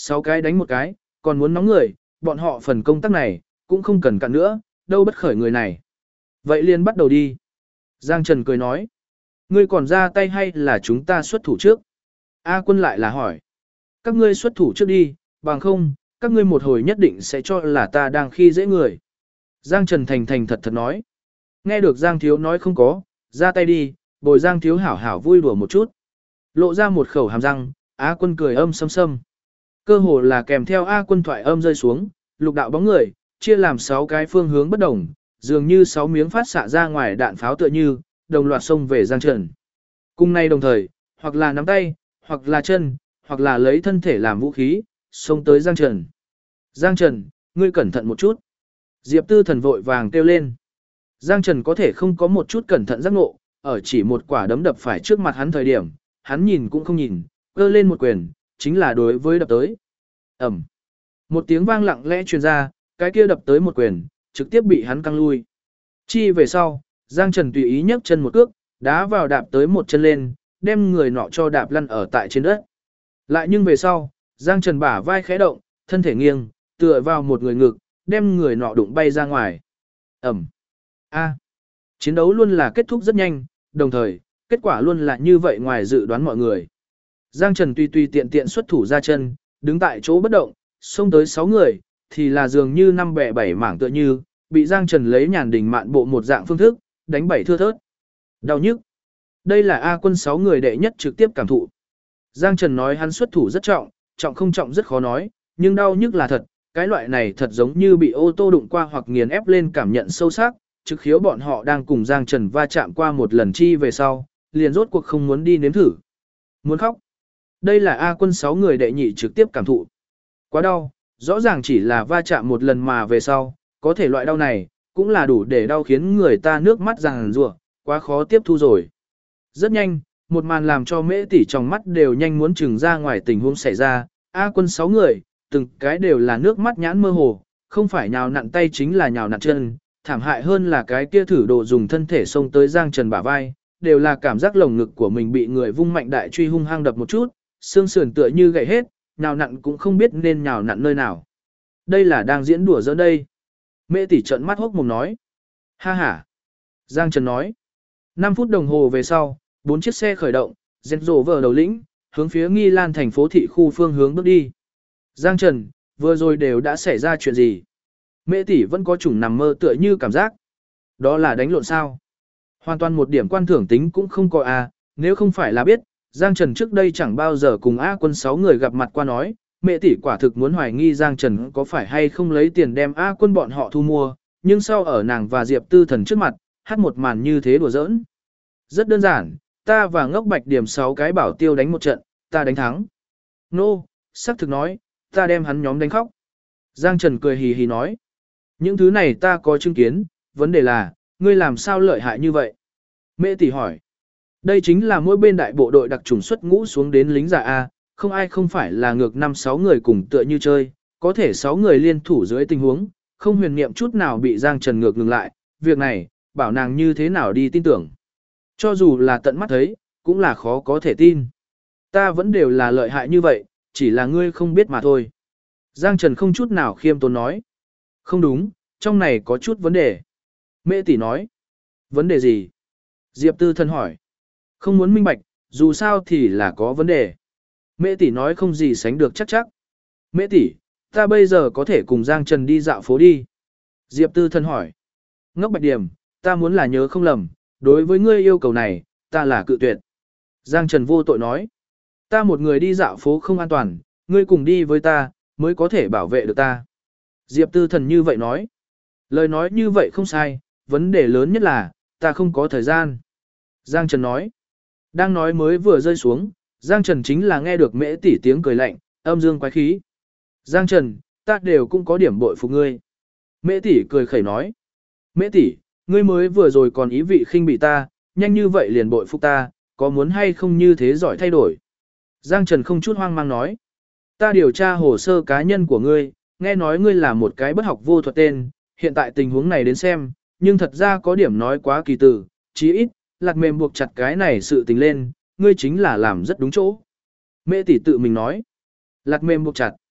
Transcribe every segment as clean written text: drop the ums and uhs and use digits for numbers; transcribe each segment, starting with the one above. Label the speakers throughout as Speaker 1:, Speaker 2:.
Speaker 1: 6 cái đánh một cái, còn muốn nóng người, bọn họ phần công tác này, cũng không cần cạn nữa, đâu bất khởi người này. Vậy liền bắt đầu đi. Giang Trần cười nói. Ngươi còn ra tay hay là chúng ta xuất thủ trước? A Quân lại là hỏi. Các ngươi xuất thủ trước đi, bằng không, các ngươi một hồi nhất định sẽ cho là ta đang khi dễ người. Giang Trần thành thành thật thật nói. Nghe được Giang Thiếu nói không có, ra tay đi, bồi Giang Thiếu hảo hảo vui đùa một chút. Lộ ra một khẩu hàm răng, A Quân cười âm sâm sâm. Cơ hồ là kèm theo A Quân thoại âm rơi xuống, lục đạo bóng người, chia làm 6 cái phương hướng bất đồng, dường như 6 miếng phát xạ ra ngoài đạn pháo tựa như, đồng loạt xông về Giang Trần. Cùng nay đồng thời, hoặc là nắm tay, hoặc là chân, hoặc là lấy thân thể làm vũ khí, xông tới Giang Trần. Giang Trần, ngươi cẩn thận một chút. Diệp Tư Thần vội vàng kêu lên. Giang Trần có thể không có một chút cẩn thận giác ngộ, ở chỉ một quả đấm đập phải trước mặt hắn thời điểm, hắn nhìn cũng không nhìn, cơ lên một quyền, chính là đối với đập tới. Ẩm. Một tiếng vang lặng lẽ truyền ra, cái kia đập tới một quyền, trực tiếp bị hắn căng lui. Chi về sau, Giang Trần tùy ý nhấc chân một cước, đá vào đạp tới một chân lên, đem người nọ cho đạp lăn ở tại trên đất. Lại nhưng về sau, Giang Trần bả vai khẽ động, thân thể nghiêng, tựa vào một người ngực, đem người nọ đụng bay ra ngoài. Ẩm. A. Chiến đấu luôn là kết thúc rất nhanh, đồng thời, kết quả luôn là như vậy ngoài dự đoán mọi người. Giang Trần tùy tiện tiện xuất thủ ra chân, đứng tại chỗ bất động, xông tới 6 người, thì là dường như 5 bẻ 7 mảng tựa như, bị Giang Trần lấy nhàn đình mạn bộ một dạng phương thức, đánh 7 thưa thớt. Đau nhức. Đây là A Quân 6 người đệ nhất trực tiếp cảm thụ. Giang Trần nói hắn xuất thủ rất trọng, trọng không trọng rất khó nói, nhưng đau nhức là thật, cái loại này thật giống như bị ô tô đụng qua hoặc nghiền ép lên cảm nhận sâu sắc, trực khiếu bọn họ đang cùng Giang Trần va chạm qua một lần chi về sau, liền rốt cuộc không muốn đi nếm thử. Muốn khóc. Đây là A Quân 6 người đệ nhị trực tiếp cảm thụ. Quá đau, rõ ràng chỉ là va chạm một lần mà về sau, có thể loại đau này, cũng là đủ để đau khiến người ta nước mắt ràng rùa, quá khó tiếp thu rồi. Rất nhanh, một màn làm cho Mễ Tỷ trong mắt đều nhanh muốn trừng ra ngoài tình huống xảy ra, A Quân 6 người, từng cái đều là nước mắt nhãn mơ hồ, không phải nhào nặn tay chính là nhào nặn chân, thảm hại hơn là cái kia thử đồ dùng thân thể xông tới Giang Trần bả vai, đều là cảm giác lồng ngực của mình bị người vung mạnh đại truy hung hăng đập một chút, xương sườn tựa như gãy hết, nhào nặn cũng không biết nên nhào nặn nơi nào. Đây là đang diễn đùa giỡn đây. Mễ Tỷ trợn mắt hốc mồm nói. Ha ha. Giang Trần nói. 5 phút đồng hồ về sau, 4 chiếc xe khởi động, dẹt rổ vờ đầu lĩnh, hướng phía Nghi Lan thành phố thị khu phương hướng bước đi. Giang Trần, vừa rồi đều đã xảy ra chuyện gì? Mễ Tỷ vẫn có chủng nằm mơ tựa như cảm giác. Đó là đánh lộn sao? Hoàn toàn một điểm quan thưởng tính cũng không có à, nếu không phải là biết, Giang Trần trước đây chẳng bao giờ cùng A Quân 6 người gặp mặt qua nói, Mễ Tỷ quả thực muốn hoài nghi Giang Trần có phải hay không lấy tiền đem A Quân bọn họ thu mua, nhưng sau ở nàng và Diệp Tư Thần trước mặt, hát một màn như thế đùa giỡn. Rất đơn giản, ta và Ngốc Bạch điểm 6 cái bảo tiêu đánh một trận, ta đánh thắng. Nô, xác thực nói, ta đem hắn nhóm đánh khóc. Giang Trần cười hì hì nói. Những thứ này ta có chứng kiến, vấn đề là, ngươi làm sao lợi hại như vậy? Mễ Tỷ hỏi. Đây chính là mỗi bên đại bộ đội đặc trùng xuất ngũ xuống đến lính giả A, không ai không phải là ngược 5-6 người cùng tựa như chơi, có thể 6 người liên thủ dưới tình huống, không huyền niệm chút nào bị Giang Trần ngược ngừng lại, việc này, bảo nàng như thế nào đi tin tưởng. Cho dù là tận mắt thấy, cũng là khó có thể tin. Ta vẫn đều là lợi hại như vậy, chỉ là ngươi không biết mà thôi. Giang Trần không chút nào khiêm tốn nói. Không đúng, trong này có chút vấn đề. Mễ Tỷ nói. Vấn đề gì? Diệp Tư Thần hỏi. Không muốn minh bạch, dù sao thì là có vấn đề. Mễ Tỷ nói không gì sánh được chắc chắc. Mễ Tỷ, ta bây giờ có thể cùng Giang Trần đi dạo phố đi. Diệp Tư Thần hỏi. Ngốc Bạch Điểm, ta muốn là nhớ không lầm, đối với ngươi yêu cầu này, ta là cự tuyệt. Giang Trần vô tội nói. Ta một người đi dạo phố không an toàn, ngươi cùng đi với ta, mới có thể bảo vệ được ta. Diệp Tư Thần như vậy nói. Lời nói như vậy không sai, vấn đề lớn nhất là, ta không có thời gian. Giang Trần nói. Đang nói mới vừa rơi xuống, Giang Trần chính là nghe được Mễ Tỷ tiếng cười lạnh, âm dương quái khí. Giang Trần, ta đều cũng có điểm bội phục ngươi. Mễ Tỷ cười khẩy nói. Mễ Tỷ, ngươi mới vừa rồi còn ý vị khinh bị ta, nhanh như vậy liền bội phục ta, có muốn hay không như thế giỏi thay đổi. Giang Trần không chút hoang mang nói. Ta điều tra hồ sơ cá nhân của ngươi, nghe nói ngươi là một cái bất học vô thuật tên, hiện tại tình huống này đến xem, nhưng thật ra có điểm nói quá kỳ tử, chí ít, lạc mềm buộc chặt cái này sự tình lên, ngươi chính là làm rất đúng chỗ. Mễ Tỷ tự mình nói. Lạc mềm buộc chặt.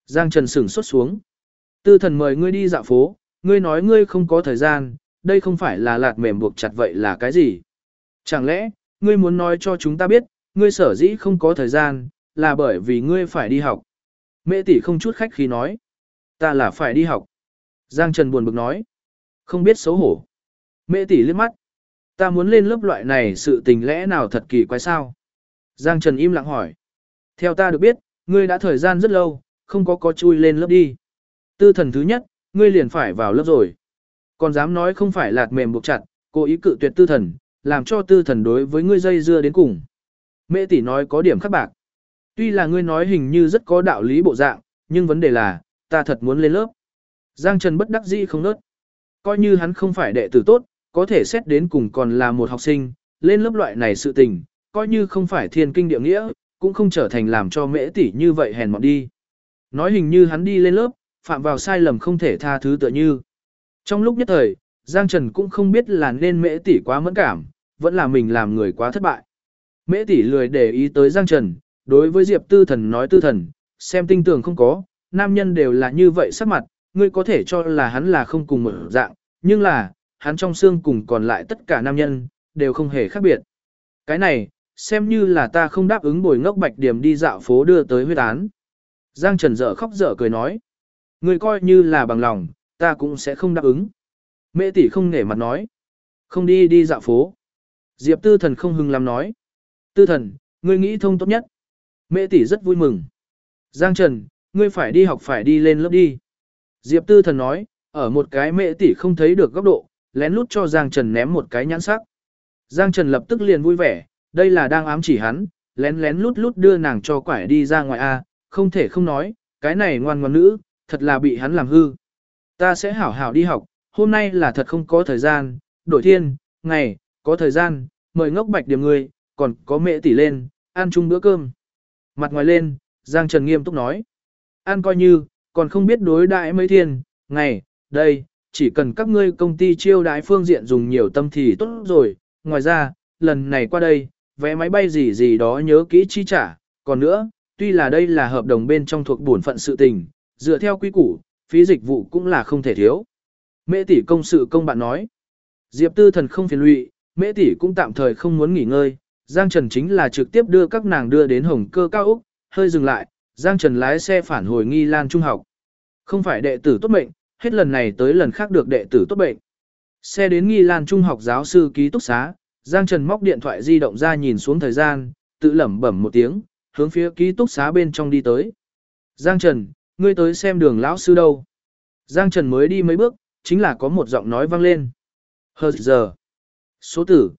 Speaker 1: Giang Trần sửng sốt xuống. Tư thần mời ngươi đi dạo phố, ngươi nói ngươi không có thời gian, đây không phải là lạt mềm buộc chặt vậy là cái gì? Chẳng lẽ, ngươi muốn nói cho chúng ta biết, ngươi sở dĩ không có thời gian, là bởi vì ngươi phải đi học. Mễ tỷ không chút khách khí nói. Ta là phải đi học. Giang Trần buồn bực nói. Không biết xấu hổ. Mễ tỷ liếc mắt. Ta muốn lên lớp loại này sự tình lẽ nào thật kỳ quái sao? Giang Trần im lặng hỏi. Theo ta được biết, ngươi đã thời gian rất lâu, không có chui lên lớp đi. Tư thần thứ nhất, ngươi liền phải vào lớp rồi. Còn dám nói không phải lạt mềm buộc chặt, cố ý cự tuyệt tư thần, làm cho tư thần đối với ngươi dây dưa đến cùng. Mễ tỷ nói có điểm khắc bạc. Tuy là ngươi nói hình như rất có đạo lý bộ dạng, nhưng vấn đề là, ta thật muốn lên lớp. Giang Trần bất đắc dĩ không nớt. Coi như hắn không phải đệ tử tốt, có thể xét đến cùng còn là một học sinh, lên lớp loại này sự tình, coi như không phải thiên kinh địa nghĩa, cũng không trở thành làm cho mễ tỷ như vậy hèn mọn đi. Nói hình như hắn đi lên lớp, phạm vào sai lầm không thể tha thứ tựa như. Trong lúc nhất thời, Giang Trần cũng không biết là nên mễ tỷ quá mẫn cảm, vẫn là mình làm người quá thất bại. Mễ tỷ lười để ý tới Giang Trần, đối với Diệp Tư Thần nói Tư Thần, xem tinh tường không có, nam nhân đều là như vậy sắc mặt, ngươi có thể cho là hắn là không cùng một dạng, nhưng là, hắn trong xương cùng còn lại tất cả nam nhân, đều không hề khác biệt. Cái này, xem như là ta không đáp ứng bồi ngốc Bạch Điểm đi dạo phố đưa tới huyết án. Giang Trần dở khóc dở cười nói, ngươi coi như là bằng lòng, ta cũng sẽ không đáp ứng. Mễ tỷ không nể mặt nói, không đi dạo phố. Diệp Tư Thần không hưng lắm nói, Tư Thần, ngươi nghĩ thông tốt nhất. Mễ tỷ rất vui mừng. Giang Trần, ngươi phải đi học phải đi lên lớp đi. Diệp Tư Thần nói, ở một cái mễ tỷ không thấy được góc độ, lén lút cho Giang Trần ném một cái nhãn sắc. Giang Trần lập tức liền vui vẻ, đây là đang ám chỉ hắn, lén lén lút lút đưa nàng cho quải đi ra ngoài A, không thể không nói, cái này ngoan ngoãn nữ, thật là bị hắn làm hư. Ta sẽ hảo hảo đi học, hôm nay là thật không có thời gian, đổi thiên, ngày, có thời gian, mời ngốc Bạch Điểm ngươi, còn có mễ tỷ lên, ăn chung bữa cơm. Mặt ngoài lên, Giang Trần nghiêm túc nói, ăn coi như, còn không biết đối đãi mấy thiên, ngày, đây, chỉ cần các ngươi công ty chiêu đãi phương diện dùng nhiều tâm thì tốt rồi, ngoài ra, lần này qua đây, vé máy bay gì gì đó nhớ kỹ chi trả, còn nữa, tuy là đây là hợp đồng bên trong thuộc bổn phận sự tình, dựa theo quy củ, phí dịch vụ cũng là không thể thiếu. Mễ tỷ công sự công bạn nói, Diệp Tư Thần không phiền lụy, mễ tỷ cũng tạm thời không muốn nghỉ ngơi, Giang Trần chính là trực tiếp đưa các nàng đưa đến Hồng Cơ cao Úc, hơi dừng lại, Giang Trần lái xe phản hồi Nghi Lan Trung học. Không phải đệ tử tốt mệnh, hết lần này tới lần khác được đệ tử tốt bệnh. Xe đến Nghi Lan Trung học giáo sư ký túc xá, Giang Trần móc điện thoại di động ra nhìn xuống thời gian, tự lẩm bẩm một tiếng, hướng phía ký túc xá bên trong đi tới. Giang Trần, ngươi tới xem Đường lão sư đâu? Giang Trần mới đi mấy bước, chính là có một giọng nói vang lên. Hờ giờ. Số tử,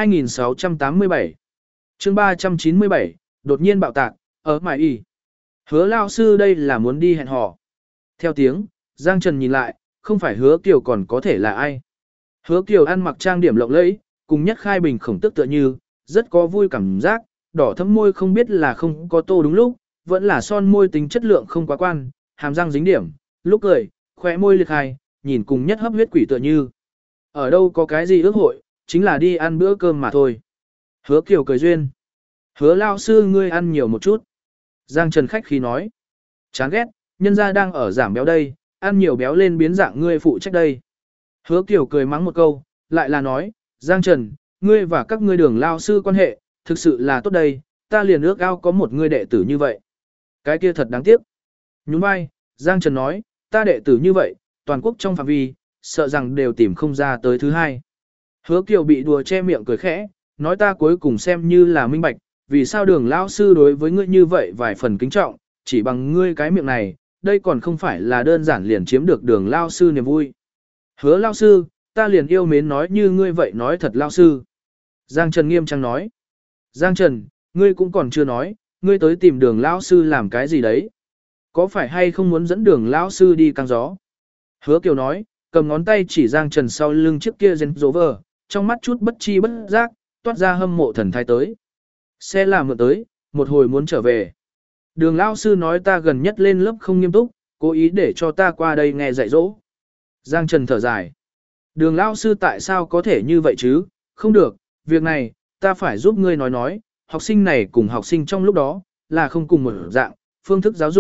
Speaker 1: 2687. Chương 397, đột nhiên bạo tạc, ở mải y. Hứa lão sư đây là muốn đi hẹn hò. Theo tiếng, Giang Trần nhìn lại, không phải Hứa Kiều còn có thể là ai. Hứa Kiều ăn mặc trang điểm lộng lẫy, cùng Nhất Khai Bình khổng tức tựa như, rất có vui cảm giác, đỏ thẫm môi không biết là không có tô đúng lúc, vẫn là son môi tính chất lượng không quá quan, hàm răng dính điểm, lúc cười, khóe môi liệt khai, nhìn cùng Nhất hấp huyết quỷ tựa như. Ở đâu có cái gì ước hội, chính là đi ăn bữa cơm mà thôi. Hứa Kiều cười duyên. Hứa lao sư ngươi ăn nhiều một chút. Giang Trần khách khí nói. Chán ghét, nhân gia đang ở giảm béo đây, ăn nhiều béo lên biến dạng ngươi phụ trách đây. Hứa Kiều cười mắng một câu, lại là nói, Giang Trần, ngươi và các ngươi Đường lao sư quan hệ, thực sự là tốt đây, ta liền ước ao có một ngươi đệ tử như vậy. Cái kia thật đáng tiếc. Nhún vai, Giang Trần nói, ta đệ tử như vậy, toàn quốc trong phạm vi, sợ rằng đều tìm không ra tới thứ hai. Hứa Kiều bị đùa che miệng cười khẽ, nói ta cuối cùng xem như là minh bạch, vì sao Đường lao sư đối với ngươi như vậy vài phần kính trọng, chỉ bằng ngươi cái miệng này, đây còn không phải là đơn giản liền chiếm được Đường lao sư niềm vui. Hứa lao sư, ta liền yêu mến nói như ngươi vậy nói thật lao sư. Giang Trần nghiêm trang nói. Giang Trần, ngươi cũng còn chưa nói, ngươi tới tìm Đường lao sư làm cái gì đấy? Có phải hay không muốn dẫn Đường lao sư đi căng gió? Hứa Kiều nói, cầm ngón tay chỉ Giang Trần sau lưng chiếc kia Range Rover, trong mắt chút bất chi bất giác, toát ra hâm mộ thần thái tới. Xe là mượn tới, một hồi muốn trở về. Đường lao sư nói ta gần nhất lên lớp không nghiêm túc, cố ý để cho ta qua đây nghe dạy dỗ. Giang Trần thở dài. Đường lao sư tại sao có thể như vậy chứ? Không được, việc này, ta phải giúp ngươi nói, học sinh này cùng học sinh trong lúc đó, là không cùng một dạng, phương thức giáo dục,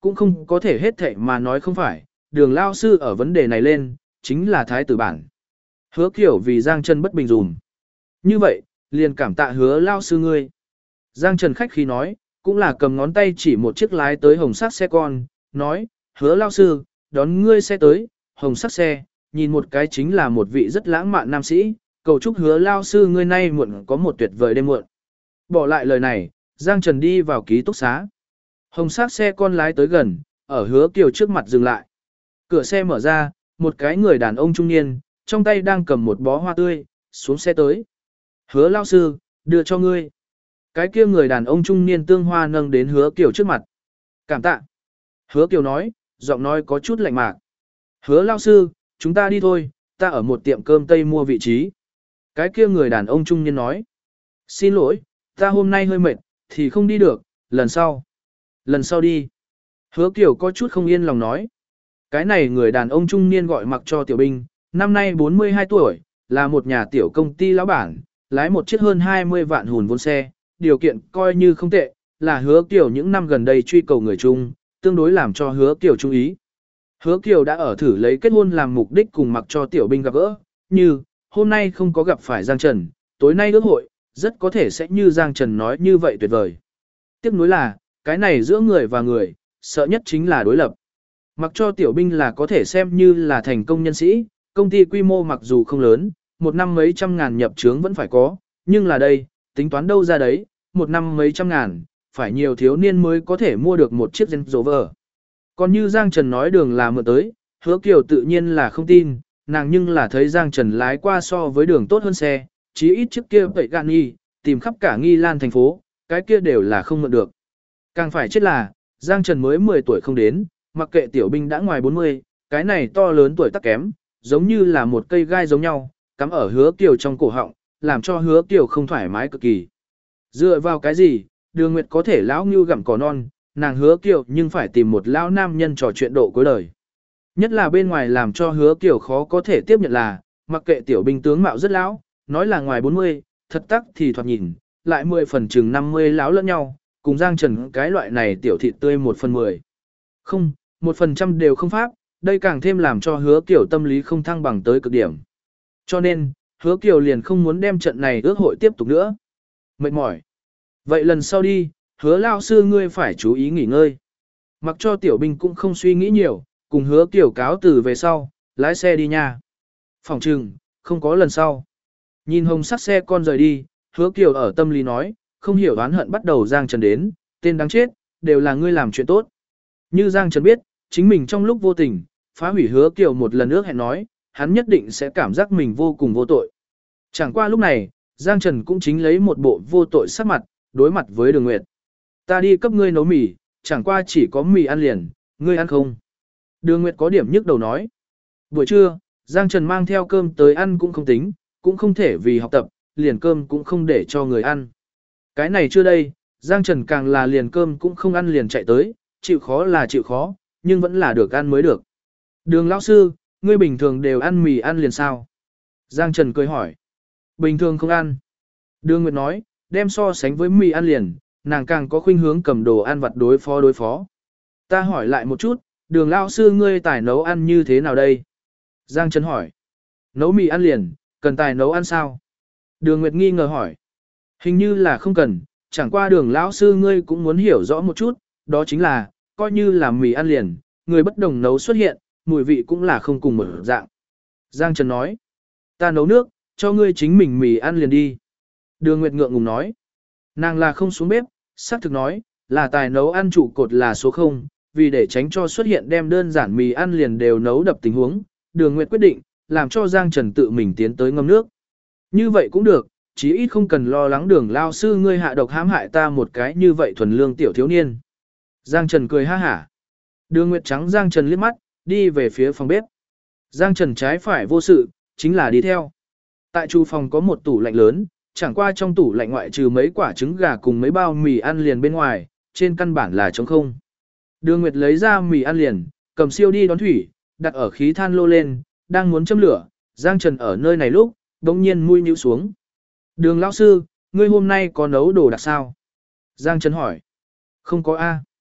Speaker 1: cũng không có thể hết thảy mà nói không phải, đường lao sư ở vấn đề này lên, chính là thái tử bản. Hứa Kiều vì Giang Trần bất bình dùm. Như vậy, liền cảm tạ hứa lao sư ngươi. Giang Trần khách khí nói, cũng là cầm ngón tay chỉ một chiếc lái tới hồng sắc xe con, nói, hứa lao sư, đón ngươi xe tới, hồng sắc xe, nhìn một cái chính là một vị rất lãng mạn nam sĩ, cầu chúc hứa lao sư ngươi nay muộn có một tuyệt vời đêm muộn. Bỏ lại lời này, Giang Trần đi vào ký túc xá. Hồng sắc xe con lái tới gần, ở Hứa Kiều trước mặt dừng lại. Cửa xe mở ra, một cái người đàn ông trung niên, trong tay đang cầm một bó hoa tươi, xuống xe tới. Hứa lao sư, đưa cho ngươi. Cái kia người đàn ông trung niên tương hoa nâng đến Hứa Kiều trước mặt. Cảm tạ. Hứa Kiều nói, giọng nói có chút lạnh mạc. Hứa lao sư, chúng ta đi thôi, ta ở một tiệm cơm Tây mua vị trí. Cái kia người đàn ông trung niên nói. Xin lỗi, ta hôm nay hơi mệt, thì không đi được, lần sau. Lần sau đi. Hứa Kiều có chút không yên lòng nói. Cái này người đàn ông trung niên gọi mặc cho tiểu binh, năm nay 42 tuổi, là một nhà tiểu công ty lão bản, lái một chiếc hơn 20 vạn hùn vốn xe, điều kiện coi như không tệ, là Hứa Kiều những năm gần đây truy cầu người chung, tương đối làm cho Hứa Kiều chú ý. Hứa Kiều đã ở thử lấy kết hôn làm mục đích cùng mặc cho tiểu binh gặp gỡ, như, hôm nay không có gặp phải Giang Trần, tối nay ước hội, rất có thể sẽ như Giang Trần nói như vậy tuyệt vời. Tiếc nuối là, cái này giữa người và người, sợ nhất chính là đối lập. Mặc cho tiểu binh là có thể xem như là thành công nhân sĩ, công ty quy mô mặc dù không lớn, một năm mấy trăm ngàn nhập trướng vẫn phải có, nhưng là đây, tính toán đâu ra đấy, một năm mấy trăm ngàn, phải nhiều thiếu niên mới có thể mua được một chiếc Range Rover. Còn như Giang Trần nói đường là mượn tới, Hứa Kiều tự nhiên là không tin, nàng nhưng là thấy Giang Trần lái qua so với đường tốt hơn xe, chí ít trước kia vậy gan nghi, tìm khắp cả Nghi Lan thành phố, cái kia đều là không mượn được. Càng phải chết là, Giang Trần mới 10 tuổi không đến, mặc kệ tiểu binh đã ngoài 40, cái này to lớn tuổi tác kém, giống như là một cây gai giống nhau, cắm ở Hứa Kiều trong cổ họng, làm cho Hứa Kiều không thoải mái cực kỳ. Dựa vào cái gì, Đường Nguyệt có thể lão ngưu gặm cỏ non, nàng Hứa Kiều nhưng phải tìm một lão nam nhân trò chuyện độ cuối đời. Nhất là bên ngoài làm cho Hứa Kiều khó có thể tiếp nhận là, mặc kệ tiểu binh tướng mạo rất lão, nói là ngoài 40, thật tắc thì thoạt nhìn, lại 10 phần chừng 50 lão lẫn nhau, cùng Giang Trần cái loại này tiểu thịt tươi 1/10. Không, 1% đều không pháp, đây càng thêm làm cho Hứa Kiều tâm lý không thăng bằng tới cực điểm. Cho nên, Hứa Kiều liền không muốn đem trận này ước hội tiếp tục nữa. Mệt mỏi. Vậy lần sau đi, Hứa lao sư ngươi phải chú ý nghỉ ngơi. Mặc cho tiểu binh cũng không suy nghĩ nhiều, cùng Hứa Kiều cáo từ về sau, lái xe đi nha. Phòng trừng, không có lần sau. Nhìn hồng sắc xe con rời đi, Hứa Kiều ở tâm lý nói, không hiểu oán hận bắt đầu Giang Trần đến, tên đáng chết, đều là ngươi làm chuyện tốt. Như Giang Trần biết, chính mình trong lúc vô tình, phá hủy Hứa Kiều một lần ước hẹn nói, hắn nhất định sẽ cảm giác mình vô cùng vô tội. Chẳng qua lúc này, Giang Trần cũng chính lấy một bộ vô tội sắc mặt, đối mặt với Đường Nguyệt. Ta đi cấp ngươi nấu mì, chẳng qua chỉ có mì ăn liền, ngươi ăn không? Đường Nguyệt có điểm nhức đầu nói. Buổi trưa, Giang Trần mang theo cơm tới ăn cũng không tính, cũng không thể vì học tập, liền cơm cũng không để cho người ăn. Cái này chưa đây, Giang Trần càng là liền cơm cũng không ăn liền chạy tới, chịu khó là chịu khó, nhưng vẫn là được ăn mới được. Đường lão sư, ngươi bình thường đều ăn mì ăn liền sao? Giang Trần cười hỏi. Bình thường không ăn. Đường Nguyệt nói, đem so sánh với mì ăn liền, nàng càng có khuynh hướng cầm đồ ăn vặt đối phó. Ta hỏi lại một chút, đường lão sư ngươi tài nấu ăn như thế nào đây? Giang Trần hỏi. Nấu mì ăn liền, cần tài nấu ăn sao? Đường Nguyệt nghi ngờ hỏi. Hình như là không cần, chẳng qua đường lão sư ngươi cũng muốn hiểu rõ một chút, đó chính là, coi như là mì ăn liền, người bất đồng nấu xuất hiện, mùi vị cũng là không cùng một dạng. Giang Trần nói. Ta nấu nước, cho ngươi chính mình mì ăn liền đi. Đường Nguyệt ngượng ngùng nói. Nàng là không xuống bếp, xác thực nói, là tài nấu ăn trụ cột là số 0, vì để tránh cho xuất hiện đem đơn giản mì ăn liền đều nấu đập tình huống, Đường Nguyệt quyết định, làm cho Giang Trần tự mình tiến tới ngâm nước. Như vậy cũng được, chí ít không cần lo lắng đường lao sư ngươi hạ độc hãm hại ta một cái như vậy thuần lương tiểu thiếu niên. Giang Trần cười ha hả. Đường Nguyệt trắng Giang Trần liếc mắt, đi về phía phòng bếp. Giang Trần trái phải vô sự, chính là đi theo. Tại chu phòng có một tủ lạnh lớn, chẳng qua trong tủ lạnh ngoại trừ mấy quả trứng gà cùng mấy bao mì ăn liền bên ngoài, trên căn bản là trống không. Đường Nguyệt lấy ra mì ăn liền, cầm siêu đi đón thủy, đặt ở khí than lô lên, đang muốn châm lửa, Giang Trần ở nơi này lúc, đột nhiên mũi nhíu xuống. Đường lão sư, ngươi hôm nay có nấu đồ đặc sao? Giang Trần hỏi. Không có A.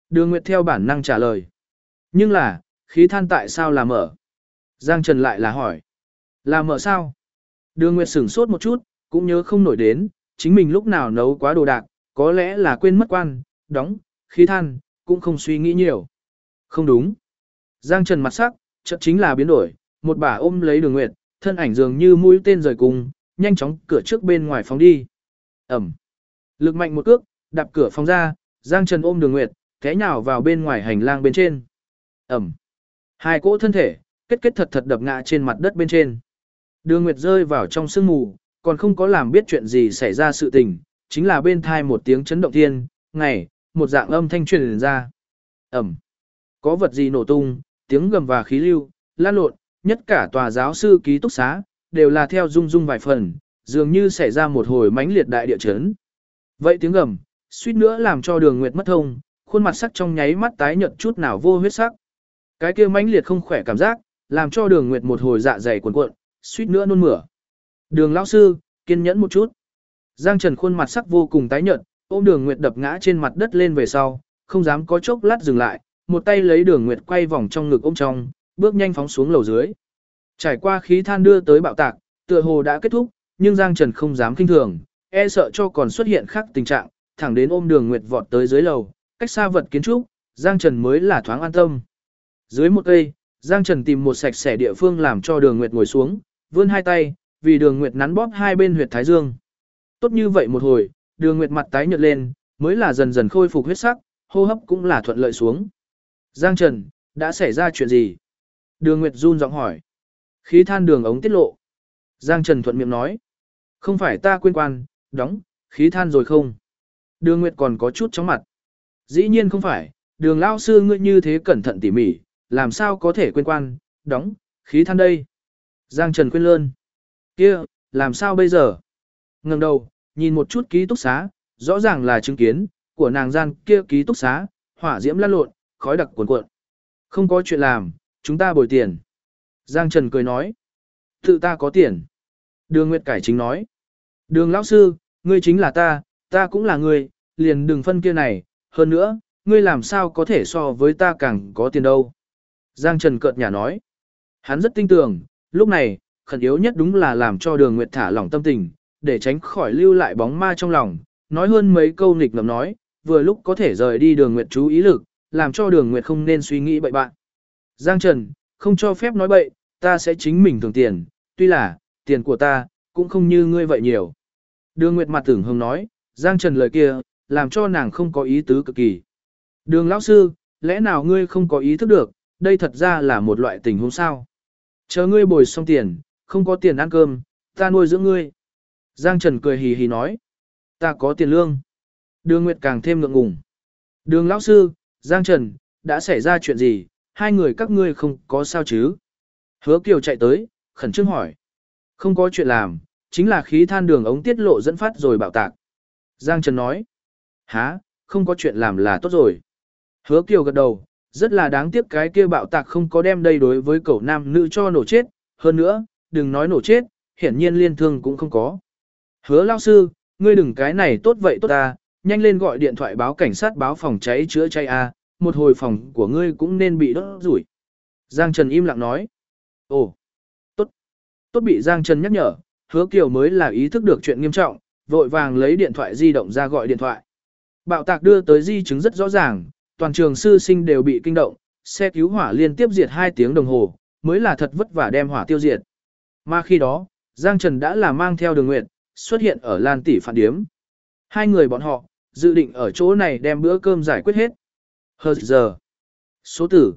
Speaker 1: Đường Nguyệt theo bản năng trả lời. Nhưng là, khí than tại sao là mở? Giang Trần lại là hỏi. Là mở sao? Đường Nguyệt sửng sốt một chút, cũng nhớ không nổi đến, chính mình lúc nào nấu quá đồ đạc, có lẽ là quên mất quan, đóng, khí than, cũng không suy nghĩ nhiều. Không đúng. Giang Trần mặt sắc, chợt chính là biến đổi, một bà ôm lấy Đường Nguyệt, thân ảnh dường như mũi tên rời cùng, nhanh chóng cửa trước bên ngoài phóng đi. Ẩm. Lực mạnh một cước, đạp cửa phóng ra, Giang Trần ôm Đường Nguyệt, té nhào vào bên ngoài hành lang bên trên. Ẩm. Hai cỗ thân thể, kết thật thật đập ngã trên mặt đất bên trên. Đường Nguyệt rơi vào trong sương mù, còn không có làm biết chuyện gì xảy ra sự tình, chính là bên thai một tiếng chấn động thiên, ngày, một dạng âm thanh truyền ra. Ẩm. Có vật gì nổ tung, tiếng gầm và khí lưu, lan lộn, nhất cả tòa giáo sư ký túc xá, đều là theo rung rung vài phần, dường như xảy ra một hồi mãnh liệt đại địa chấn. Vậy tiếng gầm, suýt nữa làm cho Đường Nguyệt mất thông, khuôn mặt sắc trong nháy mắt tái nhợt chút nào vô huyết sắc. Cái kia mãnh liệt không khỏe cảm giác, làm cho Đường Nguyệt một hồi dạ dày cuộn cuộn, suýt nữa nôn mửa. Đường lão sư, kiên nhẫn một chút. Giang Trần khuôn mặt sắc vô cùng tái nhợt, ôm Đường Nguyệt đập ngã trên mặt đất lên về sau, không dám có chốc lát dừng lại, một tay lấy Đường Nguyệt quay vòng trong ngực ôm trong, bước nhanh phóng xuống lầu dưới. Trải qua khí than đưa tới bạo tạc, tựa hồ đã kết thúc, nhưng Giang Trần không dám kinh thường, e sợ cho còn xuất hiện khác tình trạng, thẳng đến ôm Đường Nguyệt vọt tới dưới lầu, cách xa vật kiến trúc, Giang Trần mới là thoáng an tâm. Dưới một cây, Giang Trần tìm một sạch sẽ địa phương làm cho Đường Nguyệt ngồi xuống, vươn hai tay, vì Đường Nguyệt nắn bóp hai bên huyệt thái dương. Tốt như vậy một hồi, Đường Nguyệt mặt tái nhợt lên, mới là dần dần khôi phục huyết sắc, hô hấp cũng là thuận lợi xuống. Giang Trần, đã xảy ra chuyện gì? Đường Nguyệt run giọng hỏi. Khí than đường ống tiết lộ. Giang Trần thuận miệng nói. Không phải ta quên quan, đóng, khí than rồi không? Đường Nguyệt còn có chút chóng mặt. Dĩ nhiên không phải, Đường lão sư ngươi như thế cẩn thận tỉ mỉ, làm sao có thể quên quan, đóng, khí than đây? Giang Trần quên lơn. Kia, làm sao bây giờ? Ngẩng đầu, nhìn một chút ký túc xá, rõ ràng là chứng kiến của nàng gian kia ký túc xá, hỏa diễm lan lộn, khói đặc cuồn cuộn. Không có chuyện làm, chúng ta bồi tiền. Giang Trần cười nói. Tự ta có tiền. Đường Nguyệt cải chính nói. Đường lão sư, ngươi chính là ta cũng là ngươi, liền đừng phân kia này, hơn nữa, ngươi làm sao có thể so với ta càng có tiền đâu. Giang Trần cợt nhả nói. Hắn rất tin tưởng, lúc này, khẩn yếu nhất đúng là làm cho Đường Nguyệt thả lỏng tâm tình, để tránh khỏi lưu lại bóng ma trong lòng, nói hơn mấy câu nghịch ngợm nói, vừa lúc có thể rời đi Đường Nguyệt chú ý lực, làm cho Đường Nguyệt không nên suy nghĩ bậy bạn. Giang Trần, không cho phép nói bậy, ta sẽ chính mình thường tiền, tuy là, tiền của ta, cũng không như ngươi vậy nhiều. Đường Nguyệt mặt tưởng hồng nói, Giang Trần lời kia, làm cho nàng không có ý tứ cực kỳ. Đường lão sư, lẽ nào ngươi không có ý thức được, đây thật ra là một loại tình huống sao. Chờ ngươi bồi xong tiền, không có tiền ăn cơm, ta nuôi dưỡng ngươi. Giang Trần cười hì hì nói, ta có tiền lương. Đường Nguyệt càng thêm ngượng ngùng. Đường lão sư, Giang Trần, đã xảy ra chuyện gì, hai người các ngươi không có sao chứ? Hứa Kiều chạy tới, khẩn trương hỏi. Không có chuyện làm, chính là khí than đường ống tiết lộ dẫn phát rồi bạo tạc. Giang Trần nói. Hả, không có chuyện làm là tốt rồi. Hứa Kiều gật đầu, rất là đáng tiếc cái kia bạo tạc không có đem đây đối với cậu nam nữ cho nổ chết. Hơn nữa, đừng nói nổ chết, hiển nhiên liên thương cũng không có. Hứa lão sư, ngươi đừng cái này tốt vậy tốt ta, nhanh lên gọi điện thoại báo cảnh sát báo phòng cháy chữa cháy a, một hồi phòng của ngươi cũng nên bị đốt rủi. Giang Trần im lặng nói. Ồ, tốt. Tốt bị Giang Trần nhắc nhở, Hứa Kiều mới là ý thức được chuyện nghiêm trọng, vội vàng lấy điện thoại di động ra gọi điện thoại. Bạo tạc đưa tới di chứng rất rõ ràng, toàn trường sư sinh đều bị kinh động, xe cứu hỏa liên tiếp diệt 2 tiếng đồng hồ, mới là thật vất vả đem hỏa tiêu diệt. Mà khi đó, Giang Trần đã là mang theo Đường Nguyệt, xuất hiện ở Lan Tỷ phản điếm. Hai người bọn họ, dự định ở chỗ này đem bữa cơm giải quyết hết. Hờ giờ. Số tử,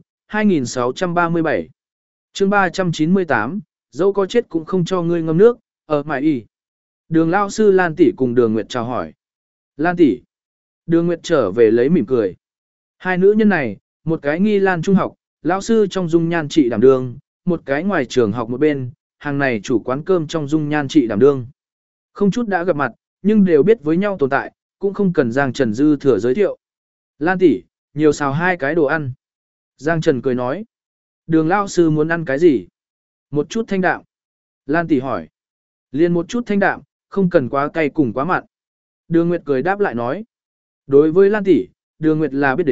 Speaker 1: 2637. chương 398, dẫu có chết cũng không cho ngươi ngâm nước, ở mải y. Đường lao sư Lan Tỷ cùng Đường Nguyệt chào hỏi. Lan Tỷ. Đường Nguyệt trở về lấy mỉm cười. Hai nữ nhân này, một cái nghi Lan trung học, lão sư trong dung nhan trị đảm đương, một cái ngoài trường học một bên, hàng này chủ quán cơm trong dung nhan trị đảm đương. Không chút đã gặp mặt, nhưng đều biết với nhau tồn tại, cũng không cần Giang Trần dư thừa giới thiệu. Lan Tỷ, nhiều xào 2 cái đồ ăn. Giang Trần cười nói. Đường lao sư muốn ăn cái gì? Một chút thanh đạm. Lan Tỷ hỏi. Liền một chút thanh đạm, không cần quá cay cùng quá mặn. Đường Nguyệt cười đáp lại nói. Đối với Lan Tỷ, Đường Nguyệt là biết đến,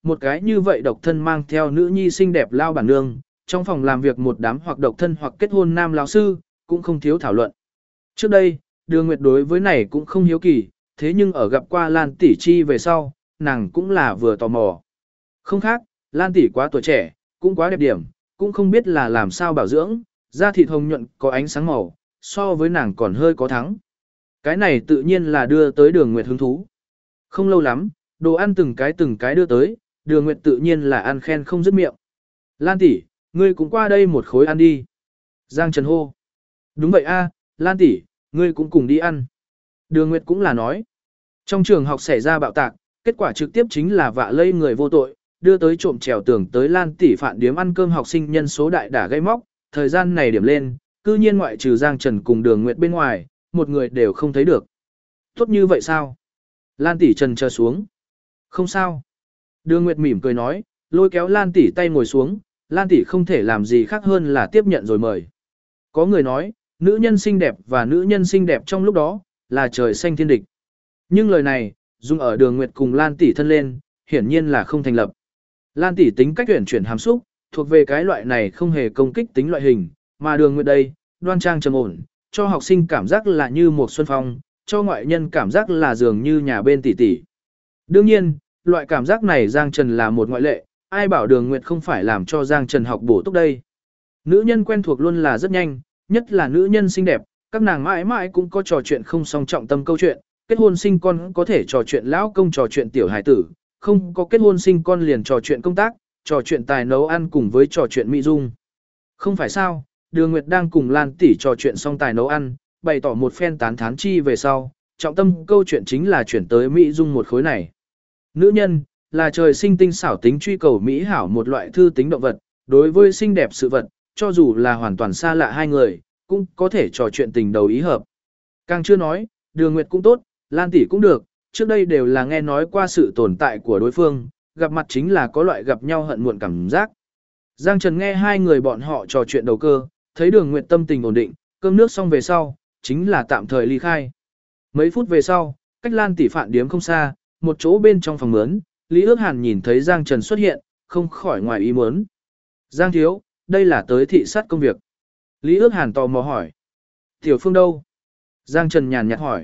Speaker 1: một cái như vậy độc thân mang theo nữ nhi xinh đẹp lao bản nương, trong phòng làm việc một đám hoặc độc thân hoặc kết hôn nam lão sư, cũng không thiếu thảo luận. Trước đây, Đường Nguyệt đối với này cũng không hiếu kỳ, thế nhưng ở gặp qua Lan Tỷ Chi về sau, nàng cũng là vừa tò mò. Không khác, Lan Tỷ quá tuổi trẻ, cũng quá đẹp điểm, cũng không biết là làm sao bảo dưỡng, da thịt hồng nhuận có ánh sáng màu, so với nàng còn hơi có thắng. Cái này tự nhiên là đưa tới Đường Nguyệt hứng thú. Không lâu lắm, đồ ăn từng cái đưa tới, Đường Nguyệt tự nhiên là ăn khen không dứt miệng. Lan tỷ, ngươi cũng qua đây một khối ăn đi. Giang Trần hô. Đúng vậy a, Lan tỷ, ngươi cũng cùng đi ăn. Đường Nguyệt cũng là nói. Trong trường học xảy ra bạo tạc, kết quả trực tiếp chính là vạ lây người vô tội, đưa tới trộm trèo tưởng tới Lan tỷ phản điếm ăn cơm học sinh nhân số đại đả gây móc, thời gian này điểm lên, cư nhiên ngoại trừ Giang Trần cùng Đường Nguyệt bên ngoài, một người đều không thấy được. Tốt như vậy sao? Lan tỷ trần chờ xuống. Không sao. Đường Nguyệt mỉm cười nói, lôi kéo Lan tỷ tay ngồi xuống, Lan tỷ không thể làm gì khác hơn là tiếp nhận rồi mời. Có người nói, nữ nhân xinh đẹp và nữ nhân xinh đẹp trong lúc đó, là trời xanh thiên địch. Nhưng lời này, dùng ở Đường Nguyệt cùng Lan tỷ thân lên, hiển nhiên là không thành lập. Lan tỷ tính cách chuyển hàm xúc, thuộc về cái loại này không hề công kích tính loại hình, mà Đường Nguyệt đây, đoan trang trầm ổn, cho học sinh cảm giác là như một xuân phong, cho ngoại nhân cảm giác là dường như nhà bên tỷ tỷ. Đương nhiên, loại cảm giác này Giang Trần là một ngoại lệ, ai bảo Đường Nguyệt không phải làm cho Giang Trần học bổ túc đây. Nữ nhân quen thuộc luôn là rất nhanh, nhất là nữ nhân xinh đẹp, các nàng mãi mãi cũng có trò chuyện không song trọng tâm câu chuyện, kết hôn sinh con có thể trò chuyện lão công trò chuyện tiểu hài tử, không có kết hôn sinh con liền trò chuyện công tác, trò chuyện tài nấu ăn cùng với trò chuyện mỹ dung. Không phải sao, Đường Nguyệt đang cùng Lan tỷ trò chuyện xong tài nấu ăn, bày tỏ một phen tán thán chi về sau, trọng tâm câu chuyện chính là chuyển tới mỹ dung một khối này. Nữ nhân, là trời sinh tinh xảo tính truy cầu mỹ hảo một loại thư tính động vật, đối với xinh đẹp sự vật, cho dù là hoàn toàn xa lạ hai người, cũng có thể trò chuyện tình đầu ý hợp. Càng chưa nói, Đường Nguyệt cũng tốt, Lan tỷ cũng được, trước đây đều là nghe nói qua sự tồn tại của đối phương, gặp mặt chính là có loại gặp nhau hận muộn cảm giác. Giang Trần nghe hai người bọn họ trò chuyện đầu cơ, thấy Đường Nguyệt tâm tình ổn định, cơm nước xong về sau, chính là tạm thời ly khai. Mấy phút về sau, cách Lan tỷ phạn điếm không xa, một chỗ bên trong phòng mướn, Lý Ước Hàn nhìn thấy Giang Trần xuất hiện, không khỏi ngoài ý muốn. Giang thiếu, đây là tới thị sát công việc. Lý Ước Hàn tò mò hỏi. Tiểu Phương đâu? Giang Trần nhàn nhạt hỏi.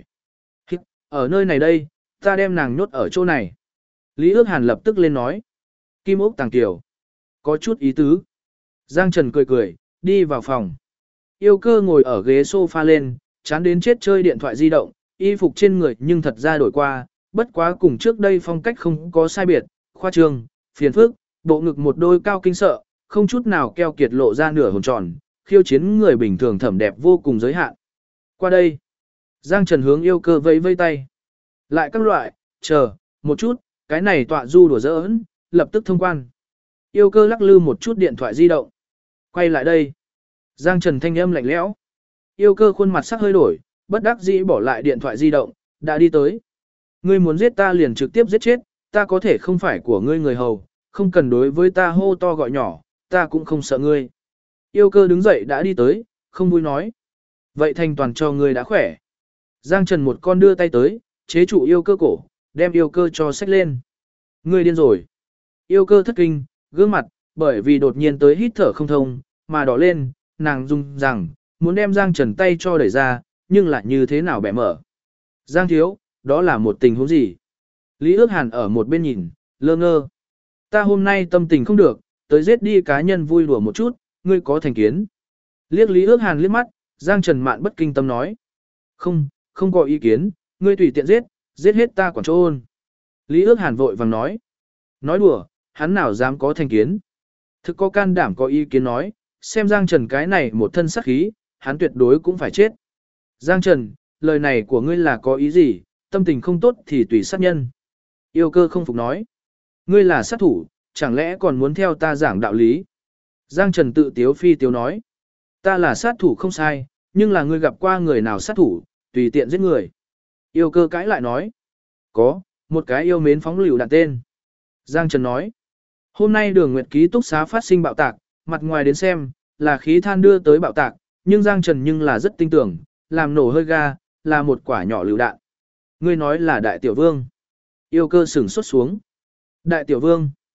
Speaker 1: Ở nơi này đây, ta đem nàng nhốt ở chỗ này. Lý Ước Hàn lập tức lên nói. Kim ốc tàng tiểu. Có chút ý tứ. Giang Trần cười cười, đi vào phòng. Yêu cơ ngồi ở ghế sofa lên, chán đến chết chơi điện thoại di động, y phục trên người nhưng thật ra đổi qua, bất quá cùng trước đây phong cách không có sai biệt, khoa trương, phiền phức, bộ ngực một đôi cao kinh sợ, không chút nào keo kiệt lộ ra nửa hồn tròn, khiêu chiến người bình thường thẩm đẹp vô cùng giới hạn. Qua đây, Giang Trần hướng yêu cơ vẫy vây tay. Lại các loại, chờ, một chút, cái này tọa du đùa giỡn, lập tức thông quan. Yêu cơ lắc lư một chút điện thoại di động. Quay lại đây. Giang Trần thanh âm lạnh lẽo. Yêu cơ khuôn mặt sắc hơi đổi, bất đắc dĩ bỏ lại điện thoại di động, đã đi tới. Ngươi muốn giết ta liền trực tiếp giết chết, ta có thể không phải của ngươi người hầu, không cần đối với ta hô to gọi nhỏ, ta cũng không sợ ngươi. Yêu cơ đứng dậy đã đi tới, không vui nói. Vậy thành toàn cho ngươi đã khỏe. Giang Trần một con đưa tay tới, chế trụ yêu cơ cổ, đem yêu cơ cho xách lên. Ngươi điên rồi. Yêu cơ thất kinh, gương mặt, bởi vì đột nhiên tới hít thở không thông, mà đỏ lên, nàng rung rằng, muốn đem Giang Trần tay cho đẩy ra, nhưng lại như thế nào bẻ mở. Giang thiếu, đó là một tình huống gì? Lý Ước Hàn ở một bên nhìn, lơ ngơ. Ta hôm nay tâm tình không được, tới giết đi cá nhân vui đùa một chút, ngươi có thành kiến. Liếc Lý Ước Hàn liếc mắt, Giang Trần mạn bất kinh tâm nói. Không, không có ý kiến, ngươi tùy tiện giết, giết hết ta quản trôn. Lý Ước Hàn vội vàng nói. Nói đùa, hắn nào dám có thành kiến. Thực có can đảm có ý kiến nói, xem Giang Trần cái này một thân sát khí, hắn tuyệt đối cũng phải chết. Giang Trần, lời này của ngươi là có ý gì, tâm tình không tốt thì tùy sát nhân. Yêu cơ không phục nói. Ngươi là sát thủ, chẳng lẽ còn muốn theo ta giảng đạo lý. Giang Trần tự tiếu phi tiếu nói. Ta là sát thủ không sai, nhưng là ngươi gặp qua người nào sát thủ, tùy tiện giết người. Yêu cơ cãi lại nói. Có, một cái yêu mến phóng lựu đạn tên. Giang Trần nói. Hôm nay Đường Nguyệt ký túc xá phát sinh bạo tạc, mặt ngoài đến xem, là khí than đưa tới bạo tạc, nhưng Giang Trần nhưng là rất tin tưởng, làm nổ hơi ga, là một quả nhỏ lựu đạn. Ngươi nói là Đại Tiểu Vương. Yêu cơ sửng xuất xuống. Đại Tiểu Vương.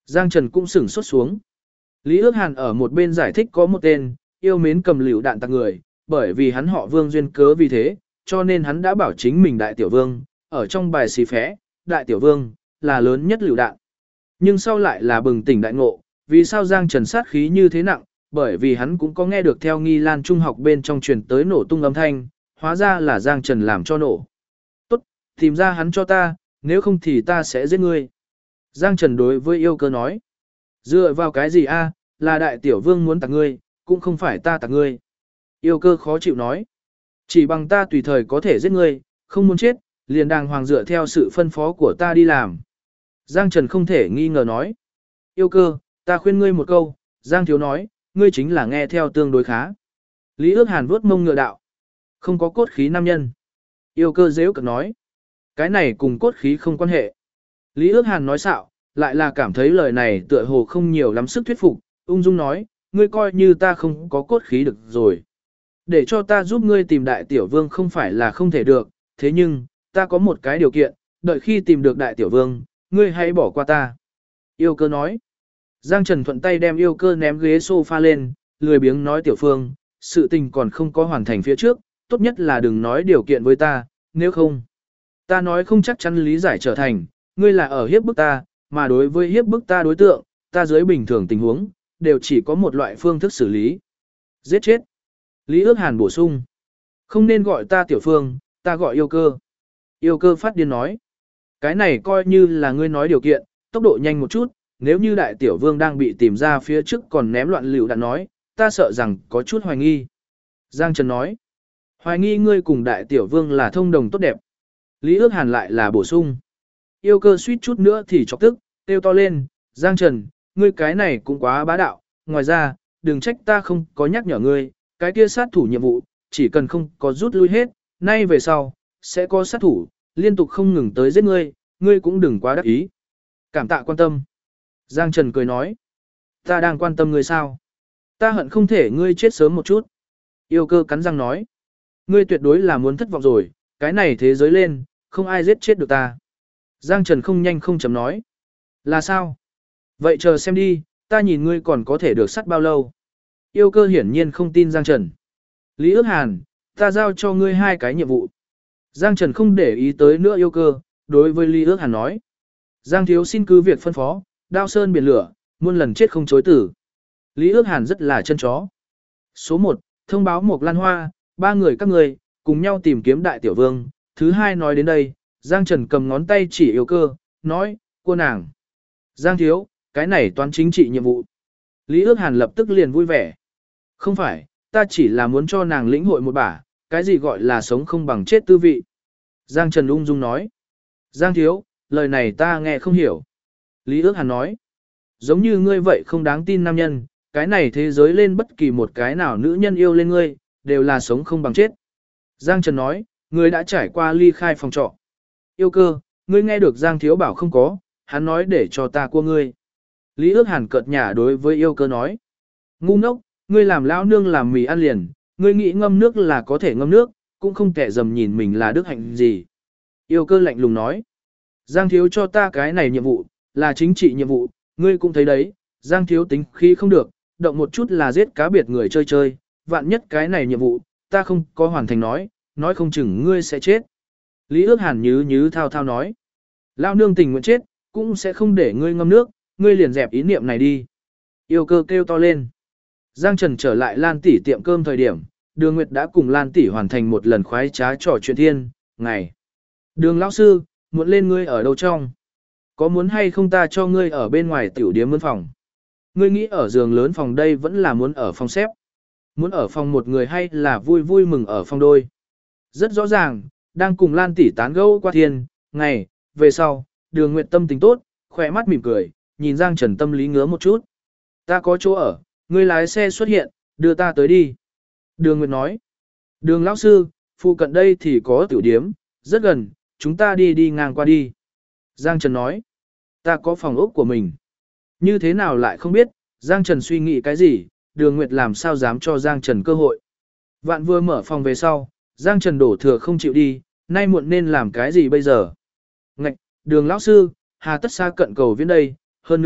Speaker 1: Giang Trần cũng sửng sốt xuống. Lý Ước Hàn ở một bên giải thích có một tên, yêu mến cầm lựu đạn tặc người, bởi vì hắn họ Vương duyên cớ vì thế, cho nên hắn đã bảo chính mình Đại Tiểu Vương, ở trong bài xì phé, Đại Tiểu Vương, là lớn nhất lựu đạn. Nhưng sau lại là bừng tỉnh đại ngộ, vì sao Giang Trần sát khí như thế nặng, bởi vì hắn cũng có nghe được theo Nghi Lan Trung học bên trong truyền tới nổ tung âm thanh, hóa ra là Giang Trần làm cho nổ. Tốt, tìm ra hắn cho ta, nếu không thì ta sẽ giết ngươi. Giang Trần đối với yêu cơ nói. Dựa vào cái gì a? Là Đại Tiểu Vương muốn tặng ngươi, cũng không phải ta tặng ngươi. Yêu cơ khó chịu nói. Chỉ bằng ta tùy thời có thể giết ngươi, không muốn chết, liền đàng hoàng dựa theo sự phân phó của ta đi làm. Giang Trần không thể nghi ngờ nói. Yêu cơ, ta khuyên ngươi một câu, Giang Thiếu nói, ngươi chính là nghe theo tương đối khá. Lý Ước Hàn vuốt mông ngựa đạo. Không có cốt khí nam nhân. Yêu cơ dễ cực nói. Cái này cùng cốt khí không quan hệ. Lý Ước Hàn nói xạo, lại là cảm thấy lời này tựa hồ không nhiều lắm sức thuyết phục, ung dung nói, ngươi coi như ta không có cốt khí được rồi. Để cho ta giúp ngươi tìm Đại Tiểu Vương không phải là không thể được, thế nhưng, ta có một cái điều kiện, đợi khi tìm được Đại Tiểu Vương, ngươi hãy bỏ qua ta. Yêu cơ nói. Giang Trần thuận tay đem yêu cơ ném ghế sofa lên, lười biếng nói Tiểu Phương, sự tình còn không có hoàn thành phía trước, tốt nhất là đừng nói điều kiện với ta, nếu không. Ta nói không chắc chắn lý giải trở thành, ngươi là ở hiếp bức ta, mà đối với hiếp bức ta đối tượng, ta dưới bình thường tình huống, đều chỉ có một loại phương thức xử lý. Giết chết. Lý Ước Hàn bổ sung. Không nên gọi ta Tiểu Phương, ta gọi yêu cơ. Yêu cơ phát điên nói. Cái này coi như là ngươi nói điều kiện, tốc độ nhanh một chút, nếu như Đại Tiểu Vương đang bị tìm ra phía trước còn ném loạn lựu đạn nói, ta sợ rằng có chút hoài nghi. Giang Trần nói. Hoài nghi ngươi cùng Đại Tiểu Vương là thông đồng tốt đẹp. Lý Ước Hàn lại là bổ sung. Yêu cơ suýt chút nữa thì chọc tức, kêu to lên, Giang Trần, ngươi cái này cũng quá bá đạo, ngoài ra, đừng trách ta không có nhắc nhở ngươi, cái kia sát thủ nhiệm vụ, chỉ cần không có rút lui hết, nay về sau, sẽ có sát thủ, liên tục không ngừng tới giết ngươi, ngươi cũng đừng quá đắc ý. Cảm tạ quan tâm. Giang Trần cười nói, ta đang quan tâm ngươi sao? Ta hận không thể ngươi chết sớm một chút. Yêu cơ cắn răng nói, ngươi tuyệt đối là muốn thất vọng rồi, cái này thế giới lên, không ai giết chết được ta. Giang Trần không nhanh không chậm nói, là sao? Vậy chờ xem đi, ta nhìn ngươi còn có thể được sắt bao lâu. Yêu cơ hiển nhiên không tin Giang Trần. Lý Ước Hàn, ta giao cho ngươi 2 cái nhiệm vụ. Giang Trần không để ý tới nữa yêu cơ, đối với Lý Ước Hàn nói. Giang Thiếu xin cứ việc phân phó, đao sơn biển lửa, muôn lần chết không chối tử. Lý Ước Hàn rất là chân chó. Số 1, thông báo Mộc Lan Hoa, 3 người các người, cùng nhau tìm kiếm Đại Tiểu Vương. Thứ 2 nói đến đây, Giang Trần cầm ngón tay chỉ yêu cơ, nói, cô nàng. Giang Thiếu, cái này toán chính trị nhiệm vụ. Lý Ước Hàn lập tức liền vui vẻ. Không phải, ta chỉ là muốn cho nàng lĩnh hội một bả, cái gì gọi là sống không bằng chết tư vị. Giang Trần ung dung nói. Giang Thiếu, lời này ta nghe không hiểu. Lý Ước Hàn nói. Giống như ngươi vậy không đáng tin nam nhân, cái này thế giới lên bất kỳ một cái nào nữ nhân yêu lên ngươi, đều là sống không bằng chết. Giang Trần nói, ngươi đã trải qua ly khai phòng trọ. Yêu cơ, ngươi nghe được Giang Thiếu bảo không có, hắn nói để cho ta cua ngươi. Lý Ước Hàn cợt nhả đối với yêu cơ nói. Ngu ngốc, ngươi làm lão nương làm mì ăn liền, ngươi nghĩ ngâm nước là có thể ngâm nước, cũng không thể dầm nhìn mình là đức hạnh gì. Yêu cơ lạnh lùng nói. Giang Thiếu cho ta cái này nhiệm vụ, là chính trị nhiệm vụ, ngươi cũng thấy đấy, Giang Thiếu tính khí không được, động một chút là giết cá biệt người chơi chơi, vạn nhất cái này nhiệm vụ, ta không có hoàn thành nói không chừng ngươi sẽ chết. Lý Ước Hàn nhứ thao thao nói. Lão nương tình nguyện chết, cũng sẽ không để ngươi ngâm nước, ngươi liền dẹp ý niệm này đi. Yêu cơ kêu to lên. Giang Trần trở lại Lan Tỷ tiệm cơm thời điểm, Đường Nguyệt đã cùng Lan Tỷ hoàn thành một lần khoái trá trò chuyện thiên, ngày. Đường lão sư, muốn lên ngươi ở đâu trong? Có muốn hay không ta cho ngươi ở bên ngoài tiểu điếm mướn phòng? Ngươi nghĩ ở giường lớn phòng đây vẫn là muốn ở phòng xếp? Muốn ở phòng một người hay là vui vui mừng ở phòng đôi? Rất rõ ràng, đang cùng Lan Tỷ tán gẫu qua thiên, ngày, về sau, Đường Nguyệt tâm tình tốt, khỏe mắt mỉm cười, nhìn Giang Trần tâm lý ngứa một chút. Ta có chỗ ở, ngươi lái xe xuất hiện, đưa ta tới đi. Đường Nguyệt nói. Đường lão sư, phụ cận đây thì có tiểu điếm, rất gần, chúng ta đi ngang qua đi. Giang Trần nói. Ta có phòng ốc của mình. Như thế nào lại không biết, Giang Trần suy nghĩ cái gì, Đường Nguyệt làm sao dám cho Giang Trần cơ hội. Vạn vừa mở phòng về sau, Giang Trần đổ thừa không chịu đi, nay muộn nên làm cái gì bây giờ? Ngạch, Đường lão sư, hà tất xa cận cầu viễn đây, hơn nữa,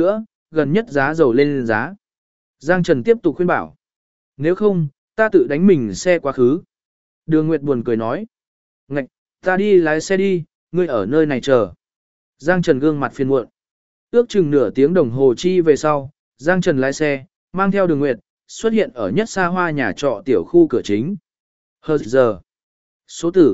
Speaker 1: gần nhất giá dầu lên giá. Giang Trần tiếp tục khuyên bảo. Nếu không, ta tự đánh mình xe quá khứ. Đường Nguyệt buồn cười nói. Ngạch, ta đi lái xe đi, ngươi ở nơi này chờ. Giang Trần gương mặt phiền muộn. Ước chừng nửa tiếng đồng hồ chi về sau, Giang Trần lái xe, mang theo Đường Nguyệt, xuất hiện ở nhất xa hoa nhà trọ tiểu khu cửa chính. Hờ giờ. Số tử,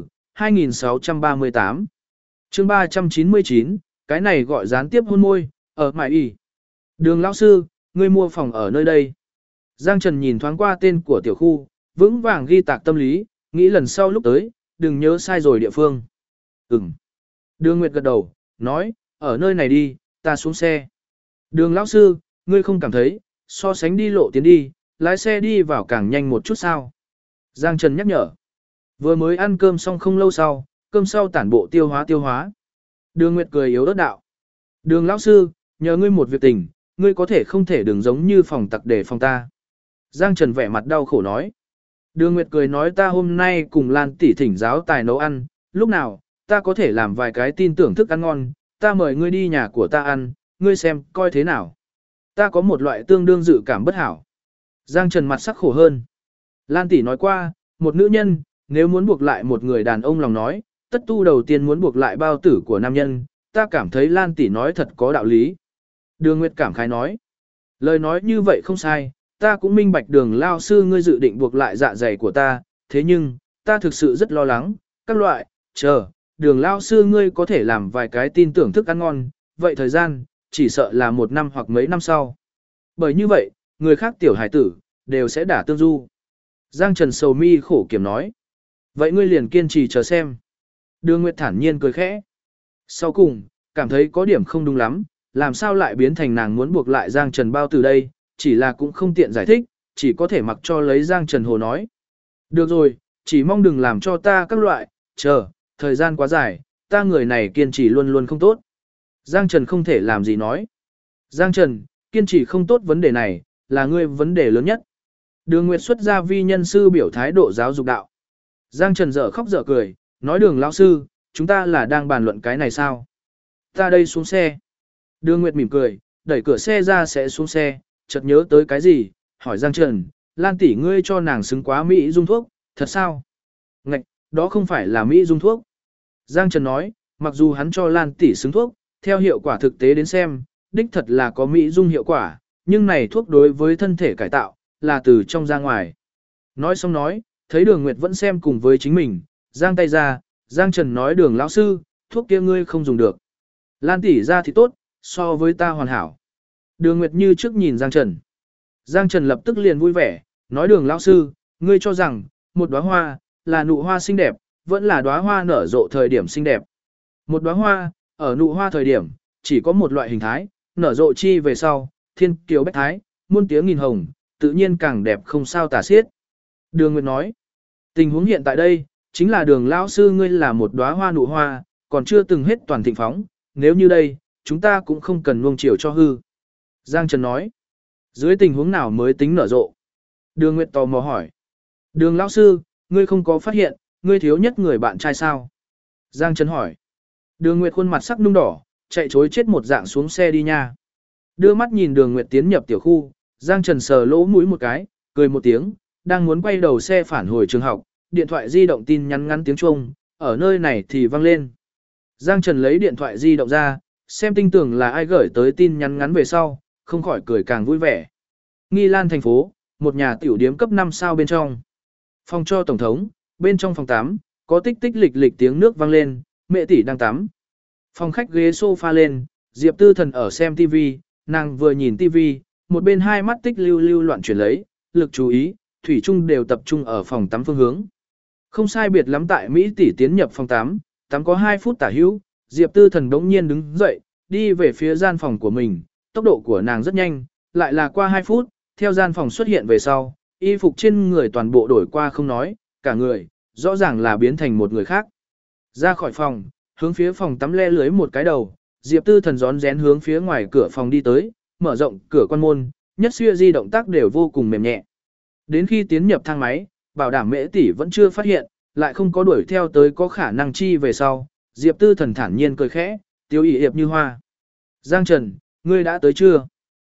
Speaker 1: 2638. chương 399, cái này gọi gián tiếp hôn môi, ở mại y. Đường lão sư, ngươi mua phòng ở nơi đây. Giang Trần nhìn thoáng qua tên của tiểu khu, vững vàng ghi tạc tâm lý, nghĩ lần sau lúc tới, đừng nhớ sai rồi địa phương. Ừm. Đường Nguyệt gật đầu, nói, ở nơi này đi, ta xuống xe. Đường lão sư, ngươi không cảm thấy, so sánh đi lộ tiến đi, lái xe đi vào càng nhanh một chút sao. Giang Trần nhắc nhở. Vừa mới ăn cơm xong không lâu sau, cơm sau tản bộ tiêu hóa. Đường Nguyệt cười yếu ớt đạo. Đường lão sư, nhờ ngươi một việc tình, ngươi có thể không thể đừng giống như phòng tặc để phòng ta. Giang Trần vẻ mặt đau khổ nói. Đường Nguyệt cười nói ta hôm nay cùng Lan tỷ thỉnh giáo tài nấu ăn, lúc nào, ta có thể làm vài cái tin tưởng thức ăn ngon, ta mời ngươi đi nhà của ta ăn, ngươi xem, coi thế nào. Ta có một loại tương đương dự cảm bất hảo. Giang Trần mặt sắc khổ hơn. Lan tỷ nói qua, một nữ nhân, nếu muốn buộc lại một người đàn ông lòng nói, tất tu đầu tiên muốn buộc lại bao tử của nam nhân, ta cảm thấy Lan tỷ nói thật có đạo lý. Đường Nguyệt cảm khái nói. Lời nói như vậy không sai, ta cũng minh bạch Đường lao sư ngươi dự định buộc lại dạ dày của ta, thế nhưng, ta thực sự rất lo lắng, các loại, Đường lao sư ngươi có thể làm vài cái tin tưởng thức ăn ngon, vậy thời gian, chỉ sợ là một năm hoặc mấy năm sau. Bởi như vậy, người khác tiểu hải tử, đều sẽ đả tương du. Giang Trần sầu mi khổ kiểm nói. Vậy ngươi liền kiên trì chờ xem. Đường Nguyệt thản nhiên cười khẽ. Sau cùng, cảm thấy có điểm không đúng lắm, làm sao lại biến thành nàng muốn buộc lại Giang Trần bao từ đây, chỉ là cũng không tiện giải thích, chỉ có thể mặc cho lấy Giang Trần hồ nói. Được rồi, chỉ mong đừng làm cho ta các loại, thời gian quá dài, ta người này kiên trì luôn luôn không tốt. Giang Trần không thể làm gì nói. Giang Trần, kiên trì không tốt vấn đề này, là ngươi vấn đề lớn nhất. Đường Nguyệt xuất ra vi nhân sư biểu thái độ giáo dục đạo. Giang Trần dở khóc dở cười, nói Đường lão sư, chúng ta là đang bàn luận cái này sao? Ta đây xuống xe. Đường Nguyệt mỉm cười, đẩy cửa xe ra sẽ xuống xe, chợt nhớ tới cái gì, hỏi Giang Trần, Lan tỷ ngươi cho nàng xứng quá Mỹ dung thuốc, thật sao? Ngạch, đó không phải là Mỹ dung thuốc. Giang Trần nói, mặc dù hắn cho Lan tỷ xứng thuốc, theo hiệu quả thực tế đến xem, đích thật là có Mỹ dung hiệu quả, nhưng này thuốc đối với thân thể cải tạo, là từ trong ra ngoài. Nói xong nói, thấy Đường Nguyệt vẫn xem cùng với chính mình, giang tay ra, Giang Trần nói Đường lão sư, thuốc kia ngươi không dùng được. Lan tỷ ra thì tốt, so với ta hoàn hảo. Đường Nguyệt như trước nhìn Giang Trần. Giang Trần lập tức liền vui vẻ, nói Đường lão sư, ngươi cho rằng, một đóa hoa, là nụ hoa xinh đẹp, vẫn là đóa hoa nở rộ thời điểm xinh đẹp. Một đóa hoa, ở nụ hoa thời điểm, chỉ có một loại hình thái, nở rộ chi về sau, thiên kiều bách thái, muôn tiếng nghìn hồng, tự nhiên càng đẹp không sao tả xiết. Đường Nguyệt nói, tình huống hiện tại đây, chính là Đường lão sư ngươi là một đóa hoa nụ hoa, còn chưa từng hết toàn thịnh phóng, nếu như đây, chúng ta cũng không cần nuông chiều cho hư. Giang Trần nói, dưới tình huống nào mới tính nở rộ? Đường Nguyệt tò mò hỏi, Đường lão sư, ngươi không có phát hiện, ngươi thiếu nhất người bạn trai sao? Giang Trần hỏi, Đường Nguyệt khuôn mặt sắc nung đỏ, chạy chối chết một dạng xuống xe đi nha. Đưa mắt nhìn Đường Nguyệt tiến nhập tiểu khu, Giang Trần sờ lỗ mũi một cái, cười một tiếng, đang muốn quay đầu xe phản hồi trường học, điện thoại di động tin nhắn ngắn tiếng chuông, ở nơi này thì vang lên. Giang Trần lấy điện thoại di động ra, xem tin tưởng là ai gửi tới tin nhắn ngắn về sau, không khỏi cười càng vui vẻ. Nghi Lan thành phố, một nhà tiểu điếm cấp 5 sao bên trong. Phòng cho tổng thống, bên trong phòng tắm, có tích tích lịch lịch tiếng nước vang lên, mẹ tỷ đang tắm. Phòng khách ghế sofa lên, Diệp Tư Thần ở xem TV, nàng vừa nhìn TV, một bên hai mắt tích lưu lưu loạn chuyển lấy, lực chú ý, thủy chung đều tập trung ở phòng tắm phương hướng. Không sai biệt lắm tại Mỹ tỷ tiến nhập phòng tắm, tắm có 2 phút tả hữu, Diệp Tư Thần đống nhiên đứng dậy, đi về phía gian phòng của mình, tốc độ của nàng rất nhanh, lại là qua 2 phút, theo gian phòng xuất hiện về sau, y phục trên người toàn bộ đổi qua không nói, cả người, rõ ràng là biến thành một người khác. Ra khỏi phòng, hướng phía phòng tắm le lưới một cái đầu, Diệp Tư Thần rón rén hướng phía ngoài cửa phòng đi tới, mở rộng cửa quan môn, nhất xuyên di động tác đều vô cùng mềm nhẹ. Đến khi tiến nhập thang máy, bảo đảm mễ tỷ vẫn chưa phát hiện, lại không có đuổi theo tới có khả năng chi về sau, Diệp Tư Thần thản nhiên cười khẽ, tiêu y hiệp như hoa. Giang Trần, ngươi đã tới chưa?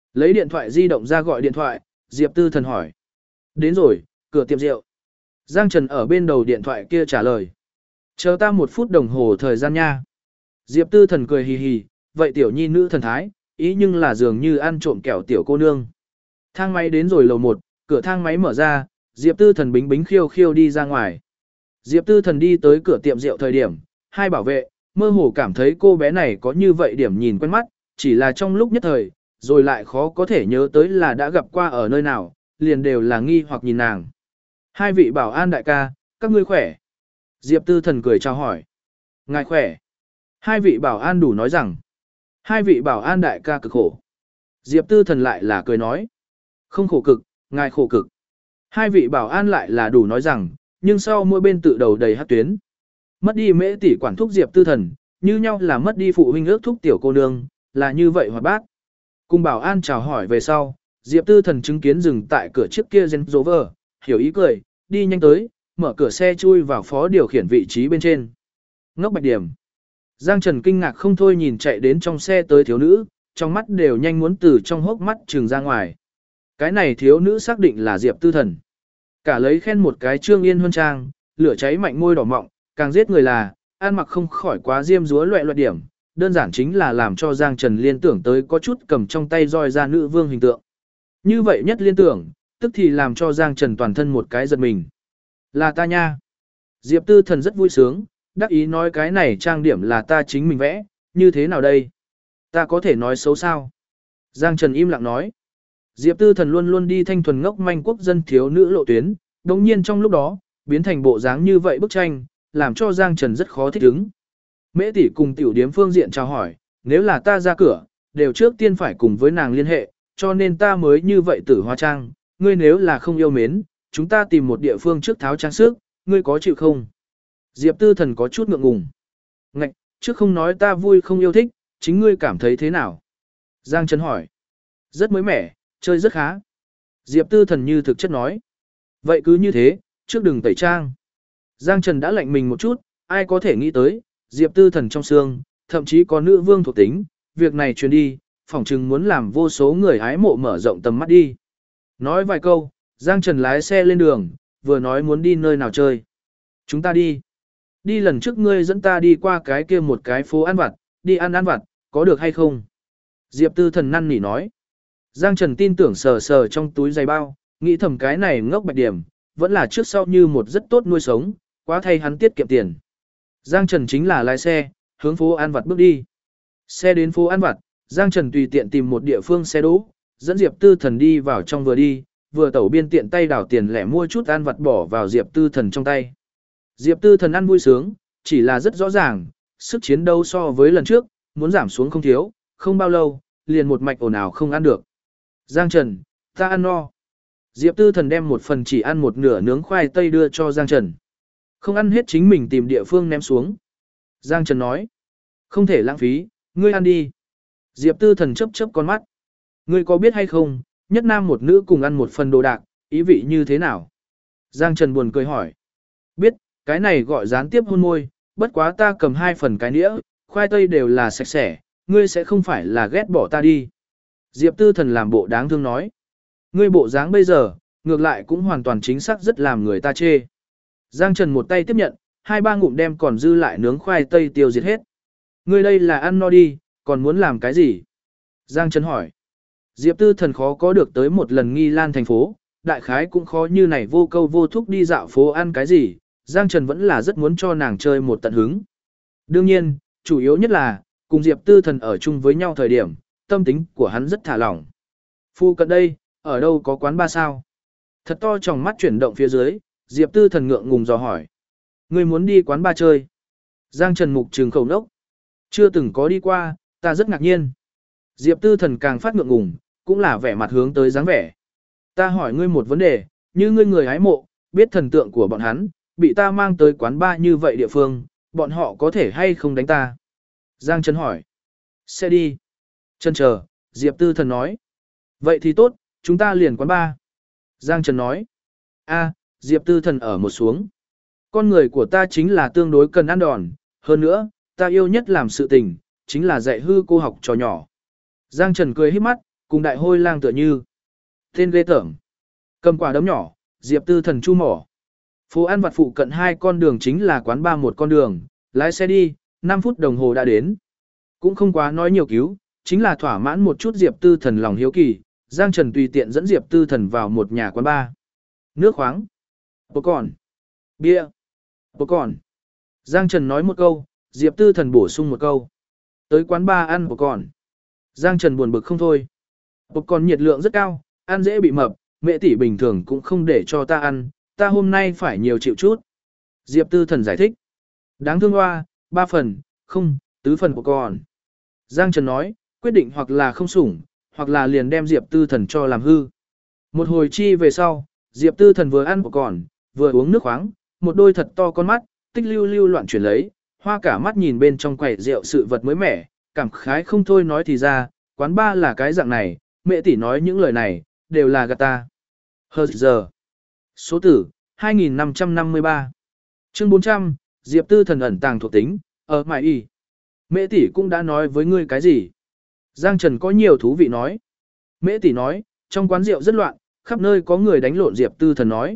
Speaker 1: Lấy điện thoại di động ra gọi điện thoại, Diệp Tư Thần hỏi. Đến rồi, cửa tiệm rượu. Giang Trần ở bên đầu điện thoại kia trả lời. Chờ ta 1 phút đồng hồ thời gian nha. Diệp Tư Thần cười hì hì, vậy tiểu nhi nữ thần thái, ý nhưng là dường như ăn trộm kẹo tiểu cô nương. Thang máy đến rồi lầu 1, cửa thang máy mở ra, Diệp Tư Thần bính bính khiêu khiêu đi ra ngoài. Diệp Tư Thần đi tới cửa tiệm rượu thời điểm, hai bảo vệ, mơ hồ cảm thấy cô bé này có như vậy điểm nhìn quen mắt, chỉ là trong lúc nhất thời, rồi lại khó có thể nhớ tới là đã gặp qua ở nơi nào, liền đều là nghi hoặc nhìn nàng. Hai vị bảo an đại ca, các ngươi khỏe. Diệp Tư Thần cười chào hỏi. Ngài khỏe. Hai vị bảo an đủ nói rằng. Hai vị bảo an đại ca cực khổ. Diệp Tư Thần lại là cười nói. Không khổ cực, ngài khổ cực. Hai vị bảo an lại là đủ nói rằng, nhưng sau mỗi bên tự đầu đầy hát tuyến. Mất đi mễ tỷ quản thúc Diệp Tư Thần, như nhau là mất đi phụ huynh ước thúc tiểu cô nương, là như vậy hoạt bát. Cùng bảo an chào hỏi về sau, Diệp Tư Thần chứng kiến dừng tại cửa trước kia Range Rover, hiểu ý cười, đi nhanh tới, mở cửa xe chui vào phó điều khiển vị trí bên trên. Ngốc bạch điểm. Giang Trần kinh ngạc không thôi nhìn chạy đến trong xe tới thiếu nữ, trong mắt đều nhanh muốn từ trong hốc mắt trừng ra ngoài. Cái này thiếu nữ xác định là Diệp Tư Thần. Cả lấy khen một cái trương yên huân trang, lửa cháy mạnh môi đỏ mọng, càng giết người là, ăn mặc không khỏi quá diêm dúa loẹ loẹt điểm, đơn giản chính là làm cho Giang Trần liên tưởng tới có chút cầm trong tay roi ra nữ vương hình tượng. Như vậy nhất liên tưởng, tức thì làm cho Giang Trần toàn thân một cái giật mình. Là ta nha. Diệp Tư Thần rất vui sướng, đắc ý nói cái này trang điểm là ta chính mình vẽ, như thế nào đây? Ta có thể nói xấu sao? Giang Trần im lặng nói. Diệp Tư Thần luôn luôn đi thanh thuần ngốc manh quốc dân thiếu nữ lộ tuyến, đồng nhiên trong lúc đó, biến thành bộ dáng như vậy bức tranh, làm cho Giang Trần rất khó thích ứng. Mễ tỷ cùng tiểu điếm phương diện chào hỏi, nếu là ta ra cửa, đều trước tiên phải cùng với nàng liên hệ, cho nên ta mới như vậy tử hóa trang, ngươi nếu là không yêu mến, chúng ta tìm một địa phương trước tháo trang sức, ngươi có chịu không? Diệp Tư Thần có chút ngượng ngùng. Ngạch, trước không nói ta vui không yêu thích, chính ngươi cảm thấy thế nào? Giang Trần hỏi. Rất mới mẻ, chơi rất khá. Diệp Tư Thần như thực chất nói. Vậy cứ như thế, trước đừng tẩy trang. Giang Trần đã lạnh mình một chút, ai có thể nghĩ tới, Diệp Tư Thần trong xương, thậm chí có nữ vương thuộc tính, việc này truyền đi, phỏng chừng muốn làm vô số người hái mộ mở rộng tầm mắt đi. Nói vài câu, Giang Trần lái xe lên đường, vừa nói muốn đi nơi nào chơi. Chúng ta đi. Đi lần trước ngươi dẫn ta đi qua cái kia một cái phố ăn vặt, đi ăn vặt, có được hay không? Diệp Tư Thần năn nỉ nói. Giang Trần tin tưởng sờ sờ trong túi giày bao, nghĩ thầm cái này ngốc bạch điểm, vẫn là trước sau như một rất tốt nuôi sống, quá thay hắn tiết kiệm tiền. Giang Trần chính là lái xe, hướng phố ăn vặt bước đi. Xe đến phố ăn vặt, Giang Trần tùy tiện tìm một địa phương xe đỗ, dẫn Diệp Tư Thần đi vào trong vừa đi, vừa tẩu biên tiện tay đảo tiền lẻ mua chút ăn vặt bỏ vào Diệp Tư Thần trong tay. Diệp Tư Thần ăn vui sướng, chỉ là rất rõ ràng, sức chiến đấu so với lần trước, muốn giảm xuống không thiếu, không bao lâu, liền một mạch ồn ào không ăn được. Giang Trần, ta ăn no. Diệp Tư Thần đem một phần chỉ ăn một nửa nướng khoai tây đưa cho Giang Trần. Không ăn hết chính mình tìm địa phương ném xuống. Giang Trần nói, không thể lãng phí, ngươi ăn đi. Diệp Tư Thần chớp chớp con mắt. Ngươi có biết hay không, nhất nam một nữ cùng ăn một phần đồ đạc, ý vị như thế nào? Giang Trần buồn cười hỏi. Biết, cái này gọi gián tiếp hôn môi, bất quá ta cầm 2 phần cái nĩa, khoai tây đều là sạch sẽ, ngươi sẽ không phải là ghét bỏ ta đi. Diệp Tư Thần làm bộ đáng thương nói. Ngươi bộ dáng bây giờ, ngược lại cũng hoàn toàn chính xác rất làm người ta chê. Giang Trần một tay tiếp nhận, 2-3 ngụm đem còn dư lại nướng khoai tây tiêu diệt hết. Ngươi đây là ăn no đi, còn muốn làm cái gì? Giang Trần hỏi. Diệp Tư Thần khó có được tới một lần Nghi Lan thành phố, đại khái cũng khó như này vô câu vô thúc đi dạo phố ăn cái gì, Giang Trần vẫn là rất muốn cho nàng chơi một tận hứng. Đương nhiên, chủ yếu nhất là, cùng Diệp Tư Thần ở chung với nhau thời điểm, tâm tính của hắn rất thả lỏng. Phu cận đây, ở đâu có quán ba sao? Thật to trong mắt chuyển động phía dưới, Diệp Tư Thần ngượng ngùng dò hỏi. Ngươi muốn đi quán ba chơi? Giang Trần mục trừng khẩu nốc. Chưa từng có đi qua, ta rất ngạc nhiên. Diệp Tư Thần càng phát ngượng ngùng, cũng là vẻ mặt hướng tới dáng vẻ. Ta hỏi ngươi một vấn đề, như ngươi người hái mộ, biết thần tượng của bọn hắn, bị ta mang tới quán ba như vậy địa phương, bọn họ có thể hay không đánh ta? Giang Trần hỏi. Sẽ đi. Chân chờ, Diệp Tư Thần nói. Vậy thì tốt, chúng ta liền quán ba. Giang Trần nói. A, Diệp Tư Thần ở một xuống. Con người của ta chính là tương đối cần ăn đòn, hơn nữa, ta yêu nhất làm sự tình, chính là dạy hư cô học trò nhỏ. Giang Trần cười híp mắt, cùng đại hôi lang tựa như. Tên ghê tởm. Cầm quả đấm nhỏ, Diệp Tư Thần chu mỏ. Phố ăn vặt phụ cận 2 con đường chính là quán ba một con đường, lái xe đi, 5 phút đồng hồ đã đến. Cũng không quá nói nhiều cứu, chính là thỏa mãn một chút Diệp Tư Thần lòng hiếu kỳ, Giang Trần tùy tiện dẫn Diệp Tư Thần vào một nhà quán ba. Nước khoáng, bố còn, bia, bố còn. Giang Trần nói một câu, Diệp Tư Thần bổ sung một câu. Tới quán ba ăn bố còn. Giang Trần buồn bực không thôi. Bố còn nhiệt lượng rất cao, ăn dễ bị mập, mẹ tỷ bình thường cũng không để cho ta ăn, ta hôm nay phải nhiều chịu chút. Diệp Tư Thần giải thích. Đáng thương hoa, 3 phần, không, 4 phần bố còn. Giang Trần nói, quyết định hoặc là không sủng, hoặc là liền đem Diệp Tư Thần cho làm hư. Một hồi chi về sau, Diệp Tư Thần vừa ăn bố còn, vừa uống nước khoáng, một đôi thật to con mắt, tích lưu lưu loạn chuyển lấy, hoa cả mắt nhìn bên trong quầy rượu sự vật mới mẻ, cảm khái không thôi nói thì ra, quán ba là cái dạng này, mẹ tỷ nói những lời này, đều là gạt ta. Hờ giờ. Số tử, 2553. Chương 400, Diệp Tư Thần ẩn tàng thuộc tính, ở mại y. Mẹ tỷ cũng đã nói với ngươi cái gì? Giang Trần có nhiều thú vị nói. Mẹ tỷ nói, trong quán rượu rất loạn, khắp nơi có người đánh lộn. Diệp Tư Thần nói.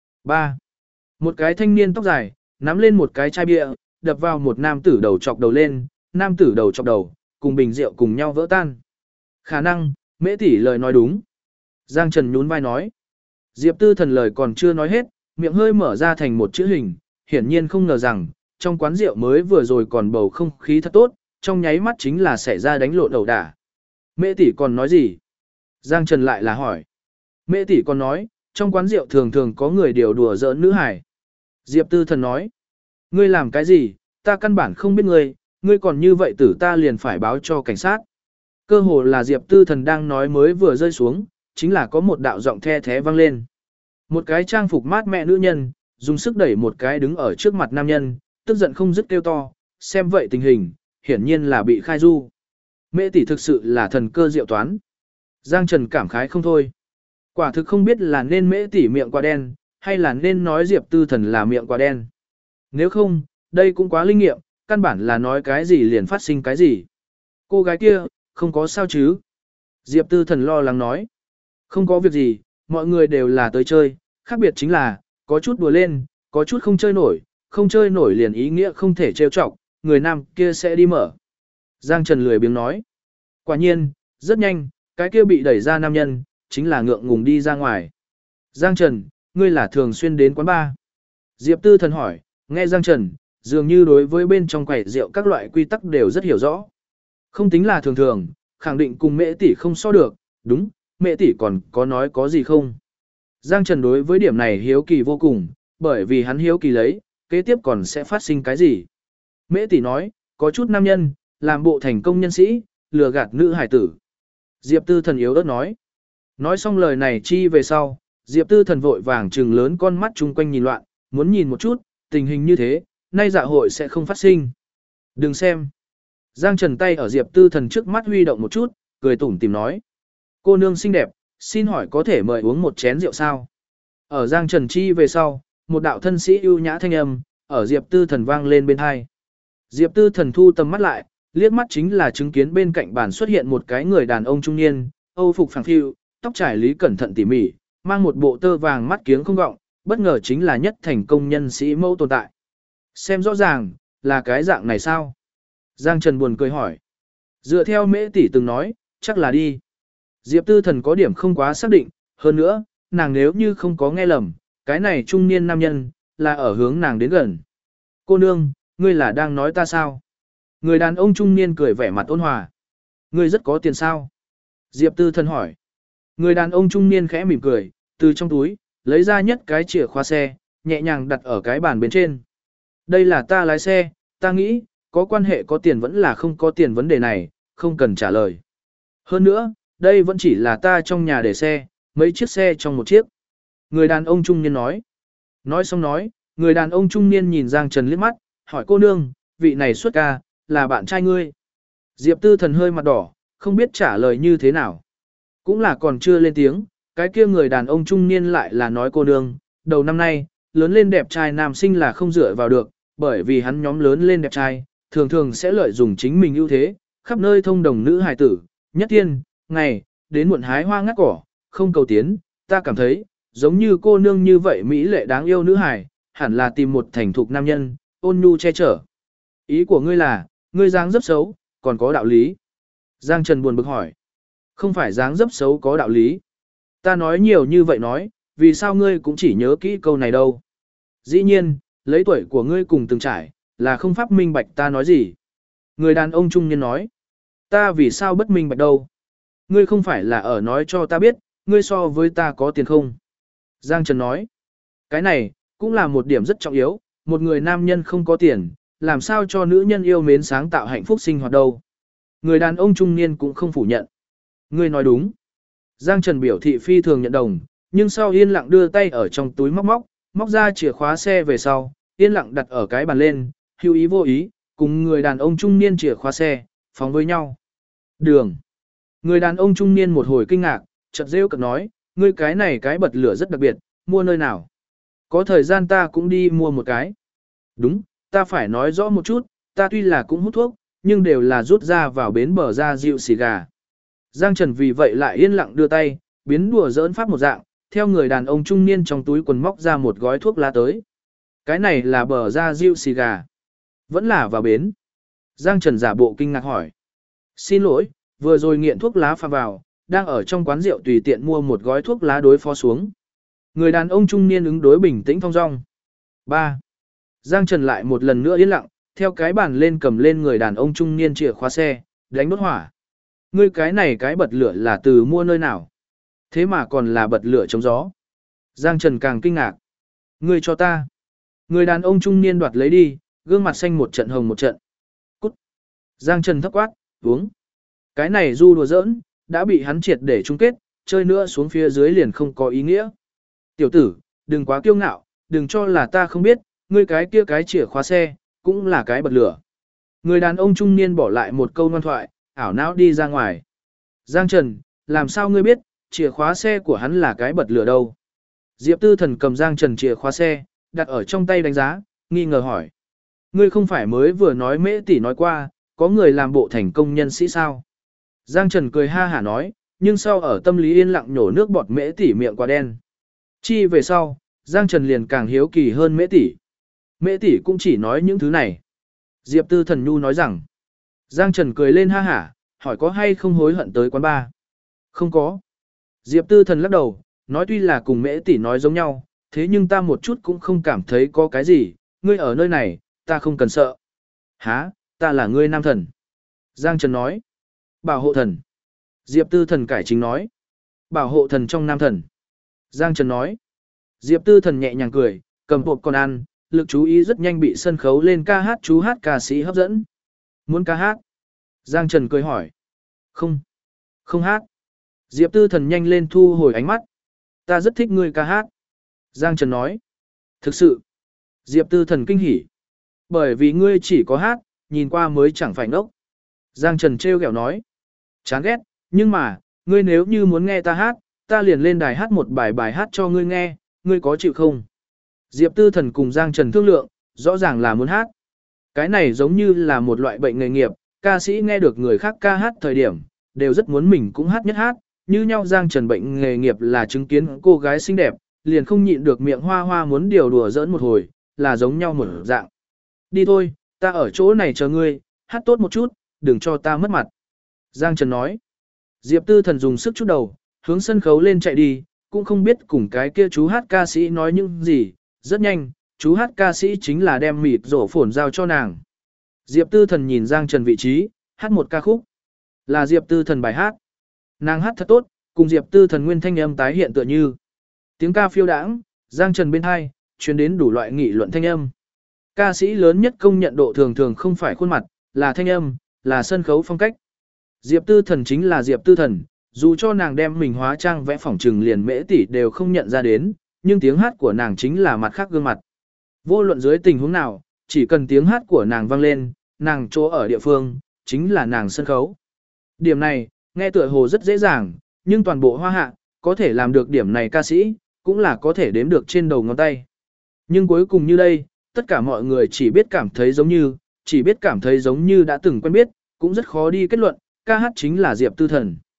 Speaker 1: 3. Một cái thanh niên tóc dài, nắm lên một cái chai bia, đập vào một nam tử đầu chọc đầu lên, nam tử đầu chọc đầu, cùng bình rượu cùng nhau vỡ tan. Khả năng, mẹ tỷ lời nói đúng. Giang Trần nhún vai nói. Diệp Tư Thần lời còn chưa nói hết, miệng hơi mở ra thành một chữ hình, hiển nhiên không ngờ rằng, trong quán rượu mới vừa rồi còn bầu không khí thật tốt, trong nháy mắt chính là xảy ra đánh lộn ẩu đả. Mẹ tỷ còn nói gì? Giang Trần lại là hỏi. Mẹ tỷ còn nói, trong quán rượu thường thường có người điều đùa giỡn nữ hải. Diệp Tư Thần nói. Ngươi làm cái gì, ta căn bản không biết ngươi còn như vậy tử ta liền phải báo cho cảnh sát. Cơ hồ là Diệp Tư Thần đang nói mới vừa rơi xuống, chính là có một đạo giọng the thé vang lên. Một cái trang phục mát mẹ nữ nhân, dùng sức đẩy một cái đứng ở trước mặt nam nhân, tức giận không dứt kêu to, xem vậy tình hình, hiển nhiên là bị khai du. Mẹ tỷ thực sự là thần cơ diệu toán. Giang Trần cảm khái không thôi. Quả thực không biết là nên mẹ tỷ miệng quá đen, hay là nên nói Diệp Tư Thần là miệng quá đen. Nếu không, đây cũng quá linh nghiệm, căn bản là nói cái gì liền phát sinh cái gì. Cô gái kia, không có sao chứ? Diệp Tư Thần lo lắng nói. Không có việc gì, mọi người đều là tới chơi, khác biệt chính là, có chút đùa lên, có chút không chơi nổi, không chơi nổi liền ý nghĩa không thể trêu chọc, người nam kia sẽ đi mở. Giang Trần lười biếng nói. Quả nhiên, rất nhanh, cái kia bị đẩy ra nam nhân, chính là ngượng ngùng đi ra ngoài. Giang Trần, ngươi là thường xuyên đến quán bar. Diệp Tư Thần hỏi, nghe Giang Trần, dường như đối với bên trong quầy rượu các loại quy tắc đều rất hiểu rõ. Không tính là thường thường, khẳng định cùng mẹ tỷ không so được, đúng, mẹ tỷ còn có nói có gì không? Giang Trần đối với điểm này hiếu kỳ vô cùng, bởi vì hắn hiếu kỳ lấy, kế tiếp còn sẽ phát sinh cái gì? Mẹ tỷ nói, có chút nam nhân, làm bộ thành công nhân sĩ, lừa gạt nữ hải tử. Diệp Tư Thần yếu ớt nói. Nói xong lời này chi về sau, Diệp Tư Thần vội vàng trừng lớn con mắt chung quanh nhìn loạn, muốn nhìn một chút, tình hình như thế, nay dạ hội sẽ không phát sinh. Đừng xem. Giang Trần tay ở Diệp Tư Thần trước mắt huy động một chút, cười tủm tìm nói. Cô nương xinh đẹp, xin hỏi có thể mời uống một chén rượu sao? Ở Giang Trần chi về sau, một đạo thân sĩ ưu nhã thanh âm, ở Diệp Tư Thần vang lên bên hai. Diệp Tư Thần thu tầm mắt lại, liếc mắt chính là chứng kiến bên cạnh bàn xuất hiện một cái người đàn ông trung niên, Âu phục phẳng phiu, tóc trải lý cẩn thận tỉ mỉ, mang một bộ tơ vàng mắt kiếng không gọng, bất ngờ chính là nhất thành công nhân sĩ mẫu tồn tại. Xem rõ ràng, là cái dạng này sao? Giang Trần buồn cười hỏi. Dựa theo mễ tỷ từng nói, chắc là đi. Diệp Tư Thần có điểm không quá xác định, hơn nữa, nàng nếu như không có nghe lầm, cái này trung niên nam nhân, là ở hướng nàng đến gần. Cô nương, ngươi là đang nói ta sao? Người đàn ông trung niên cười vẻ mặt ôn hòa. Ngươi rất có tiền sao? Diệp Tư Thần hỏi. Người đàn ông trung niên khẽ mỉm cười, từ trong túi, lấy ra nhất cái chìa khóa xe, nhẹ nhàng đặt ở cái bàn bên trên. Đây là ta lái xe, ta nghĩ, có quan hệ có tiền vẫn là không có tiền vấn đề này, không cần trả lời. Hơn nữa, đây vẫn chỉ là ta trong nhà để xe, mấy chiếc xe trong một chiếc. Người đàn ông trung niên nói. Nói xong nói, người đàn ông trung niên nhìn Giang Trần liếc mắt, hỏi cô nương, vị này xuất ca, là bạn trai ngươi. Diệp Tư Thần hơi mặt đỏ, không biết trả lời như thế nào. Cũng là còn chưa lên tiếng, cái kia người đàn ông trung niên lại là nói cô nương, đầu năm nay, lớn lên đẹp trai nam sinh là không dựa vào được, bởi vì hắn nhóm lớn lên đẹp trai, thường thường sẽ lợi dụng chính mình ưu thế, khắp nơi thông đồng nữ hài tử, nhất tiên, ngày, đến muộn hái hoa ngắt cỏ, không cầu tiến, ta cảm thấy, giống như cô nương như vậy mỹ lệ đáng yêu nữ hài, hẳn là tìm một thành thục nam nhân, ôn nhu che chở. Ý của ngươi là, ngươi dáng dấp xấu, còn có đạo lý. Giang Trần buồn bực hỏi. Không phải dáng dấp xấu có đạo lý. Ta nói nhiều như vậy nói, vì sao ngươi cũng chỉ nhớ kỹ câu này đâu. Dĩ nhiên, lấy tuổi của ngươi cùng từng trải, là không pháp minh bạch ta nói gì. Người đàn ông trung niên nói. Ta vì sao bất minh bạch đâu. Ngươi không phải là ở nói cho ta biết, ngươi so với ta có tiền không. Giang Trần nói. Cái này, cũng là một điểm rất trọng yếu, một người nam nhân không có tiền, làm sao cho nữ nhân yêu mến sáng tạo hạnh phúc sinh hoạt đâu. Người đàn ông trung niên cũng không phủ nhận. Ngươi nói đúng. Giang Trần biểu thị phi thường nhận đồng, nhưng sau yên lặng đưa tay ở trong túi móc ra chìa khóa xe về sau, yên lặng đặt ở cái bàn lên, hữu ý vô ý, cùng người đàn ông trung niên chìa khóa xe, phóng với nhau. Đường. Người đàn ông trung niên một hồi kinh ngạc, chợt rêu cợt nói, ngươi cái này cái bật lửa rất đặc biệt, mua nơi nào? Có thời gian ta cũng đi mua một cái. Đúng, ta phải nói rõ một chút, ta tuy là cũng hút thuốc, nhưng đều là rút ra vào bến bờ ra dịu xì gà. Giang Trần vì vậy lại yên lặng đưa tay, biến đùa giỡn pháp một dạng, theo người đàn ông trung niên trong túi quần móc ra một gói thuốc lá tới. Cái này là bờ ra dịu xì gà. Vẫn là vào bến. Giang Trần giả bộ kinh ngạc hỏi. Xin lỗi, vừa rồi nghiện thuốc lá pha vào, đang ở trong quán rượu tùy tiện mua một gói thuốc lá đối phó xuống. Người đàn ông trung niên ứng đối bình tĩnh thong dong. 3. Giang Trần lại một lần nữa yên lặng, theo cái bàn lên cầm lên người đàn ông trung niên chìa khóa xe, đánh đốt hỏa. Ngươi cái này cái bật lửa là từ mua nơi nào? Thế mà còn là bật lửa chống gió. Giang Trần càng kinh ngạc. Ngươi cho ta. Người đàn ông trung niên đoạt lấy đi, gương mặt xanh một trận hồng một trận. Cút. Giang Trần thấp quát, uống. Cái này du đùa giỡn, đã bị hắn triệt để chung kết, chơi nữa xuống phía dưới liền không có ý nghĩa. Tiểu tử, đừng quá kiêu ngạo, đừng cho là ta không biết, ngươi cái kia cái chìa khóa xe, cũng là cái bật lửa. Người đàn ông trung niên bỏ lại một câu ngoan thoại, ảo não đi ra ngoài. Giang Trần, làm sao ngươi biết, chìa khóa xe của hắn là cái bật lửa đâu? Diệp Tư Thần cầm Giang Trần chìa khóa xe, đặt ở trong tay đánh giá, nghi ngờ hỏi. Ngươi không phải mới vừa nói Mễ tỷ nói qua, có người làm bộ thành công nhân sĩ sao? Giang Trần cười ha hả nói, nhưng sau ở tâm lý yên lặng nhổ nước bọt Mễ tỷ miệng quá đen. Chi về sau, Giang Trần liền càng hiếu kỳ hơn Mễ tỷ. Mễ tỷ cũng chỉ nói những thứ này. Diệp Tư Thần nhu nói rằng. Giang Trần cười lên ha hả, hỏi có hay không hối hận tới quán bar. Không có. Diệp Tư Thần lắc đầu, nói tuy là cùng Mễ tỷ nói giống nhau, thế nhưng ta một chút cũng không cảm thấy có cái gì, ngươi ở nơi này, ta không cần sợ. Hả, ta là ngươi nam thần. Giang Trần nói. Bảo hộ thần. Diệp Tư Thần cải chính nói. Bảo hộ thần trong nam thần. Giang Trần nói. Diệp Tư Thần nhẹ nhàng cười, cầm hộp còn ăn, lực chú ý rất nhanh bị sân khấu lên ca hát chú hát ca sĩ hấp dẫn. Muốn ca hát? Giang Trần cười hỏi. Không. Không hát. Diệp Tư Thần nhanh lên thu hồi ánh mắt. Ta rất thích ngươi ca hát. Giang Trần nói. Thực sự. Diệp Tư Thần kinh hỉ. Bởi vì ngươi chỉ có hát, nhìn qua mới chẳng phải ngốc. Giang Trần trêu ghẹo nói. Chán ghét, nhưng mà, ngươi nếu như muốn nghe ta hát, ta liền lên đài hát một bài hát cho ngươi nghe, ngươi có chịu không? Diệp Tư Thần cùng Giang Trần thương lượng, rõ ràng là muốn hát. Cái này giống như là một loại bệnh nghề nghiệp, ca sĩ nghe được người khác ca hát thời điểm, đều rất muốn mình cũng hát nhất hát, như nhau Giang Trần bệnh nghề nghiệp là chứng kiến cô gái xinh đẹp, liền không nhịn được miệng hoa hoa muốn điều đùa giỡn một hồi, là giống nhau một dạng. Đi thôi, ta ở chỗ này chờ ngươi, hát tốt một chút, đừng cho ta mất mặt. Giang Trần nói. Diệp Tư Thần dùng sức chút đầu, hướng sân khấu lên chạy đi, cũng không biết cùng cái kia chú hát ca sĩ nói những gì, rất nhanh, chú hát ca sĩ chính là đem mịt rổ phồn giao cho nàng. Diệp Tư Thần nhìn Giang Trần vị trí, hát một ca khúc. Là Diệp Tư Thần bài hát. Nàng hát thật tốt, cùng Diệp Tư Thần nguyên thanh âm tái hiện tựa như. Tiếng ca phiêu đãng, Giang Trần bên hai, truyền đến đủ loại nghị luận thanh âm. Ca sĩ lớn nhất công nhận độ thường thường không phải khuôn mặt, là thanh âm, là sân khấu phong cách. Diệp Tư Thần chính là Diệp Tư Thần, dù cho nàng đem mình hóa trang vẽ phỏng trừng liền Mễ tỷ đều không nhận ra đến, nhưng tiếng hát của nàng chính là mặt khác gương mặt. Vô luận dưới tình huống nào, chỉ cần tiếng hát của nàng vang lên, nàng chỗ ở địa phương, chính là nàng sân khấu. Điểm này, nghe tựa hồ rất dễ dàng, nhưng toàn bộ Hoa Hạ, có thể làm được điểm này ca sĩ, cũng là có thể đếm được trên đầu ngón tay. Nhưng cuối cùng như đây, tất cả mọi người chỉ biết cảm thấy giống như đã từng quen biết, cũng rất khó đi kết luận, ca hát chính là Diệp Tư Thần.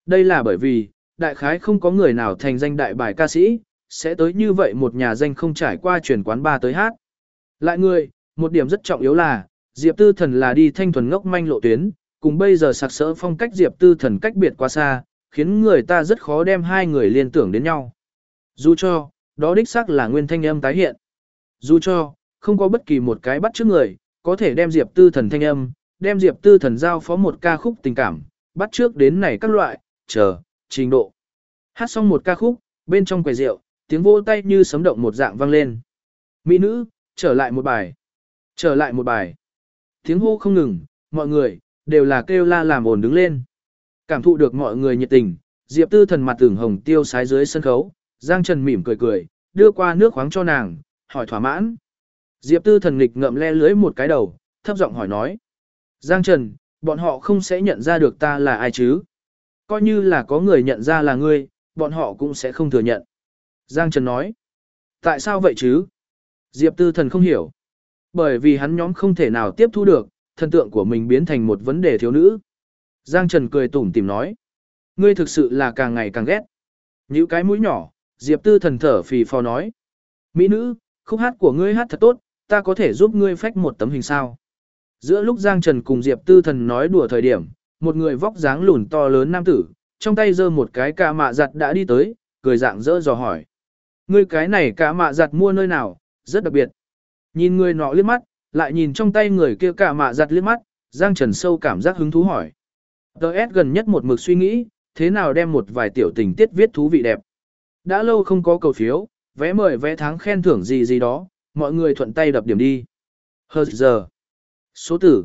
Speaker 1: Đây là bởi vì, đại khái không có người nào thành danh đại bài ca sĩ, sẽ tới như vậy một nhà danh không trải qua chuyển quán bar tới hát. Lại người, một điểm rất trọng yếu là, Diệp Tư Thần là đi thanh thuần ngốc manh lộ tuyến, cùng bây giờ sặc sỡ phong cách Diệp Tư Thần cách biệt quá xa, khiến người ta rất khó đem hai người liên tưởng đến nhau. Dù cho, đó đích xác là nguyên thanh âm tái hiện. Dù cho, không có bất kỳ một cái bắt chước người, có thể đem Diệp Tư Thần thanh âm, đem Diệp Tư Thần giao phó một ca khúc tình cảm, bắt trước đến này các loại, trình độ. Hát xong một ca khúc, bên trong quầy rượu, tiếng vỗ tay như sấm động một dạng vang lên. Mỹ nữ, trở lại một bài. Trở lại một bài. Tiếng hô không ngừng, mọi người, đều là kêu la làm ồn đứng lên. Cảm thụ được mọi người nhiệt tình, Diệp Tư Thần mặt tưởng hồng tiêu sái dưới sân khấu, Giang Trần mỉm cười cười, đưa qua nước khoáng cho nàng, hỏi thỏa mãn. Diệp Tư Thần nghịch ngậm le lưới một cái đầu, thấp giọng hỏi nói. Giang Trần, bọn họ không sẽ nhận ra được ta là ai chứ? Coi như là có người nhận ra là ngươi, bọn họ cũng sẽ không thừa nhận. Giang Trần nói. Tại sao vậy chứ? Diệp Tư Thần không hiểu. Bởi vì hắn nhóm không thể nào tiếp thu được, thần tượng của mình biến thành một vấn đề thiếu nữ. Giang Trần cười tủm tỉm nói. Ngươi thực sự là càng ngày càng ghét. Nhíu cái mũi nhỏ, Diệp Tư Thần thở phì phò nói. Mỹ nữ, khúc hát của ngươi hát thật tốt, ta có thể giúp ngươi phách một tấm hình sao. Giữa lúc Giang Trần cùng Diệp Tư Thần nói đùa thời điểm, một người vóc dáng lùn to lớn nam tử, trong tay giơ một cái cà mạ giặt đã đi tới, cười dạng dỡ dò hỏi. Ngươi cái này cà mạ giặt mua nơi nào, rất đặc biệt. Nhìn người nọ liếc mắt, lại nhìn trong tay người kia cà mạ giặt liếc mắt, Giang Trần sâu cảm giác hứng thú hỏi. TS gần nhất một mực suy nghĩ, thế nào đem một vài tiểu tình tiết viết thú vị đẹp. Đã lâu không có cầu phiếu, vé mời vé tháng khen thưởng gì gì đó, mọi người thuận tay đập điểm đi. Hờ giờ. Số tử,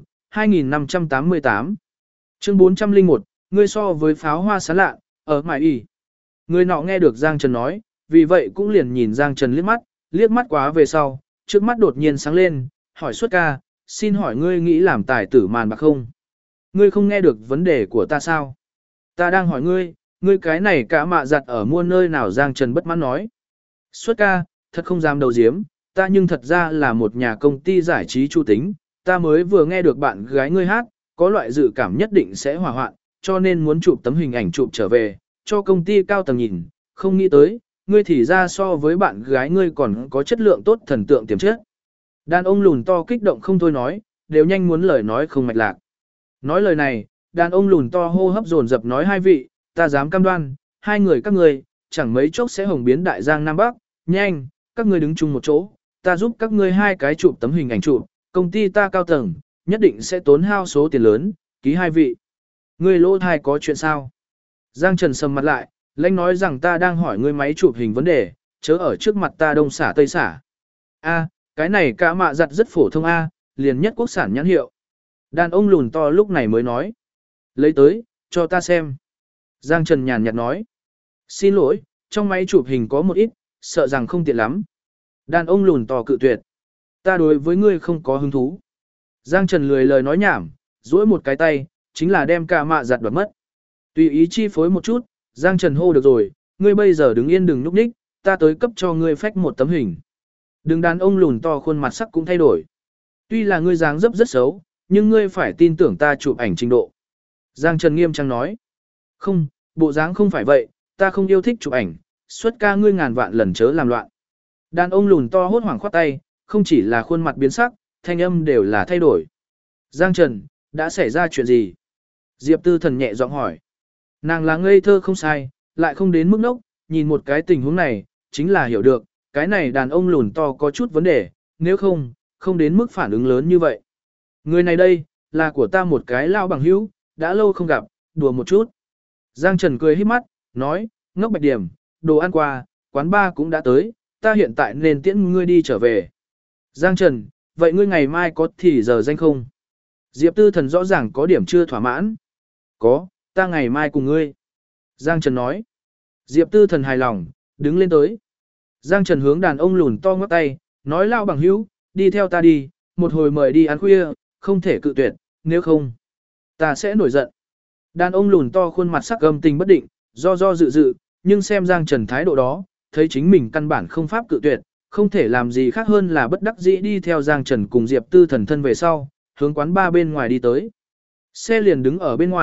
Speaker 1: 2588. Chương 401, ngươi so với pháo hoa sáng lạ, ở mải y. Người nọ nghe được Giang Trần nói, vì vậy cũng liền nhìn Giang Trần liếc mắt quá về sau, trước mắt đột nhiên sáng lên, hỏi Xuất ca, xin hỏi ngươi nghĩ làm tài tử màn bạc không? Ngươi không nghe được vấn đề của ta sao? Ta đang hỏi ngươi cái này cả mạ giặt ở mua nơi nào? Giang Trần bất mãn nói. Xuất ca, thật không dám đầu diếm, ta nhưng thật ra là một nhà công ty giải trí chu tính, ta mới vừa nghe được bạn gái ngươi hát, có loại dự cảm nhất định sẽ hỏa hoạn, cho nên muốn chụp tấm hình ảnh chụp trở về, cho công ty cao tầng nhìn, không nghĩ tới, ngươi thì ra so với bạn gái ngươi còn có chất lượng tốt thần tượng tiềm chất. Đàn ông lùn to kích động không thôi nói, đều nhanh muốn lời nói không mạch lạc. Nói lời này, đàn ông lùn to hô hấp dồn dập nói hai vị, ta dám cam đoan, hai người các ngươi, chẳng mấy chốc sẽ hồng biến đại giang Nam Bắc, nhanh, các ngươi đứng chung một chỗ, ta giúp các ngươi hai cái chụp tấm hình ảnh chụp, công ty ta cao tầng, nhất định sẽ tốn hao số tiền lớn, ký hai vị. Ngươi lỗ thai có chuyện sao? Giang Trần sầm mặt lại, lãnh nói rằng ta đang hỏi ngươi máy chụp hình vấn đề, chớ ở trước mặt ta đông xả tây xả. A, cái này cả mạ giặt rất phổ thông A, liền nhất quốc sản nhãn hiệu. Đàn ông lùn to lúc này mới nói. Lấy tới, cho ta xem. Giang Trần nhàn nhạt nói. Xin lỗi, trong máy chụp hình có một ít, sợ rằng không tiện lắm. Đàn ông lùn to cự tuyệt. Ta đối với ngươi không có hứng thú. Giang Trần lười lời nói nhảm, duỗi một cái tay, chính là đem cả mạ giặt đoạt mất. Tùy ý chi phối một chút, Giang Trần hô được rồi, ngươi bây giờ đứng yên đừng núp ních, ta tới cấp cho ngươi phách một tấm hình. Đừng đàn ông lùn to khuôn mặt sắc cũng thay đổi. Tuy là ngươi dáng dấp rất xấu, nhưng ngươi phải tin tưởng ta chụp ảnh trình độ. Giang Trần nghiêm trang nói. Không, bộ dáng không phải vậy, ta không yêu thích chụp ảnh, Xuất ca ngươi ngàn vạn lần chớ làm loạn. Đàn ông lùn to hốt hoảng khoát tay, không chỉ là khuôn mặt biến sắc, thanh âm đều là thay đổi. Giang Trần, đã xảy ra chuyện gì? Diệp Tư Thần nhẹ giọng hỏi. Nàng là ngây thơ không sai, lại không đến mức nốc, nhìn một cái tình huống này, chính là hiểu được, cái này đàn ông lùn to có chút vấn đề, nếu không đến mức phản ứng lớn như vậy. Người này đây, là của ta một cái lao bằng hữu, đã lâu không gặp, đùa một chút. Giang Trần cười híp mắt, nói, ngốc bạch điểm, đồ ăn qua, quán bar cũng đã tới, ta hiện tại nên tiễn ngươi đi trở về. Giang Trần, vậy ngươi ngày mai có thì giờ danh không? Diệp Tư Thần rõ ràng có điểm chưa thỏa mãn. Có, ta ngày mai cùng ngươi. Giang Trần nói. Diệp Tư Thần hài lòng, đứng lên tới. Giang Trần hướng đàn ông lùn to ngoắc tay, nói lao bằng hữu, đi theo ta đi, một hồi mời đi ăn khuya, không thể cự tuyệt, nếu không, ta sẽ nổi giận. Đàn ông lùn to khuôn mặt sắc âm tình bất định, do dự, nhưng xem Giang Trần thái độ đó, thấy chính mình căn bản không pháp cự tuyệt, không thể làm gì khác hơn là bất đắc dĩ đi theo Giang Trần cùng Diệp Tư Thần thân về sau, hướng quán ba bên ngoài đi tới. Xe liền đứng ở bên ngoài,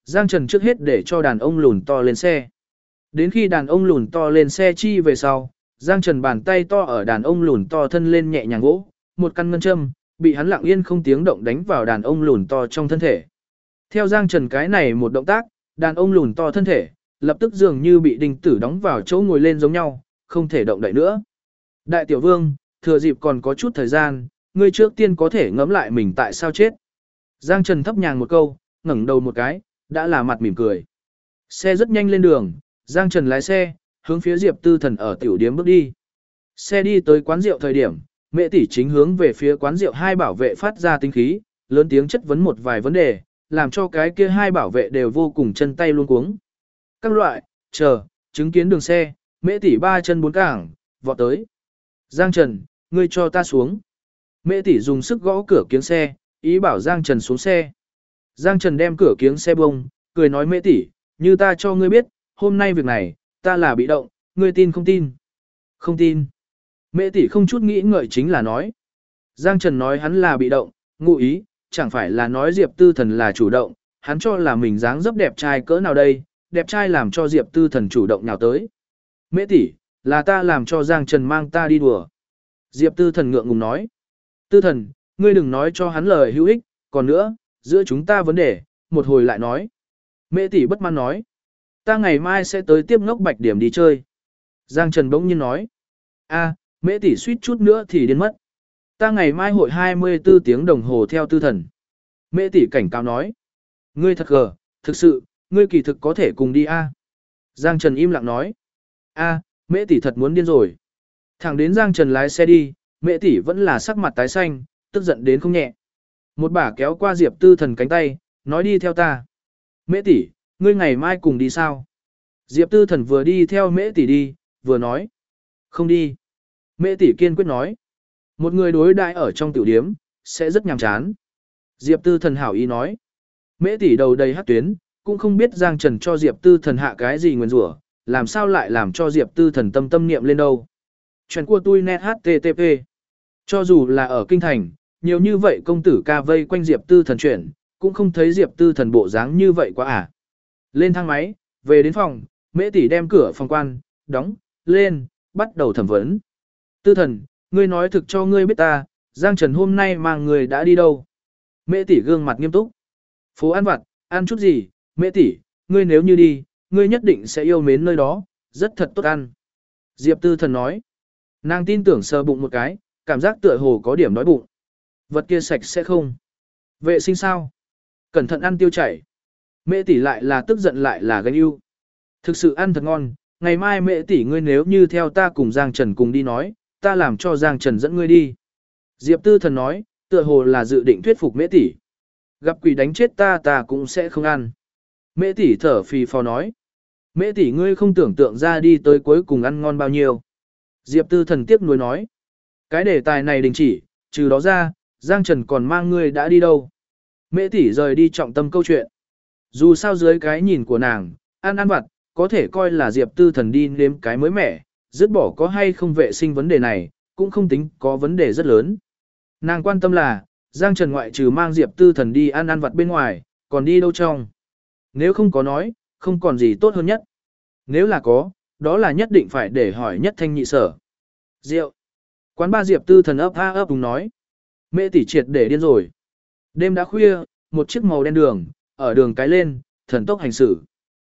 Speaker 1: Giang Trần trước hết để cho đàn ông lùn to lên xe. Đến khi đàn ông lùn to lên xe chi về sau, Giang Trần bàn tay to ở đàn ông lùn to thân lên nhẹ nhàng gỗ, một căn ngân châm, bị hắn lặng yên không tiếng động đánh vào đàn ông lùn to trong thân thể. Theo Giang Trần cái này một động tác, đàn ông lùn to thân thể, lập tức dường như bị đinh tử đóng vào chỗ ngồi lên giống nhau, không thể động đậy nữa. Đại tiểu vương, thừa dịp còn có chút thời gian, ngươi trước tiên có thể ngẫm lại mình tại sao chết. Giang Trần thấp nhàng một câu, ngẩng đầu một cái, đã là mặt mỉm cười. Xe rất nhanh lên đường, Giang Trần lái xe, hướng phía Diệp Tư Thần ở tiểu điếm bước đi. Xe đi tới quán rượu thời điểm, Mẹ tỷ chính hướng về phía quán rượu hai bảo vệ phát ra tinh khí, lớn tiếng chất vấn một vài vấn đề, làm cho cái kia hai bảo vệ đều vô cùng chân tay luống cuống. Các loại, chờ, chứng kiến đường xe, Mẹ tỷ ba chân bốn cẳng, vọt tới. Giang Trần, ngươi cho ta xuống. Mẹ tỷ dùng sức gõ cửa kiếng xe, ý bảo Giang Trần xuống xe. Giang Trần đem cửa kiếng xe bông, cười nói Mẹ tỷ, như ta cho ngươi biết, hôm nay việc này, ta là bị động, ngươi tin không tin? Không tin. Mẹ tỷ không chút nghĩ ngợi chính là nói. Giang Trần nói hắn là bị động, ngụ ý, chẳng phải là nói Diệp Tư Thần là chủ động, hắn cho là mình dáng dấp đẹp trai cỡ nào đây, đẹp trai làm cho Diệp Tư Thần chủ động nào tới. Mẹ tỷ, là ta làm cho Giang Trần mang ta đi đùa. Diệp Tư Thần ngượng ngùng nói. Tư Thần, ngươi đừng nói cho hắn lời hữu ích, còn nữa, giữa chúng ta vấn đề, một hồi lại nói. Mẹ tỷ bất mãn nói. Ta ngày mai sẽ tới tiếp Ngốc Bạch Điểm đi chơi. Giang Trần bỗng nhiên nói. A, Mẹ tỷ suýt chút nữa thì điên mất. Ta ngày mai hội 24 tiếng đồng hồ theo Tư Thần. Mẹ tỷ cảnh cáo nói. Ngươi thật gờ, thực sự, ngươi kỳ thực có thể cùng đi a. Giang Trần im lặng nói. A, Mẹ tỷ thật muốn điên rồi. Thẳng đến Giang Trần lái xe đi, Mẹ tỷ vẫn là sắc mặt tái xanh, tức giận đến không nhẹ. Một bà kéo qua Diệp Tư Thần cánh tay, nói đi theo ta. Mẹ tỷ, ngươi ngày mai cùng đi sao? Diệp Tư Thần vừa đi theo Mẹ tỷ đi, vừa nói. Không đi. Mẹ tỷ kiên quyết nói. Một người đối đãi ở trong tiểu điếm, sẽ rất nhàm chán. Diệp Tư Thần hảo ý nói. Mẹ tỷ đầu đầy hát tuyến, cũng không biết Giang Trần cho Diệp Tư Thần hạ cái gì nguyền rủa, làm sao lại làm cho Diệp Tư Thần tâm tâm niệm lên đâu. Chuyện của tôi net http. Cho dù là ở kinh thành, nhiều như vậy công tử ca vây quanh Diệp Tư Thần chuyển, cũng không thấy Diệp Tư Thần bộ dáng như vậy quá à. Lên thang máy, về đến phòng, Mẹ tỷ đem cửa phòng quan, đóng, lên, bắt đầu thẩm vấn. Tư Thần, ngươi nói thực cho ngươi biết ta, Giang Trần hôm nay mang người đã đi đâu? Mẹ tỷ gương mặt nghiêm túc. Phố ăn vặt, ăn chút gì? Mẹ tỷ, ngươi nếu như đi, ngươi nhất định sẽ yêu mến nơi đó, rất thật tốt ăn. Diệp Tư Thần nói. Nàng tin tưởng sờ bụng một cái, cảm giác tựa hồ có điểm đói bụng. Vật kia sạch sẽ không? Vệ sinh sao? Cẩn thận ăn tiêu chảy. Mẹ tỷ lại là tức giận lại là ganh ưu. Thực sự ăn thật ngon, ngày mai Mẹ tỷ ngươi nếu như theo ta cùng Giang Trần cùng đi nói, ta làm cho Giang Trần dẫn ngươi đi. Diệp Tư Thần nói, tựa hồ là dự định thuyết phục Mẹ tỷ. Gặp quỷ đánh chết ta cũng sẽ không ăn. Mẹ tỷ thở phì phò nói. Mẹ tỷ ngươi không tưởng tượng ra đi tới cuối cùng ăn ngon bao nhiêu. Diệp Tư Thần tiếc nuối nói. Cái đề tài này đình chỉ, trừ đó ra, Giang Trần còn mang ngươi đã đi đâu. Mẹ tỷ rời đi trọng tâm câu chuyện. Dù sao dưới cái nhìn của nàng, ăn vặt, có thể coi là Diệp Tư Thần đi nếm cái mới mẻ, dứt bỏ có hay không vệ sinh vấn đề này, cũng không tính có vấn đề rất lớn. Nàng quan tâm là, Giang Trần ngoại trừ mang Diệp Tư Thần đi ăn vặt bên ngoài, còn đi đâu trong. Nếu không có nói, không còn gì tốt hơn nhất. Nếu là có, đó là nhất định phải để hỏi nhất thanh nhị sở. Rượu. Quán ba Diệp Tư Thần ấp a ấp đúng nói. Mẹ tỷ triệt để điên rồi. Đêm đã khuya, một chiếc màu đen đường, ở đường cái lên, thần tốc hành xử.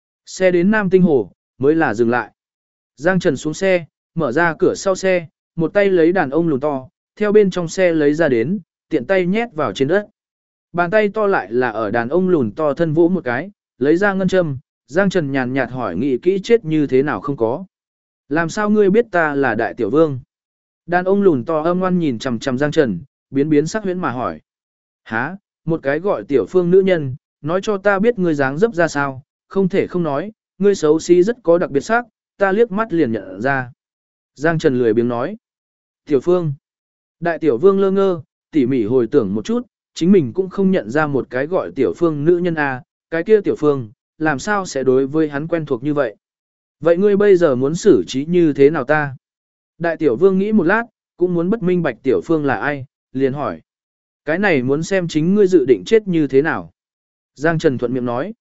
Speaker 1: Xe đến Nam Tinh Hồ, mới là dừng lại. Giang Trần xuống xe, mở ra cửa sau xe, một tay lấy đàn ông lùn to, theo bên trong xe lấy ra đến, tiện tay nhét vào trên đất. Bàn tay to lại là ở đàn ông lùn to thân vỗ một cái, lấy ra ngân châm, Giang Trần nhàn nhạt hỏi nghĩ kỹ chết như thế nào không có. Làm sao ngươi biết ta là đại tiểu vương? Đàn ông lùn to âm ngoan nhìn chằm chằm Giang Trần, biến sắc huyễn mà hỏi. Hả, một cái gọi tiểu phương nữ nhân, nói cho ta biết ngươi dáng dấp ra sao, không thể không nói, ngươi xấu xí rất có đặc biệt sắc, ta liếc mắt liền nhận ra. Giang Trần lười biếng nói. Tiểu phương. Đại tiểu vương lơ ngơ, tỉ mỉ hồi tưởng một chút, chính mình cũng không nhận ra một cái gọi tiểu phương nữ nhân a, cái kia tiểu phương, làm sao sẽ đối với hắn quen thuộc như vậy. Vậy ngươi bây giờ muốn xử trí như thế nào ta? Đại tiểu vương nghĩ một lát, cũng muốn bất minh bạch tiểu phương là ai, liền hỏi. Cái này muốn xem chính ngươi dự định chết như thế nào. Giang Trần thuận miệng nói.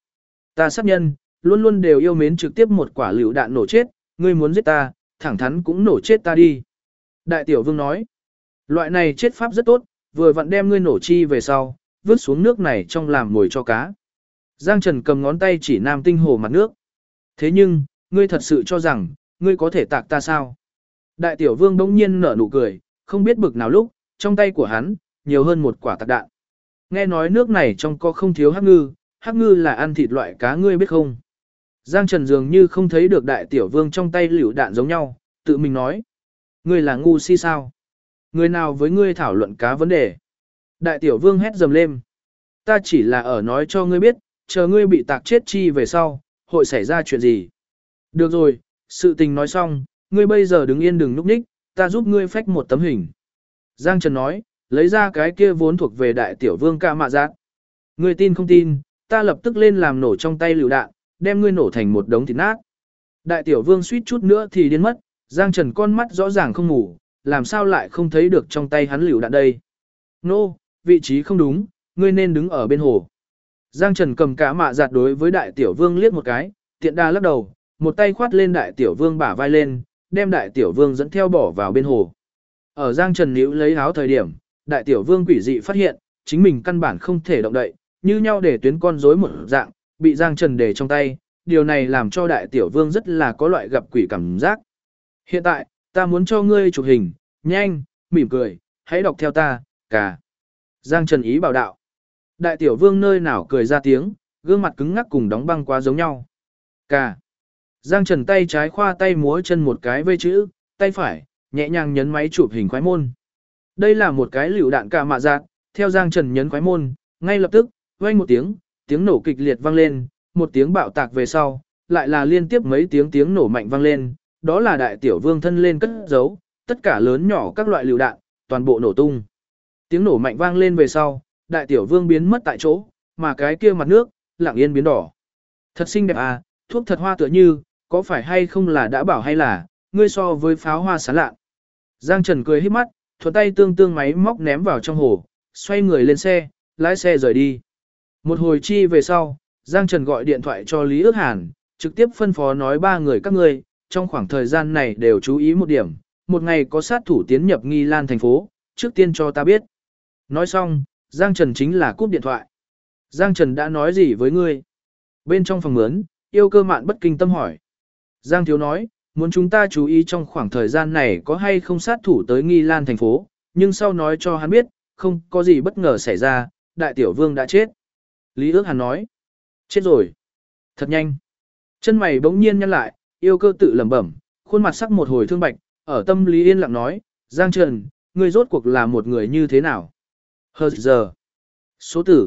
Speaker 1: Ta sát nhân, luôn luôn đều yêu mến trực tiếp một quả lựu đạn nổ chết, ngươi muốn giết ta, thẳng thắn cũng nổ chết ta đi. Đại tiểu vương nói, loại này chết pháp rất tốt, vừa vặn đem ngươi nổ chi về sau, vứt xuống nước này trong làm mồi cho cá. Giang Trần cầm ngón tay chỉ Nam Tinh Hồ mặt nước. Thế nhưng, ngươi thật sự cho rằng, ngươi có thể tạc ta sao? Đại tiểu vương bỗng nhiên nở nụ cười, không biết bực nào lúc, trong tay của hắn, nhiều hơn một quả tạc đạn. Nghe nói nước này trong có không thiếu hắc ngư là ăn thịt loại cá ngươi biết không? Giang Trần dường như không thấy được đại tiểu vương trong tay liều đạn giống nhau, tự mình nói. Ngươi là ngu si sao? Người nào với ngươi thảo luận cá vấn đề? Đại tiểu vương hét dầm lên. Ta chỉ là ở nói cho ngươi biết, chờ ngươi bị tạc chết chi về sau, hội xảy ra chuyện gì. Được rồi, sự tình nói xong, ngươi bây giờ đứng yên đừng núp ních, ta giúp ngươi phách một tấm hình. Giang Trần nói, lấy ra cái kia vốn thuộc về đại tiểu vương ca mạ giác. Ngươi tin không tin, ta lập tức lên làm nổ trong tay lựu đạn, đem ngươi nổ thành một đống thịt nát. Đại tiểu vương suýt chút nữa thì điên mất, Giang Trần con mắt rõ ràng không ngủ, làm sao lại không thấy được trong tay hắn lựu đạn đây. Nô, vị trí không đúng, ngươi nên đứng ở bên hồ. Giang Trần cầm cả mạ giặt đối với đại tiểu vương liếc một cái, tiện đa lắc đầu, một tay khoát lên đại tiểu vương bả vai lên, đem đại tiểu vương dẫn theo bỏ vào bên hồ. Ở Giang Trần níu lấy áo thời điểm, đại tiểu vương quỷ dị phát hiện, chính mình căn bản không thể động đậy, như nhau để tuyến con rối một dạng, bị Giang Trần để trong tay, điều này làm cho đại tiểu vương rất là có loại gặp quỷ cảm giác. Hiện tại, ta muốn cho ngươi chụp hình, nhanh, mỉm cười, hãy đọc theo ta, cả. Giang Trần ý bảo đạo. Đại tiểu vương nơi nào cười ra tiếng, gương mặt cứng ngắc cùng đóng băng quá giống nhau. Cả. Giang Trần tay trái khoa tay múa chân một cái vây chữ, tay phải, nhẹ nhàng nhấn máy chụp hình khoái môn. Đây là một cái lựu đạn cả mạ giác, theo Giang Trần nhấn khoái môn, ngay lập tức, vang một tiếng, tiếng nổ kịch liệt vang lên, một tiếng bạo tạc về sau, lại là liên tiếp mấy tiếng nổ mạnh vang lên, đó là đại tiểu vương thân lên cất giấu, tất cả lớn nhỏ các loại lựu đạn, toàn bộ nổ tung. Tiếng nổ mạnh vang lên về sau, đại tiểu vương biến mất tại chỗ, mà cái kia mặt nước, lặng yên biến đỏ. Thật xinh đẹp à, thuốc thật hoa tựa như, có phải hay không là đã bảo hay là, ngươi so với pháo hoa sáng lạ. Giang Trần cười híp mắt, thuận tay tương máy móc ném vào trong hồ, xoay người lên xe, lái xe rời đi. Một hồi chi về sau, Giang Trần gọi điện thoại cho Lý Ước Hàn, trực tiếp phân phó nói ba người các ngươi, trong khoảng thời gian này đều chú ý một điểm, một ngày có sát thủ tiến nhập Nghi Lan thành phố, trước tiên cho ta biết. Nói xong, Giang Trần chính là cúp điện thoại. Giang Trần đã nói gì với ngươi? Bên trong phòng mướn, Yêu Cơ Mạn bất kinh tâm hỏi. Giang Thiếu nói, muốn chúng ta chú ý trong khoảng thời gian này có hay không sát thủ tới Nghi Lan thành phố, nhưng sau nói cho hắn biết, không có gì bất ngờ xảy ra, đại tiểu vương đã chết. Lý Ước Hàn nói, chết rồi. Thật nhanh. Chân mày bỗng nhiên nhăn lại, Yêu Cơ tự lẩm bẩm, khuôn mặt sắc một hồi thương bạch, ở tâm lý yên lặng nói, Giang Trần, ngươi rốt cuộc là một người như thế nào? Hờ giờ. Số tử,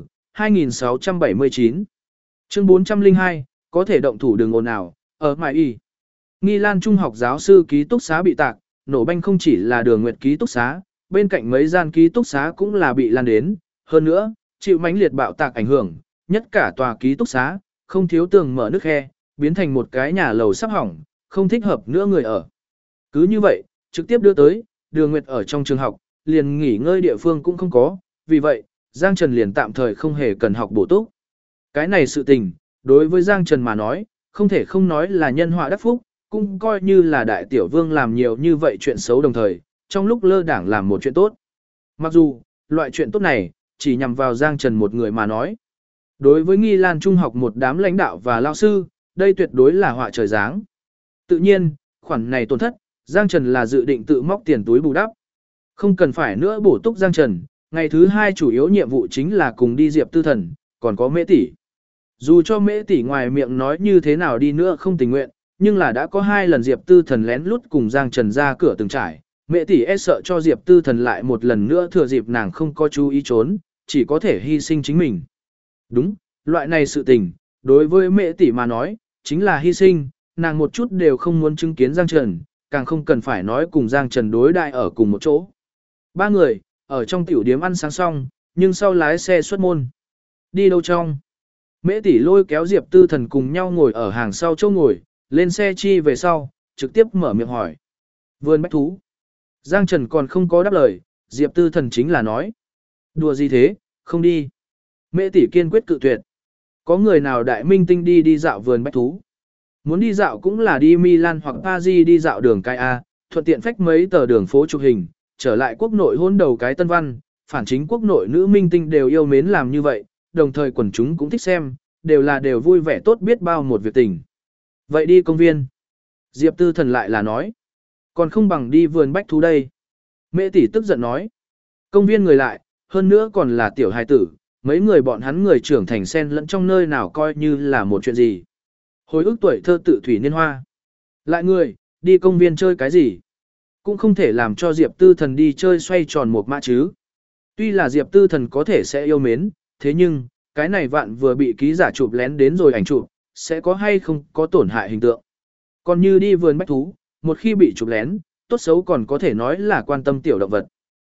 Speaker 1: 2679. Chương 402, có thể động thủ đường ồn nào, ở Mai Y. Nghi Lan Trung học giáo sư ký túc xá bị tạc, nổ banh không chỉ là Đường Nguyệt ký túc xá, bên cạnh mấy gian ký túc xá cũng là bị lan đến, hơn nữa, chịu mãnh liệt bạo tạc ảnh hưởng, nhất cả tòa ký túc xá, không thiếu tường mở nước khe, biến thành một cái nhà lầu sắp hỏng, không thích hợp nữa người ở. Cứ như vậy, trực tiếp đưa tới, Đường Nguyệt ở trong trường học, liền nghỉ ngơi địa phương cũng không có, vì vậy, Giang Trần liền tạm thời không hề cần học bổ túc. Cái này sự tình, đối với Giang Trần mà nói, không thể không nói là nhân họa đắc phúc, cũng coi như là đại tiểu vương làm nhiều như vậy chuyện xấu đồng thời, trong lúc lơ đảng làm một chuyện tốt. Mặc dù, loại chuyện tốt này, chỉ nhằm vào Giang Trần một người mà nói. Đối với Nghi Lan Trung học một đám lãnh đạo và lao sư, đây tuyệt đối là họa trời giáng. Tự nhiên, khoản này tổn thất, Giang Trần là dự định tự móc tiền túi bù đắp. Không cần phải nữa bổ túc Giang Trần, ngày thứ hai chủ yếu nhiệm vụ chính là cùng đi Diệp Tư Thần, còn có Mễ Tỷ. Dù cho Mễ Tỷ ngoài miệng nói như thế nào đi nữa không tình nguyện, nhưng là đã có 2 lần Diệp Tư Thần lén lút cùng Giang Trần ra cửa từng trải. Mễ Tỷ e sợ cho Diệp Tư Thần lại một lần nữa thừa dịp nàng không có chú ý trốn, chỉ có thể hy sinh chính mình. Đúng, loại này sự tình, đối với Mễ Tỷ mà nói, chính là hy sinh, nàng một chút đều không muốn chứng kiến Giang Trần, càng không cần phải nói cùng Giang Trần đối đại ở cùng một chỗ. 3 người, ở trong tiểu điếm ăn sáng xong, nhưng sau lái xe xuất môn. Đi đâu trong? Mễ Tỷ lôi kéo Diệp Tư Thần cùng nhau ngồi ở hàng sau chỗ ngồi, lên xe chi về sau, trực tiếp mở miệng hỏi. Vườn bách thú. Giang Trần còn không có đáp lời, Diệp Tư Thần chính là nói. Đùa gì thế, không đi. Mễ Tỷ kiên quyết cự tuyệt. Có người nào đại minh tinh đi đi dạo vườn bách thú? Muốn đi dạo cũng là đi Milan hoặc Paris đi dạo đường cái A, thuận tiện phách mấy tờ đường phố chụp hình, trở lại quốc nội hôn đầu cái tân văn, phản chính quốc nội nữ minh tinh đều yêu mến làm như vậy, đồng thời quần chúng cũng thích xem, đều vui vẻ tốt biết bao một việc tình. Vậy đi công viên. Diệp Tư Thần lại là nói. Còn không bằng đi vườn bách thú đây. Mẹ tỷ tức giận nói. Công viên người lại, hơn nữa còn là tiểu hài tử, mấy người bọn hắn người trưởng thành xen lẫn trong nơi nào coi như là một chuyện gì. Hồi ức tuổi thơ tự thủy niên hoa. Lại người, đi công viên chơi cái gì? Cũng không thể làm cho Diệp Tư Thần đi chơi xoay tròn một mã chứ. Tuy là Diệp Tư Thần có thể sẽ yêu mến, thế nhưng, cái này vạn vừa bị ký giả chụp lén đến rồi ảnh chụp, sẽ có hay không có tổn hại hình tượng. Còn như đi vườn bách thú, một khi bị chụp lén, tốt xấu còn có thể nói là quan tâm tiểu động vật.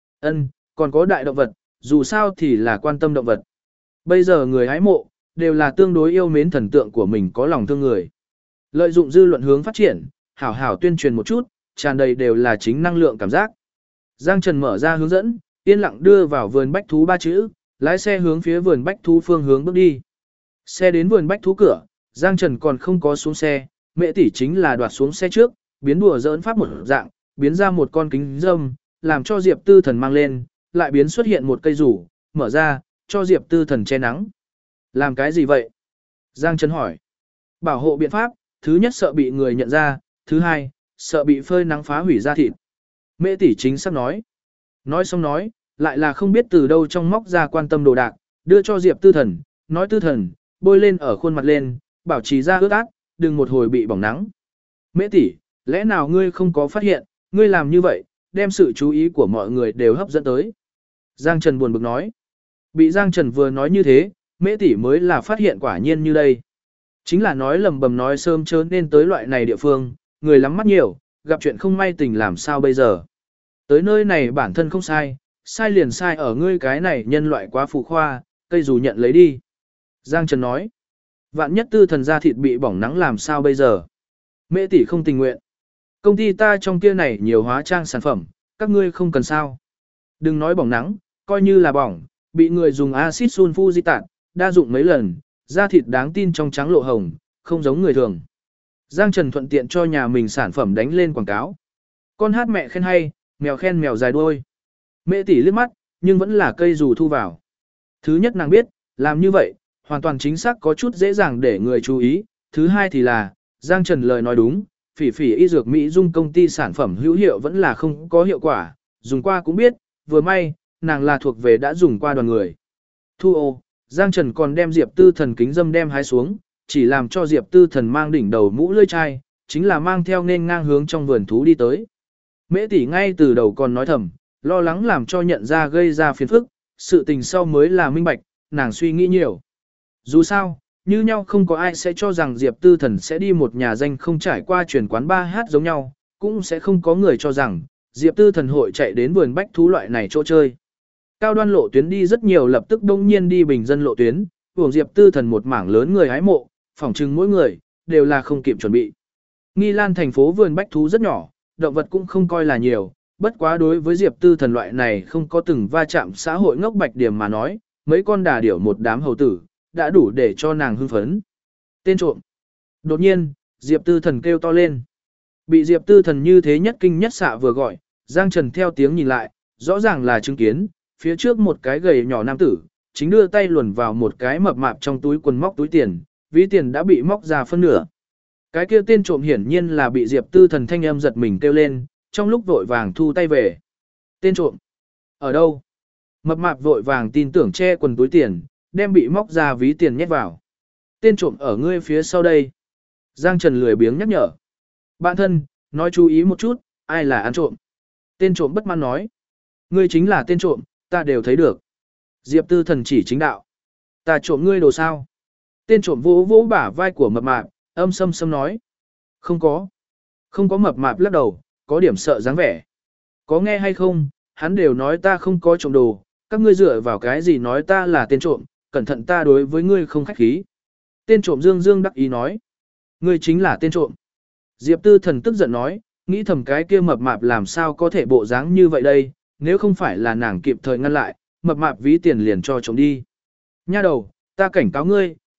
Speaker 1: Còn có đại động vật, dù sao thì là quan tâm động vật. Bây giờ người hái mộ, đều là tương đối yêu mến thần tượng của mình có lòng thương người. Lợi dụng dư luận hướng phát triển, hảo hảo tuyên truyền một chút, tràn đầy đều là chính năng lượng cảm giác. Giang Trần mở ra hướng dẫn, yên lặng đưa vào vườn bách thú 3 chữ, lái xe hướng phía vườn bách thú phương hướng bước đi. Xe đến vườn bách thú cửa, Giang Trần còn không có xuống xe, mẹ tỷ chính là đoạt xuống xe trước, biến đùa giỡn pháp một dạng, biến ra một con kính dâm, làm cho Diệp Tư Thần mang lên, lại biến xuất hiện một cây rủ, mở ra, cho Diệp Tư Thần che nắng. Làm cái gì vậy? Giang Trần hỏi. Bảo hộ biện pháp, thứ nhất sợ bị người nhận ra, thứ hai, sợ bị phơi nắng phá hủy da thịt. Mẹ tỷ chính xác nói. Nói xong nói, lại là không biết từ đâu trong móc ra quan tâm đồ đạc, đưa cho Diệp Tư Thần, nói Tư Thần, bôi lên ở khuôn mặt lên, bảo trì da ướt át, đừng một hồi bị bỏng nắng. Mẹ tỷ, lẽ nào ngươi không có phát hiện, ngươi làm như vậy, đem sự chú ý của mọi người đều hấp dẫn tới. Giang Trần buồn bực nói. Bị Giang Trần vừa nói như thế, mẹ tỷ mới là phát hiện quả nhiên như đây. Chính là nói lầm bầm nói sớm chớ nên tới loại này địa phương, người lắm mắt nhiều, gặp chuyện không may tình làm sao bây giờ. Tới nơi này bản thân không sai, sai liền sai ở ngươi cái này nhân loại quá phù khoa, cây dù nhận lấy đi. Giang Trần nói, vạn nhất Tư Thần da thịt bị bỏng nắng làm sao bây giờ. Mẹ tỷ không tình nguyện. Công ty ta trong kia này nhiều hóa trang sản phẩm, các ngươi không cần sao. Đừng nói bỏng nắng, coi như là bỏng, bị người dùng axit sulfuric đa dụng mấy lần, da thịt đáng tin trong trắng lộ hồng, không giống người thường. Giang Trần thuận tiện cho nhà mình sản phẩm đánh lên quảng cáo. Con hát mẹ khen hay, mèo khen mèo dài đuôi. Mẹ tỷ liếc mắt, nhưng vẫn là cây dù thu vào. Thứ nhất nàng biết, làm như vậy, hoàn toàn chính xác có chút dễ dàng để người chú ý. Thứ hai thì là, Giang Trần lời nói đúng, phỉ phỉ y dược Mỹ Dung công ty sản phẩm hữu hiệu vẫn là không có hiệu quả, dùng qua cũng biết, vừa may, nàng là thuộc về đã dùng qua đoàn người. Thu ô, Giang Trần còn đem Diệp Tư Thần kính dâm đem hái xuống, chỉ làm cho Diệp Tư Thần mang đỉnh đầu mũ lưỡi chai, chính là mang theo nên ngang hướng trong vườn thú đi tới. Mễ tỷ ngay từ đầu còn nói thầm, lo lắng làm cho nhận ra gây ra phiền phức, sự tình sau mới là minh bạch, nàng suy nghĩ nhiều. Dù sao, như nhau không có ai sẽ cho rằng Diệp Tư Thần sẽ đi một nhà danh không trải qua chuyển quán ba hát giống nhau, cũng sẽ không có người cho rằng Diệp Tư Thần hội chạy đến vườn bách thú loại này chỗ chơi. Cao đoan lộ tuyến đi rất nhiều lập tức đông nhiên đi bình dân lộ tuyến, hưởng Diệp Tư Thần một mảng lớn người hái mộ, phỏng chừng mỗi người, đều là không kịp chuẩn bị. Nghi Lan thành phố vườn bách thú rất nhỏ, động vật cũng không coi là nhiều, bất quá đối với Diệp Tư Thần loại này không có từng va chạm xã hội ngốc bạch điểm mà nói, mấy con đà điểu một đám hầu tử, đã đủ để cho nàng hưng phấn. Tên trộm. Đột nhiên, Diệp Tư Thần kêu to lên. Bị Diệp Tư Thần như thế nhất kinh nhất xạ vừa gọi, Giang Trần theo tiếng nhìn lại, rõ ràng là chứng kiến, phía trước một cái gầy nhỏ nam tử, chính đưa tay luồn vào một cái mập mạp trong túi quần móc túi tiền, ví tiền đã bị móc ra phân nửa. Cái kia tên trộm hiển nhiên là bị Diệp Tư Thần thanh âm giật mình kêu lên, trong lúc vội vàng thu tay về. Tên trộm? Ở đâu? Mập mạp vội vàng tin tưởng che quần túi tiền, đem bị móc ra ví tiền nhét vào. Tên trộm ở ngươi phía sau đây. Giang Trần lười biếng nhắc nhở. Bạn thân, nói chú ý một chút, ai là ăn trộm? Tên trộm bất mãn nói. Ngươi chính là tên trộm, ta đều thấy được. Diệp Tư Thần chỉ chính đạo. Ta trộm ngươi đồ sao? Tên trộm vỗ vỗ bả vai của mập mạp, âm sâm sâm nói. Không có. Không có mập mạp lắc đầu, có điểm sợ dáng vẻ. Có nghe hay không, hắn đều nói ta không có trộm đồ, các ngươi dựa vào cái gì nói ta là tên trộm, cẩn thận ta đối với ngươi không khách khí. Tên trộm dương dương đắc ý nói. Ngươi chính là tên trộm. Diệp Tư Thần tức giận nói, nghĩ thầm cái kia mập mạp làm sao có thể bộ dáng như vậy đây, nếu không phải là nàng kịp thời ngăn lại, mập mạp ví tiền liền cho trộm đi. Nha đầu, ta cảnh cáo ngươi,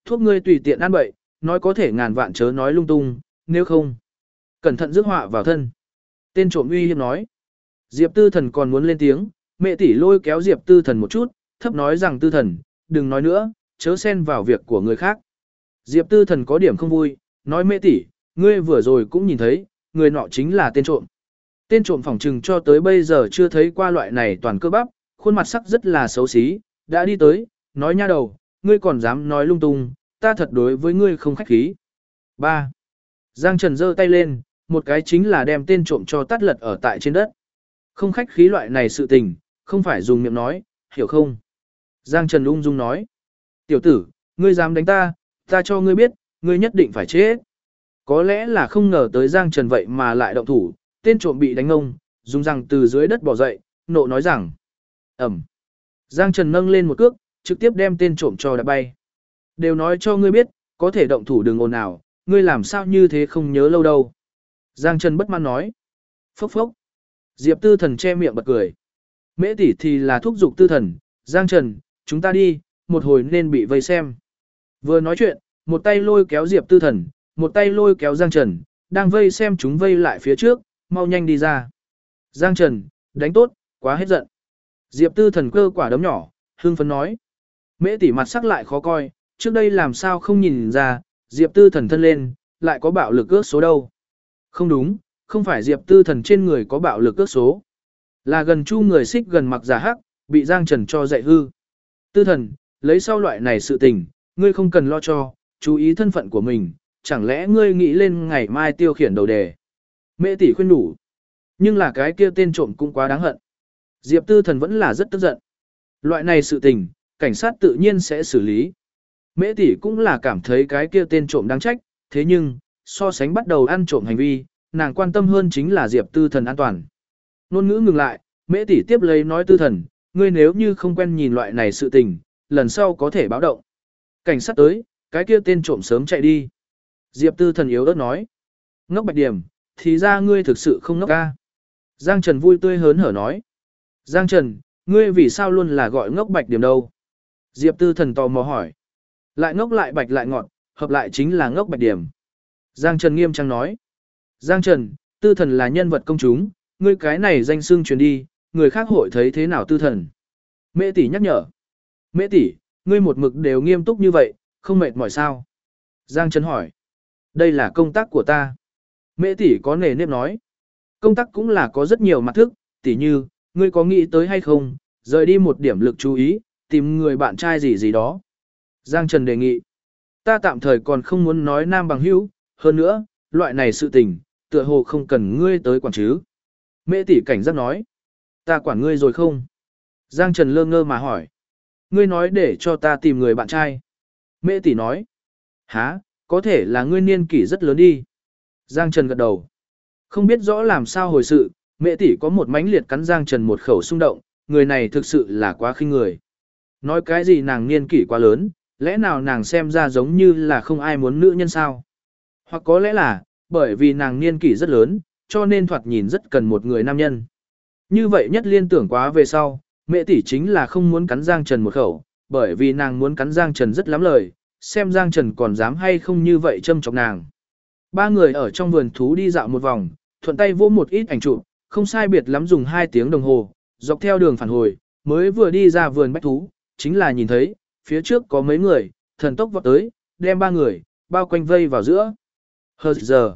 Speaker 1: thuốc ngươi tùy tiện ăn bậy, nói có thể ngàn vạn chớ nói lung tung, nếu không, cẩn thận rước họa vào thân. Tên trộm uy hiếp nói. Diệp Tư Thần còn muốn lên tiếng, Mẹ tỷ lôi kéo Diệp Tư Thần một chút, thấp nói rằng Tư Thần, đừng nói nữa, chớ xen vào việc của người khác. Diệp Tư Thần có điểm không vui, nói Mẹ tỷ, ngươi vừa rồi cũng nhìn thấy, người nọ chính là tên trộm. Tên trộm phỏng trừng cho tới bây giờ chưa thấy qua loại này toàn cơ bắp, khuôn mặt sắc rất là xấu xí, đã đi tới, nói nha đầu, ngươi còn dám nói lung tung, ta thật đối với ngươi không khách khí. 3. Giang Trần giơ tay lên, một cái chính là đem tên trộm cho tát lật ở tại trên đất. Không khách khí loại này sự tình, không phải dùng miệng nói, hiểu không? Giang Trần ung dung nói. Tiểu tử, ngươi dám đánh ta, ta cho ngươi biết, ngươi nhất định phải chết. Có lẽ là không ngờ tới Giang Trần vậy mà lại động thủ, tên trộm bị đánh ông, dùng răng từ dưới đất bò dậy, nộ nói rằng. Ẩm. Giang Trần nâng lên một cước, trực tiếp đem tên trộm cho đá bay. Đều nói cho ngươi biết, có thể động thủ đừng ồn ào, ngươi làm sao như thế không nhớ lâu đâu. Giang Trần bất mãn nói. Phốc phốc. Diệp Tư Thần che miệng bật cười. Mễ tỷ thì là thúc giục Tư Thần, Giang Trần, chúng ta đi, một hồi nên bị vây xem. Vừa nói chuyện, một tay lôi kéo Diệp Tư Thần, một tay lôi kéo Giang Trần, đang vây xem chúng vây lại phía trước, mau nhanh đi ra. Giang Trần, đánh tốt, quá hết giận. Diệp Tư Thần cơ quả đấm nhỏ, hưng phấn nói. Mễ tỷ mặt sắc lại khó coi, trước đây làm sao không nhìn ra, Diệp Tư Thần thân lên, lại có bạo lực ước số đâu. Không đúng, không phải Diệp Tư Thần trên người có bạo lực ước số. Là gần chu người xích gần mặc giả hắc, bị Giang Trần cho dạy hư. Tư Thần, lấy sau loại này sự tình, ngươi không cần lo cho, chú ý thân phận của mình, chẳng lẽ ngươi nghĩ lên ngày mai tiêu khiển đầu đề. Mễ tỷ khuyên đủ. Nhưng là cái kia tên trộm cũng quá đáng hận. Diệp Tư Thần vẫn là rất tức giận. Loại này sự tình, cảnh sát tự nhiên sẽ xử lý. Mễ tỷ cũng là cảm thấy cái kia tên trộm đáng trách, thế nhưng, so sánh bắt đầu ăn trộm hành vi, nàng quan tâm hơn chính là Diệp Tư Thần an toàn. Ngôn ngữ ngừng lại, Mễ tỷ tiếp lấy nói Tư Thần, ngươi nếu như không quen nhìn loại này sự tình, lần sau có thể báo động. Cảnh sát tới, cái kia tên trộm sớm chạy đi. Diệp Tư Thần yếu ớt nói. Ngốc Bạch Điểm, thì ra ngươi thực sự không ngốc ca. Giang Trần vui tươi hớn hở nói. Giang Trần, ngươi vì sao luôn là gọi ngốc Bạch Điểm đâu? Diệp Tư Thần tò mò hỏi. Lại ngốc lại bạch lại ngọt, hợp lại chính là ngốc Bạch Điểm. Giang Trần nghiêm trang nói. Giang Trần, Tư Thần là nhân vật công chúng, ngươi cái này danh xưng truyền đi, người khác hội thấy thế nào Tư Thần? Mễ tỷ nhắc nhở. Mễ tỷ, ngươi một mực đều nghiêm túc như vậy, không mệt mỏi sao? Giang Trần hỏi. Đây là công tác của ta. Mễ tỷ có nề nếp nói. Công tác cũng là có rất nhiều mặt thức, tỷ như, ngươi có nghĩ tới hay không, rời đi một điểm lực chú ý, tìm người bạn trai gì gì đó. Giang Trần đề nghị. Ta tạm thời còn không muốn nói nam bằng hữu, hơn nữa, loại này sự tình, tựa hồ không cần ngươi tới quản chứ. Mễ tỷ cảnh giác nói. Ta quản ngươi rồi không? Giang Trần lơ ngơ mà hỏi. Ngươi nói để cho ta tìm người bạn trai. Mễ tỷ nói. Hả, có thể là ngươi niên kỷ rất lớn đi. Giang Trần gật đầu. Không biết rõ làm sao hồi sự, Mễ tỷ có một mánh liệt cắn Giang Trần một khẩu xung động, người này thực sự là quá khinh người. Nói cái gì nàng niên kỷ quá lớn, lẽ nào nàng xem ra giống như là không ai muốn nữ nhân sao? Hoặc có lẽ là, bởi vì nàng niên kỷ rất lớn, cho nên thoạt nhìn rất cần một người nam nhân. Như vậy nhất liên tưởng quá về sau, Mễ tỷ chính là không muốn cắn Giang Trần một khẩu, bởi vì nàng muốn cắn Giang Trần rất lắm lời, xem Giang Trần còn dám hay không như vậy châm chọc nàng. Ba người ở trong vườn thú đi dạo một vòng, thuận tay vỗ một ít ảnh chụp, không sai biệt lắm dùng 2 tiếng đồng hồ, dọc theo đường phản hồi, mới vừa đi ra vườn bách thú, chính là nhìn thấy, phía trước có mấy người, thần tốc vọt tới, đem 3 người, bao quanh vây vào giữa. Hờ giờ.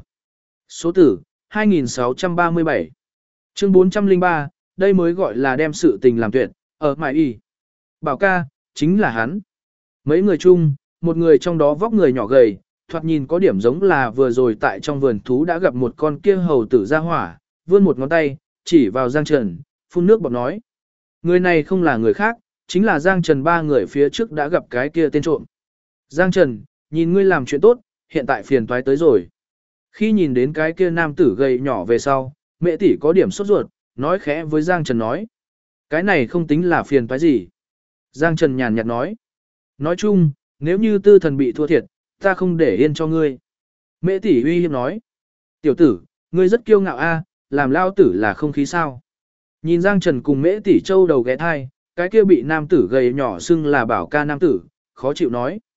Speaker 1: Số tử, 2637. Chương 403, đây mới gọi là đem sự tình làm tuyệt, ở mại y. Bảo ca, chính là hắn. Mấy người chung, một người trong đó vóc người nhỏ gầy, thoạt nhìn có điểm giống là vừa rồi tại trong vườn thú đã gặp một con kia hầu tử ra hỏa, vươn một ngón tay, chỉ vào Giang Trần, phun nước bọt nói. Người này không là người khác, chính là Giang Trần 3 người phía trước đã gặp cái kia tên trộm. Giang Trần, nhìn ngươi làm chuyện tốt, hiện tại phiền toái tới rồi. Khi nhìn đến cái kia nam tử gầy nhỏ về sau, Mễ tỷ có điểm sốt ruột, nói khẽ với Giang Trần nói. Cái này không tính là phiền toái gì. Giang Trần nhàn nhạt nói. Nói chung, nếu như Tư Thần bị thua thiệt, ta không để yên cho ngươi. Mễ tỷ uy hiếp nói. Tiểu tử, ngươi rất kiêu ngạo a, làm lao tử là không khí sao. Nhìn Giang Trần cùng Mễ tỷ châu đầu ghé thai, cái kia bị nam tử gầy nhỏ xưng là bảo ca nam tử, khó chịu nói.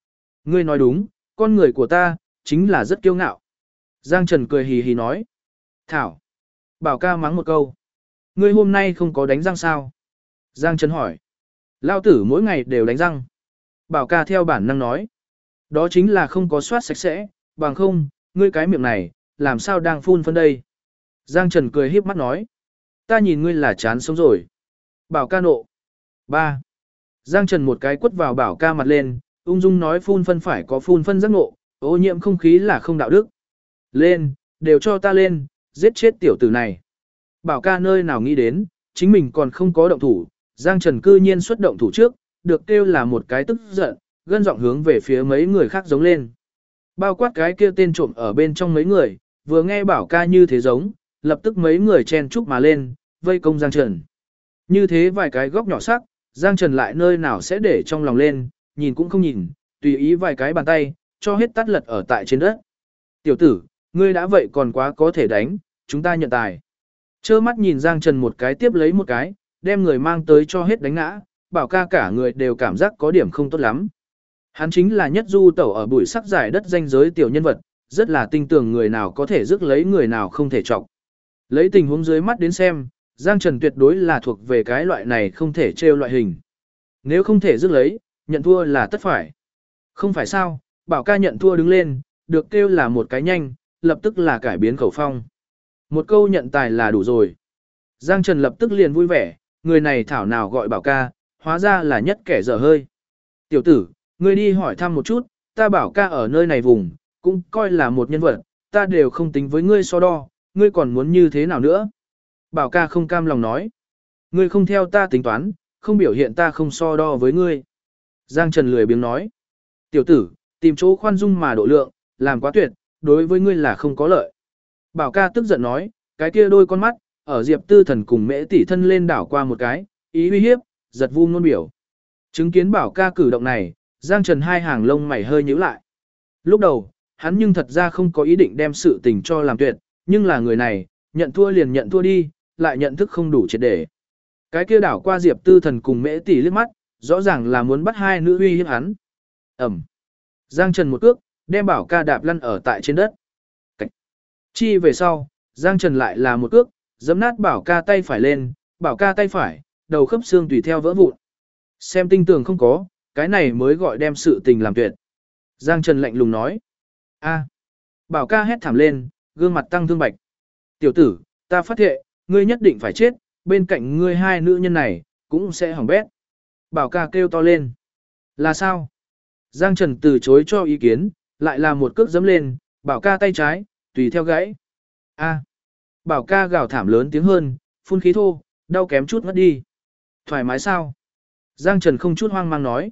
Speaker 1: Ngươi nói đúng, con người của ta, chính là rất kiêu ngạo. Giang Trần cười hì hì nói. Thảo. Bảo ca mắng một câu. Ngươi hôm nay không có đánh răng sao? Giang Trần hỏi. Lao tử mỗi ngày đều đánh răng. Bảo ca theo bản năng nói. Đó chính là không có soát sạch sẽ, bằng không, ngươi cái miệng này, làm sao đang phun phân đây? Giang Trần cười híp mắt nói. Ta nhìn ngươi là chán sống rồi. Bảo ca nộ. 3. Giang Trần một cái quất vào bảo ca mặt lên, ung dung nói phun phân phải có phun phân giác ngộ, ô nhiễm không khí là không đạo đức. Lên, đều cho ta lên, giết chết tiểu tử này. Bảo ca nơi nào nghĩ đến, chính mình còn không có động thủ, Giang Trần cư nhiên xuất động thủ trước, được kêu là một cái tức giận, gân giọng hướng về phía mấy người khác giống lên. Bao quát cái kia tên trộm ở bên trong mấy người, vừa nghe bảo ca như thế giống, lập tức mấy người chen chúc mà lên, vây công Giang Trần. Như thế vài cái góc nhỏ sắc, Giang Trần lại nơi nào sẽ để trong lòng lên, nhìn cũng không nhìn, tùy ý vài cái bàn tay, cho hết tắt lật ở tại trên đất. Tiểu tử, ngươi đã vậy còn quá có thể đánh, chúng ta nhận tài. Chơ mắt nhìn Giang Trần một cái tiếp lấy một cái, đem người mang tới cho hết đánh ngã, bảo ca cả người đều cảm giác có điểm không tốt lắm. Hắn chính là nhất du tẩu ở bụi sắc giải đất danh giới tiểu nhân vật, rất là tinh tường người nào có thể rước lấy người nào không thể chọc. Lấy tình huống dưới mắt đến xem, Giang Trần tuyệt đối là thuộc về cái loại này không thể trêu loại hình. Nếu không thể rước lấy, nhận thua là tất phải. Không phải sao, bảo ca nhận thua đứng lên, được kêu là một cái nhanh, lập tức là cải biến khẩu phong. Một câu nhận tài là đủ rồi. Giang Trần lập tức liền vui vẻ, người này thảo nào gọi bảo ca, hóa ra là nhất kẻ dở hơi. Tiểu tử, ngươi đi hỏi thăm một chút, ta bảo ca ở nơi này vùng, cũng coi là một nhân vật, ta đều không tính với ngươi so đo, ngươi còn muốn như thế nào nữa? Bảo ca không cam lòng nói. Ngươi không theo ta tính toán, không biểu hiện ta không so đo với ngươi. Giang Trần lười biếng nói. Tiểu tử, tìm chỗ khoan dung mà độ lượng, làm quá tuyệt, đối với ngươi là không có lợi. Bảo ca tức giận nói, cái kia đôi con mắt, ở Diệp Tư Thần cùng Mễ Tỷ thân lên đảo qua một cái, ý uy hiếp, giật vu ngôn biểu. Chứng kiến bảo ca cử động này, Giang Trần hai hàng lông mày hơi nhíu lại. Lúc đầu, hắn nhưng thật ra không có ý định đem sự tình cho làm tuyệt, nhưng là người này, nhận thua liền nhận thua đi, lại nhận thức không đủ triệt để. Cái kia đảo qua Diệp Tư Thần cùng Mễ Tỷ liếc mắt, rõ ràng là muốn bắt hai nữ uy hiếp hắn. Ẩm. Giang Trần một cước, đem bảo ca đạp lăn ở tại trên đất. Cảnh. Chi về sau, Giang Trần lại là một cước, giẫm nát bảo ca tay phải lên, bảo ca tay phải, đầu khớp xương tùy theo vỡ vụn. Xem tinh tường không có, cái này mới gọi đem sự tình làm tuyệt. Giang Trần lạnh lùng nói. A. Bảo ca hét thảm lên, gương mặt tăng thương bạch. Tiểu tử, ta phát thệ, ngươi nhất định phải chết, bên cạnh ngươi hai nữ nhân này, cũng sẽ hỏng bét. Bảo ca kêu to lên. Là sao? Giang Trần từ chối cho ý kiến, lại là một cước giẫm lên, bảo ca tay trái, tùy theo gãy. A. Bảo ca gào thảm lớn tiếng hơn, phun khí thô, đau kém chút ngất đi. Thoải mái sao? Giang Trần không chút hoang mang nói.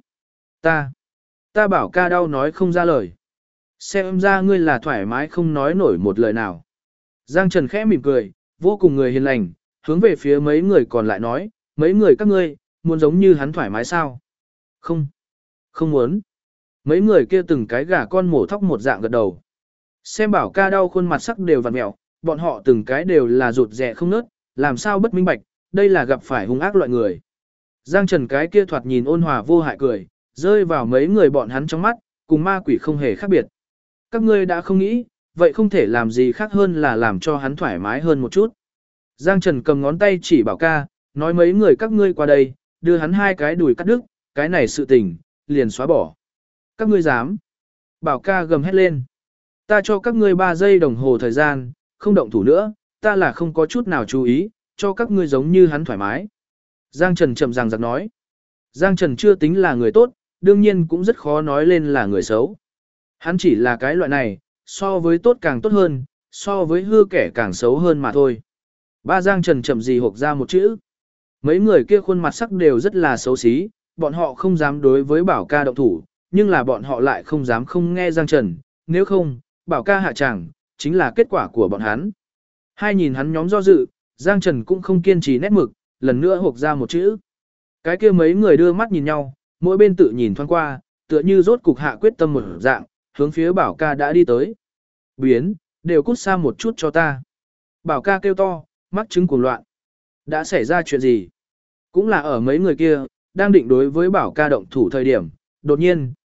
Speaker 1: Ta bảo ca đau nói không ra lời. Xem ra ngươi là thoải mái không nói nổi một lời nào. Giang Trần khẽ mỉm cười, vô cùng người hiền lành, hướng về phía mấy người còn lại nói, mấy người các ngươi, muốn giống như hắn thoải mái sao? Không muốn. Mấy người kia từng cái gà con mổ thóc một dạng gật đầu. Xem bảo ca đau khuôn mặt sắc đều vặn mẹo, bọn họ từng cái đều là rụt rè không nớt, làm sao bất minh bạch, đây là gặp phải hung ác loại người. Giang Trần cái kia thoạt nhìn ôn hòa vô hại cười, rơi vào mấy người bọn hắn trong mắt, cùng ma quỷ không hề khác biệt. Các ngươi đã không nghĩ, vậy không thể làm gì khác hơn là làm cho hắn thoải mái hơn một chút. Giang Trần cầm ngón tay chỉ bảo ca, nói mấy người các ngươi qua đây, đưa hắn hai cái đùi cắt đứt, cái này sự tình, liền xóa bỏ. Các ngươi dám. Bảo ca gầm hét lên. Ta cho các ngươi 3 giây đồng hồ thời gian, không động thủ nữa, ta là không có chút nào chú ý, cho các ngươi giống như hắn thoải mái. Giang Trần chậm ràng giặc nói. Giang Trần chưa tính là người tốt, đương nhiên cũng rất khó nói lên là người xấu. Hắn chỉ là cái loại này, so với tốt càng tốt hơn, so với hư kẻ càng xấu hơn mà thôi. Ba Giang Trần chậm gì hộp ra một chữ. Mấy người kia khuôn mặt sắc đều rất là xấu xí, bọn họ không dám đối với bảo ca động thủ, nhưng là bọn họ lại không dám không nghe Giang Trần, nếu không, bảo ca hạ tràng, chính là kết quả của bọn hắn. Hai nhìn hắn nhóm do dự, Giang Trần cũng không kiên trì nét mực, lần nữa hộp ra một chữ. Cái kia mấy người đưa mắt nhìn nhau, mỗi bên tự nhìn thoáng qua, tựa như rốt cục hạ quyết tâm một dạng, hướng phía bảo ca đã đi tới. Biến, đều cút xa một chút cho ta. Bảo ca kêu to, mắc chứng cuồng loạn. Đã xảy ra chuyện gì? Cũng là ở mấy người kia, đang định đối với bảo ca động thủ thời điểm, đột nhiên,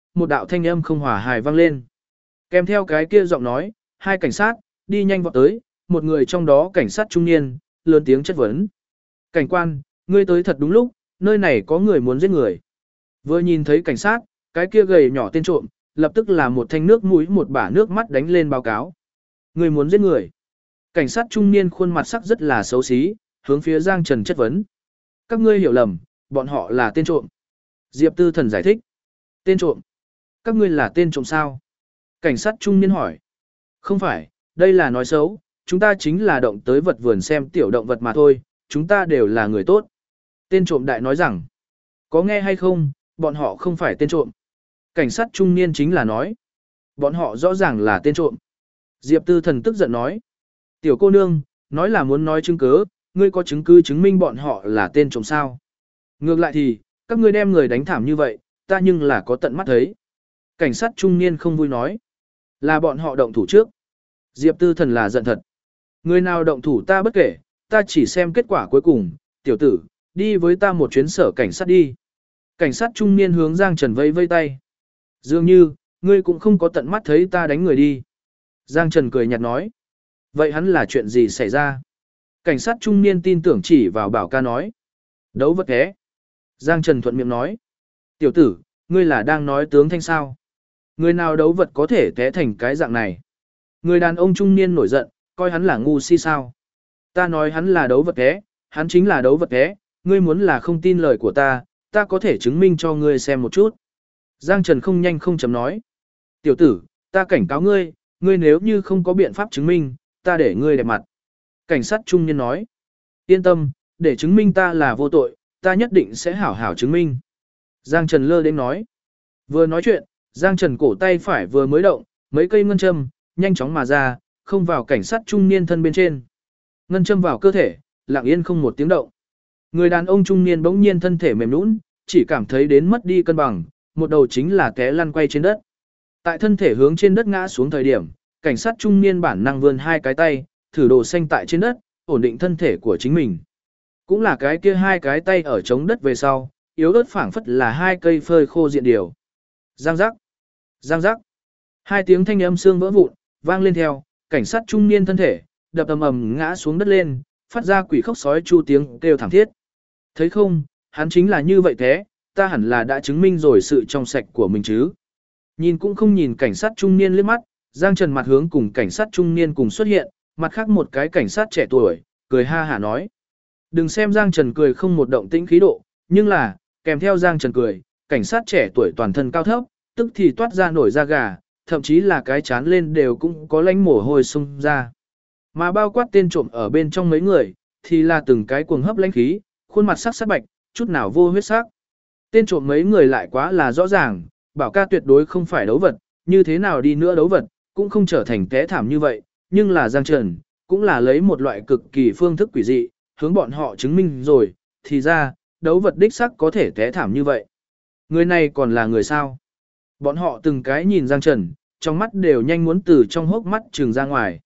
Speaker 1: một đạo thanh âm không hòa hài vang lên. Kèm theo cái kia giọng nói, hai cảnh sát, đi nhanh vọt tới, một người trong đó cảnh sát trung niên, lớn tiếng chất vấn. Cảnh quan, ngươi tới thật đúng lúc, nơi này có người muốn giết người. Vừa nhìn thấy cảnh sát, cái kia gầy nhỏ tên trộm, lập tức là một thanh nước mũi một bả nước mắt đánh lên báo cáo. Người muốn giết người. Cảnh sát trung niên khuôn mặt sắc rất là xấu xí, hướng phía Giang Trần chất vấn. Các ngươi hiểu lầm, bọn họ là tên trộm. Diệp Tư Thần giải thích. Tên trộm. Các ngươi là tên trộm sao? Cảnh sát trung niên hỏi. Không phải, đây là nói xấu, chúng ta chính là động tới vật vườn xem tiểu động vật mà thôi, chúng ta đều là người tốt. Tên trộm đại nói rằng. Có nghe hay không, bọn họ không phải tên trộm. Cảnh sát trung niên chính là nói. Bọn họ rõ ràng là tên trộm. Diệp Tư Thần tức giận nói. Tiểu cô nương, nói là muốn nói chứng cứ, ngươi có chứng cứ chứng minh bọn họ là tên trộm sao? Ngược lại thì, các ngươi đem người đánh thảm như vậy, ta nhưng là có tận mắt thấy. Cảnh sát trung niên không vui nói. Là bọn họ động thủ trước. Diệp Tư Thần là giận thật. Người nào động thủ ta bất kể, ta chỉ xem kết quả cuối cùng. Tiểu tử, đi với ta một chuyến sở cảnh sát đi. Cảnh sát trung niên hướng Giang Trần vây vây tay. Dường như, ngươi cũng không có tận mắt thấy ta đánh người đi. Giang Trần cười nhạt nói. Vậy hắn là chuyện gì xảy ra? Cảnh sát trung niên tin tưởng chỉ vào Bảo ca nói. Đấu vật thế. Giang Trần thuận miệng nói. Tiểu tử, ngươi là đang nói tướng thanh sao? Người nào đấu vật có thể té thành cái dạng này? Người đàn ông trung niên nổi giận, coi hắn là ngu si sao? Ta nói hắn là đấu vật thế, hắn chính là đấu vật thế, ngươi muốn là không tin lời của ta có thể chứng minh cho ngươi xem một chút. Giang Trần không nhanh không chấm nói. Tiểu tử, ta cảnh cáo ngươi, ngươi nếu như không có biện pháp chứng minh, ta để ngươi đẹp mặt. Cảnh sát trung niên nói. Yên tâm, để chứng minh ta là vô tội, ta nhất định sẽ hảo hảo chứng minh. Giang Trần lơ đến nói. Vừa nói chuyện, Giang Trần cổ tay phải vừa mới động, mấy cây ngân châm, nhanh chóng mà ra, không vào cảnh sát trung niên thân bên trên. Ngân châm vào cơ thể, lặng yên không một tiếng động. Người đàn ông trung niên bỗng nhiên thân thể mềm nhũn, chỉ cảm thấy đến mất đi cân bằng, một đầu chính là té lăn quay trên đất. Tại thân thể hướng trên đất ngã xuống thời điểm, cảnh sát trung niên bản năng vươn hai cái tay, thử đồ xanh tại trên đất, ổn định thân thể của chính mình. Cũng là cái kia hai cái tay ở chống đất về sau, yếu ớt phảng phất là hai cây phơi khô diện điều. Giang giác, giang giác. Hai tiếng thanh âm xương vỡ vụn, vang lên theo, cảnh sát trung niên thân thể, đập ầm ầm ngã xuống đất lên, phát ra quỷ khóc sói chu tiếng kêu thảm thiết. Thấy không, hắn chính là như vậy thế, ta hẳn là đã chứng minh rồi sự trong sạch của mình chứ. Nhìn cũng không nhìn cảnh sát trung niên liếc mắt, Giang Trần mặt hướng cùng cảnh sát trung niên cùng xuất hiện, mặt khác một cái cảnh sát trẻ tuổi, cười ha hả nói. Đừng xem Giang Trần cười không một động tĩnh khí độ, nhưng là, kèm theo Giang Trần cười, cảnh sát trẻ tuổi toàn thân cao thấp, tức thì toát ra nổi da gà, thậm chí là cái chán lên đều cũng có lánh mồ hôi xông ra. Mà bao quát tên trộm ở bên trong mấy người, thì là từng cái cuồng hấp lãnh khí, khuôn mặt sắc sắc bạch, chút nào vô huyết sắc. Tên trộm mấy người lại quá là rõ ràng, Bảo ca tuyệt đối không phải đấu vật, như thế nào đi nữa đấu vật, cũng không trở thành té thảm như vậy, nhưng là Giang Trần, cũng là lấy một loại cực kỳ phương thức quỷ dị, hướng bọn họ chứng minh rồi, thì ra, đấu vật đích sắc có thể té thảm như vậy. Người này còn là người sao? Bọn họ từng cái nhìn Giang Trần, trong mắt đều nhanh muốn từ trong hốc mắt trừng ra ngoài.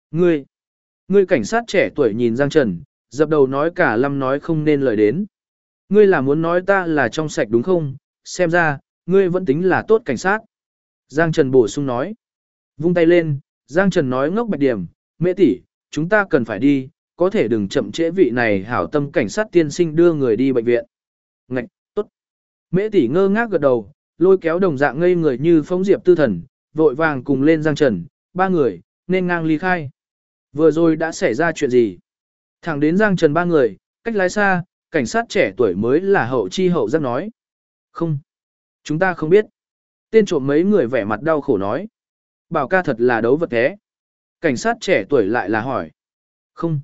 Speaker 1: Ngươi cảnh sát trẻ tuổi nhìn Giang Trần, dập đầu nói cả lâm nói không nên lời đến. Ngươi là muốn nói ta là trong sạch đúng không? Xem ra, ngươi vẫn tính là tốt cảnh sát. Giang Trần bổ sung nói. Vung tay lên, Giang Trần nói ngốc bạch điểm, mẹ tỷ, chúng ta cần phải đi, có thể đừng chậm trễ vị này hảo tâm cảnh sát tiên sinh đưa người đi bệnh viện. Ngạch, tốt. Mễ tỷ ngơ ngác gật đầu, lôi kéo đồng dạng ngây người như phóng Diệp Tư Thần, vội vàng cùng lên Giang Trần, ba người, nên ngang ly khai. Vừa rồi đã xảy ra chuyện gì? Thẳng đến Giang Trần ba người, cách lái xa, cảnh sát trẻ tuổi mới là hậu chi hậu giác nói. Không, chúng ta không biết. Tên trộm mấy người vẻ mặt đau khổ nói. Bảo ca thật là đấu vật thế. Cảnh sát trẻ tuổi lại là hỏi. Không,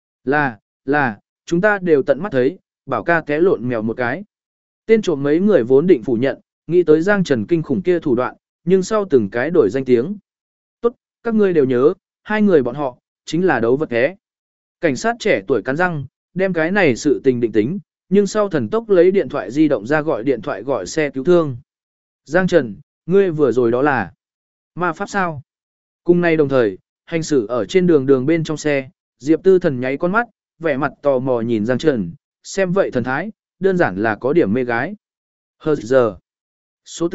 Speaker 1: là, chúng ta đều tận mắt thấy, bảo ca té lộn mèo một cái. Tên trộm mấy người vốn định phủ nhận, nghĩ tới Giang Trần kinh khủng kia thủ đoạn, nhưng sau từng cái đổi danh tiếng. Tốt, các ngươi đều nhớ, hai người bọn họ, chính là đấu vật thế. Cảnh sát trẻ tuổi cắn răng, đem cái này sự tình định tính, nhưng sau thần tốc lấy điện thoại di động ra gọi điện thoại gọi xe cứu thương. Giang Trần, ngươi vừa rồi đó là ma pháp sao? Cùng nay đồng thời, hành xử ở trên đường bên trong xe, Diệp Tư Thần nháy con mắt, vẻ mặt tò mò nhìn Giang Trần, xem vậy thần thái, đơn giản là có điểm mê gái. Hờ giờ, số tử,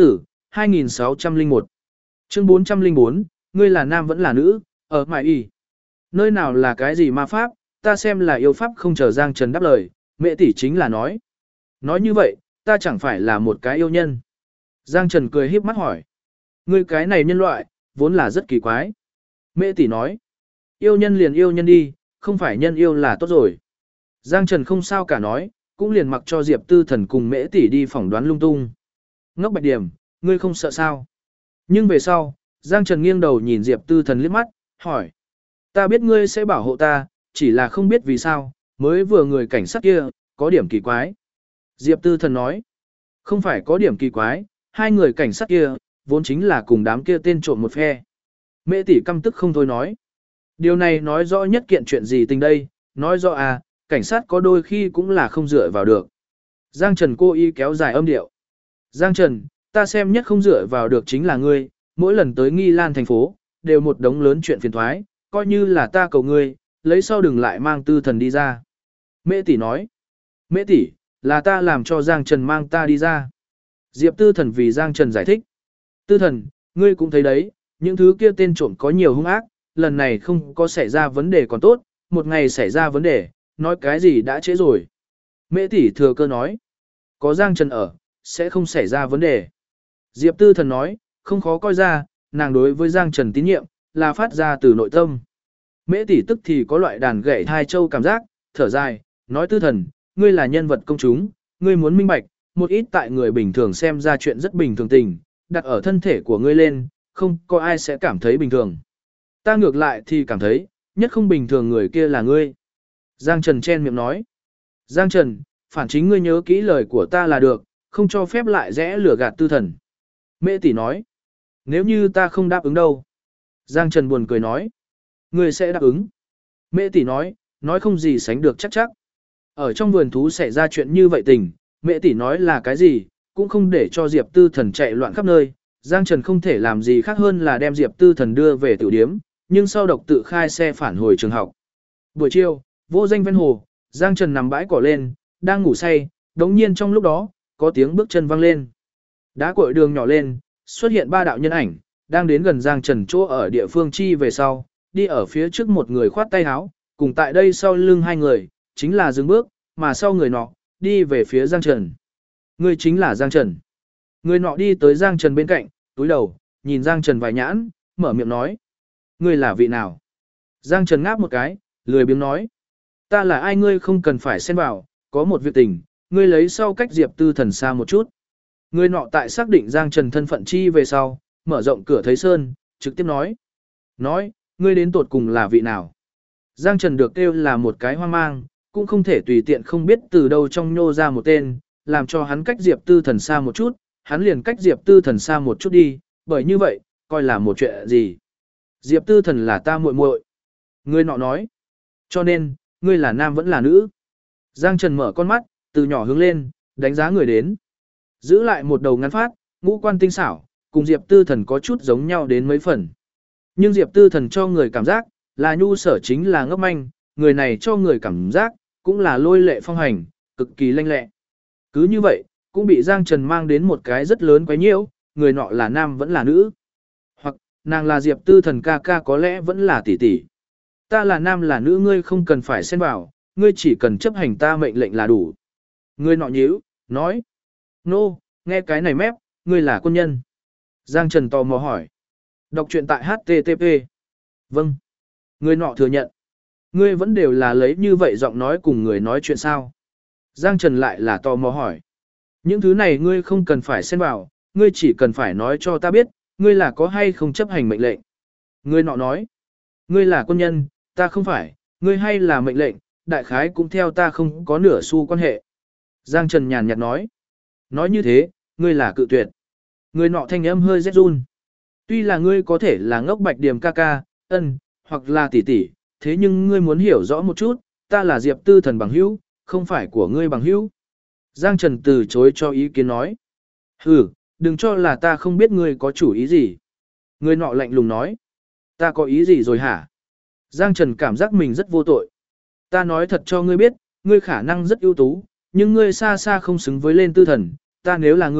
Speaker 1: 2601. Chương 404, ngươi là nam vẫn là nữ, ở mại y. Nơi nào là cái gì ma pháp, ta xem là yêu pháp không chờ Giang Trần đáp lời, mẹ tỷ chính là nói. Nói như vậy, ta chẳng phải là một cái yêu nhân. Giang Trần cười híp mắt hỏi. Ngươi cái này nhân loại, vốn là rất kỳ quái. Mẹ tỷ nói. Yêu nhân liền yêu nhân đi, không phải nhân yêu là tốt rồi. Giang Trần không sao cả nói, cũng liền mặc cho Diệp Tư Thần cùng Mễ tỷ đi phỏng đoán lung tung. Ngốc Bạch Điểm, ngươi không sợ sao? Nhưng về sau, Giang Trần nghiêng đầu nhìn Diệp Tư Thần liếc mắt, hỏi. Ta biết ngươi sẽ bảo hộ ta, chỉ là không biết vì sao, mới vừa người cảnh sát kia, có điểm kỳ quái. Diệp Tư Thần nói. Không phải có điểm kỳ quái, hai người cảnh sát kia, vốn chính là cùng đám kia tên trộm một phe. Mễ tỷ căm tức không thôi nói. Điều này nói rõ nhất kiện chuyện gì tình đây, nói rõ à, cảnh sát có đôi khi cũng là không dựa vào được. Giang Trần cố ý kéo dài âm điệu. Giang Trần, ta xem nhất không dựa vào được chính là ngươi, mỗi lần tới Nghi Lan thành phố, đều một đống lớn chuyện phiền thoái, coi như là ta cầu ngươi, lấy sau đừng lại mang Tư Thần đi ra. Mễ tỷ nói. Mễ tỷ, là ta làm cho Giang Trần mang ta đi ra. Diệp Tư Thần vì Giang Trần giải thích. Tư Thần, ngươi cũng thấy đấy, những thứ kia tên trộm có nhiều hung ác, lần này không có xảy ra vấn đề còn tốt, một ngày xảy ra vấn đề, nói cái gì đã trễ rồi. Mễ tỷ thừa cơ nói, có Giang Trần ở, sẽ không xảy ra vấn đề. Diệp Tư Thần nói, không khó coi ra, nàng đối với Giang Trần tín nhiệm, là phát ra từ nội tâm. Mễ tỷ tức thì có loại đàn gậy thai châu cảm giác, thở dài, nói Tư Thần, ngươi là nhân vật công chúng, ngươi muốn minh bạch, một ít tại người bình thường xem ra chuyện rất bình thường tình, đặt ở thân thể của ngươi lên, không có ai sẽ cảm thấy bình thường. Ta ngược lại thì cảm thấy, nhất không bình thường người kia là ngươi. Giang Trần chen miệng nói. Giang Trần, phản chính ngươi nhớ kỹ lời của ta là được, không cho phép lại rẽ lửa gạt Tư Thần. Mễ tỷ nói. Nếu như ta không đáp ứng đâu. Giang Trần buồn cười nói. Ngươi sẽ đáp ứng. Mễ tỷ nói không gì sánh được chắc chắc. Ở trong vườn thú xảy ra chuyện như vậy tình, Mễ tỷ nói là cái gì, cũng không để cho Diệp Tư Thần chạy loạn khắp nơi. Giang Trần không thể làm gì khác hơn là đem Diệp Tư Thần đưa về tiểu điếm, nhưng sau độc tự khai xe phản hồi trường học. Buổi chiều, vô danh ven hồ, Giang Trần nằm bãi cỏ lên, đang ngủ say, đống nhiên trong lúc đó, có tiếng bước chân vang lên. Đá cội đường nhỏ lên, xuất hiện ba đạo nhân ảnh, đang đến gần Giang Trần chỗ ở địa phương chi về sau, đi ở phía trước một người khoát tay áo, cùng tại đây sau lưng hai người, chính là dừng bước, mà sau người nọ, đi về phía Giang Trần. Người chính là Giang Trần. Người nọ đi tới Giang Trần bên cạnh, túi đầu, nhìn Giang Trần vài nhãn, mở miệng nói. Ngươi là vị nào? Giang Trần ngáp một cái, lười biếng nói. Ta là ai ngươi không cần phải xen vào, có một việc tình, ngươi lấy sau cách Diệp Tư Thần xa một chút. Người nọ tại xác định Giang Trần thân phận chi về sau, mở rộng cửa thấy sơn, trực tiếp nói. Nói, ngươi đến tột cùng là vị nào? Giang Trần được kêu là một cái hoang mang, cũng không thể tùy tiện không biết từ đâu trong nhô ra một tên, làm cho hắn cách Diệp Tư Thần xa một chút, hắn liền cách Diệp Tư Thần xa một chút đi, bởi như vậy, coi là một chuyện gì. Diệp Tư Thần là ta muội muội. Người nọ nói. Cho nên, ngươi là nam vẫn là nữ. Giang Trần mở con mắt, từ nhỏ hướng lên, đánh giá người đến. Giữ lại một đầu ngắn phát, ngũ quan tinh xảo, cùng Diệp Tư Thần có chút giống nhau đến mấy phần. Nhưng Diệp Tư Thần cho người cảm giác, là nhu sở chính là ngốc manh, người này cho người cảm giác, cũng là lôi lệ phong hành, cực kỳ lanh lẹ. Cứ như vậy, cũng bị Giang Trần mang đến một cái rất lớn quấy nhiễu, người nọ là nam vẫn là nữ. Hoặc, nàng là Diệp Tư Thần ca ca có lẽ vẫn là tỷ tỷ. Ta là nam là nữ ngươi không cần phải xen vào, ngươi chỉ cần chấp hành ta mệnh lệnh là đủ. Người nọ nhíu, nói. Nô, nghe cái này mép, ngươi là quân nhân. Giang Trần tò mò hỏi. Đọc truyện tại HTTP. Vâng. Người nọ thừa nhận. Ngươi vẫn đều là lấy như vậy giọng nói cùng người nói chuyện sao? Giang Trần lại là tò mò hỏi. Những thứ này ngươi không cần phải xen vào, ngươi chỉ cần phải nói cho ta biết, ngươi là có hay không chấp hành mệnh lệnh. Người nọ nói. Ngươi là quân nhân, ta không phải, ngươi hay là mệnh lệnh, đại khái cũng theo ta không có nửa xu quan hệ. Giang Trần nhàn nhạt nói. Nói như thế, ngươi là cự tuyệt. Người nọ thanh âm hơi rét run. Tuy là ngươi có thể là ngốc Bạch Điểm ca ca, ân, hoặc là tỷ tỷ, thế nhưng ngươi muốn hiểu rõ một chút, ta là Diệp Tư Thần bằng hữu, không phải của ngươi bằng hữu. Giang Trần từ chối cho ý kiến nói. Hừ, đừng cho là ta không biết ngươi có chủ ý gì. Người nọ lạnh lùng nói. Ta có ý gì rồi hả? Giang Trần cảm giác mình rất vô tội. Ta nói thật cho ngươi biết, ngươi khả năng rất ưu tú, nhưng ngươi xa xa không xứng với lên Tư Thần. Ta nếu là ngươi,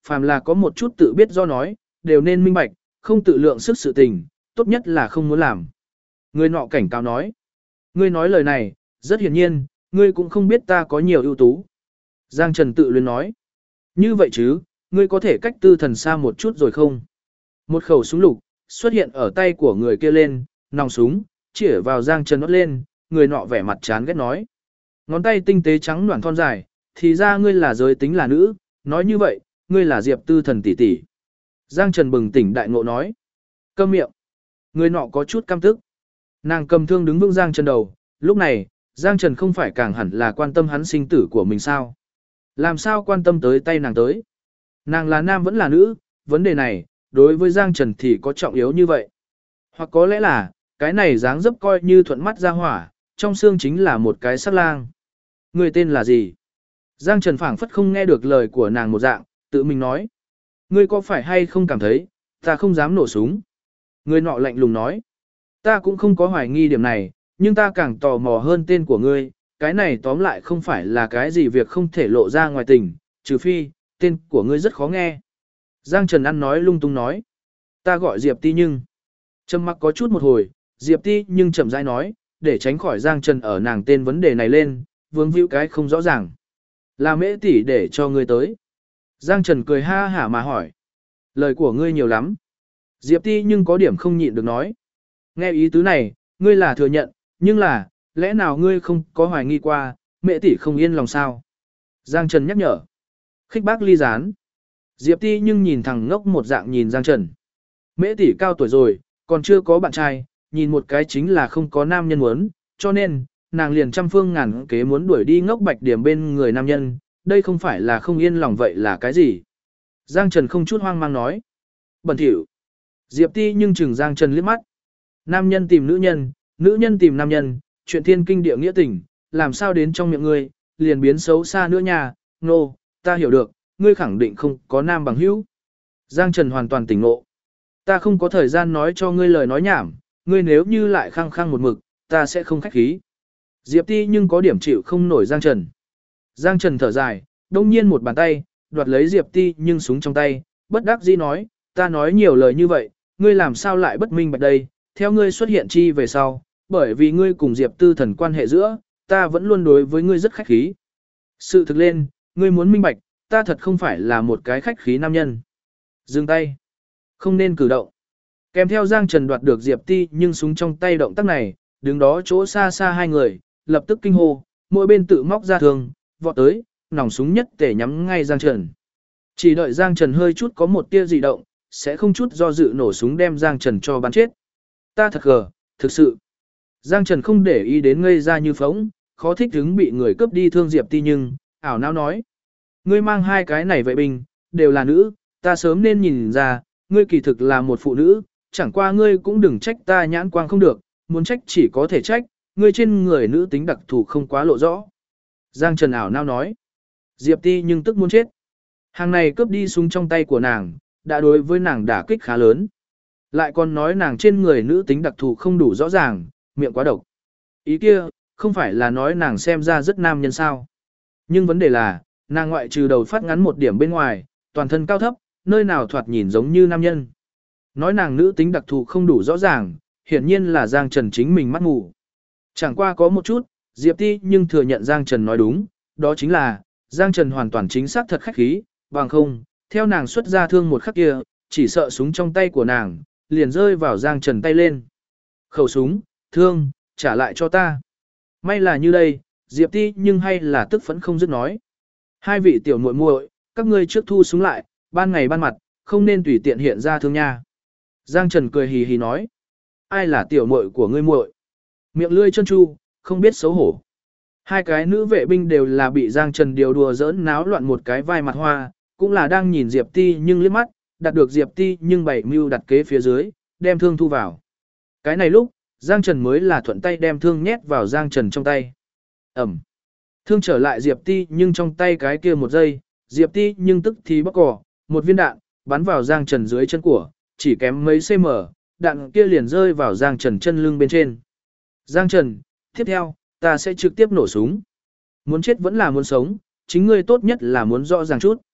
Speaker 1: phàm là có một chút tự biết do nói, đều nên minh bạch, không tự lượng sức sự tình, tốt nhất là không muốn làm. Người nọ cảnh cáo nói. Ngươi nói lời này, rất hiển nhiên, ngươi cũng không biết ta có nhiều ưu tú. Giang Trần tự luyến nói. Như vậy chứ, ngươi có thể cách tư thần xa một chút rồi không? Một khẩu súng lục, xuất hiện ở tay của người kia lên, nòng súng, chĩa vào Giang Trần nót lên, người nọ vẻ mặt chán ghét nói. Ngón tay tinh tế trắng noãn thon dài, thì ra ngươi là giới tính là nữ, nói như vậy, ngươi là Diệp tư thần tỷ tỷ. Giang Trần bừng tỉnh đại ngộ nói. Câm miệng. Người nọ có chút căm tức. Nàng cầm thương đứng vững Giang Trần đầu, lúc này, Giang Trần không phải càng hẳn là quan tâm hắn sinh tử của mình sao? Làm sao quan tâm tới tay nàng tới? Nàng là nam vẫn là nữ, vấn đề này, đối với Giang Trần thì có trọng yếu như vậy. Hoặc có lẽ là, cái này dáng dấp coi như thuận mắt ra hỏa, trong xương chính là một cái sắc lang. Người tên là gì? Giang Trần phảng phất không nghe được lời của nàng một dạng, tự mình nói. Ngươi có phải hay không cảm thấy, ta không dám nổ súng? Người nọ lạnh lùng nói. Ta cũng không có hoài nghi điểm này, nhưng ta càng tò mò hơn tên của ngươi, cái này tóm lại không phải là cái gì việc không thể lộ ra ngoài tình, trừ phi, tên của ngươi rất khó nghe. Giang Trần ăn nói lung tung nói. Ta gọi Diệp Ti nhưng. Trầm mặc có chút một hồi, Diệp Ti nhưng chậm rãi nói, để tránh khỏi Giang Trần ở nàng tên vấn đề này lên, vướng víu cái không rõ ràng. Là Mễ tỷ để cho ngươi tới. Giang Trần cười ha hả mà hỏi. Lời của ngươi nhiều lắm. Diệp Ti nhưng có điểm không nhịn được nói. Nghe ý tứ này, ngươi là thừa nhận, nhưng là, lẽ nào ngươi không có hoài nghi qua, Mễ tỷ không yên lòng sao? Giang Trần nhắc nhở. Khích bác ly gián. Diệp Ti nhưng nhìn thằng ngốc một dạng nhìn Giang Trần. Mễ tỷ cao tuổi rồi, còn chưa có bạn trai, nhìn một cái chính là không có nam nhân muốn, cho nên, nàng liền trăm phương ngàn kế muốn đuổi đi ngốc bạch điểm bên người nam nhân, đây không phải là không yên lòng vậy là cái gì? Giang Trần không chút hoang mang nói. Bẩn thỉu. Diệp Ti nhưng chừng Giang Trần liếc mắt. Nam nhân tìm nữ nhân tìm nam nhân, chuyện thiên kinh địa nghĩa tình, làm sao đến trong miệng ngươi, liền biến xấu xa nữa nha, nô, ta hiểu được, ngươi khẳng định không có nam bằng hữu. Giang Trần hoàn toàn tỉnh ngộ. Ta không có thời gian nói cho ngươi lời nói nhảm, ngươi nếu như lại khăng khăng một mực, ta sẽ không khách khí. Diệp Ti nhưng có điểm chịu không nổi Giang Trần. Giang Trần thở dài, đông nhiên một bàn tay, đoạt lấy Diệp Ti nhưng súng trong tay, bất đắc dĩ nói, ta nói nhiều lời như vậy, ngươi làm sao lại bất minh bạch đây, theo ngươi xuất hiện chi về sau, bởi vì ngươi cùng Diệp tư thần quan hệ giữa, ta vẫn luôn đối với ngươi rất khách khí. Sự thực lên, ngươi muốn minh bạch, ta thật không phải là một cái khách khí nam nhân. Dừng tay. Không nên cử động. Kèm theo Giang Trần đoạt được Diệp Ti nhưng súng trong tay động tác này, đứng đó chỗ xa xa hai người, lập tức kinh hô, mỗi bên tự móc ra thương, vọt tới, nòng súng nhất tể nhắm ngay Giang Trần. Chỉ đợi Giang Trần hơi chút có một tia dị động, sẽ không chút do dự nổ súng đem Giang Trần cho bắn chết. Ta thật gờ, thực sự. Giang Trần không để ý đến ngây ra như phóng, khó thích hứng bị người cướp đi thương Diệp Ti nhưng, ảo não nói. Ngươi mang hai cái này vệ binh, đều là nữ, ta sớm nên nhìn ra, ngươi kỳ thực là một phụ nữ, chẳng qua ngươi cũng đừng trách ta nhãn quang không được, muốn trách chỉ có thể trách, ngươi trên người nữ tính đặc thù không quá lộ rõ. Giang Trần ảo não nói. Diệp Ti nhưng tức muốn chết. Hàng này cướp đi súng trong tay của nàng, đã đối với nàng đả kích khá lớn. Lại còn nói nàng trên người nữ tính đặc thù không đủ rõ ràng, miệng quá độc. Ý kia, không phải là nói nàng xem ra rất nam nhân sao. Nhưng vấn đề là, nàng ngoại trừ đầu phát ngắn một điểm bên ngoài, toàn thân cao thấp, nơi nào thoạt nhìn giống như nam nhân. Nói nàng nữ tính đặc thù không đủ rõ ràng, hiển nhiên là Giang Trần chính mình mắt ngủ. Chẳng qua có một chút, Diệp Ti nhưng thừa nhận Giang Trần nói đúng, đó chính là, Giang Trần hoàn toàn chính xác thật khách khí, bằng không, theo nàng xuất ra thương một khắc kia, chỉ sợ súng trong tay của nàng, liền rơi vào Giang Trần tay lên. Khẩu súng, thương, trả lại cho ta. May là như đây, Diệp Ti nhưng hay là tức phẫn không dứt nói. Hai vị tiểu muội muội, các ngươi trước thu súng lại, ban ngày ban mặt, không nên tùy tiện hiện ra thương nha. Giang Trần cười hì hì nói. Ai là tiểu muội của ngươi muội? Miệng lươi chân chu, không biết xấu hổ. Hai cái nữ vệ binh đều là bị Giang Trần điều đùa giỡn náo loạn một cái vai mặt hoa, cũng là đang nhìn Diệp Ti nhưng liếc mắt, đặt được Diệp Ti nhưng bảy mưu đặt kế phía dưới, đem thương thu vào. Cái này lúc, Giang Trần mới là thuận tay đem thương nhét vào Giang Trần trong tay. Ẩm. Thương trở lại Diệp Ti nhưng trong tay cái kia một giây, Diệp Ti nhưng tức thì bóc cỏ, một viên đạn, bắn vào Giang Trần dưới chân của, chỉ kém mấy cm, đạn kia liền rơi vào Giang Trần chân lưng bên trên. Giang Trần, tiếp theo, ta sẽ trực tiếp nổ súng. Muốn chết vẫn là muốn sống, chính ngươi tốt nhất là muốn rõ ràng chút.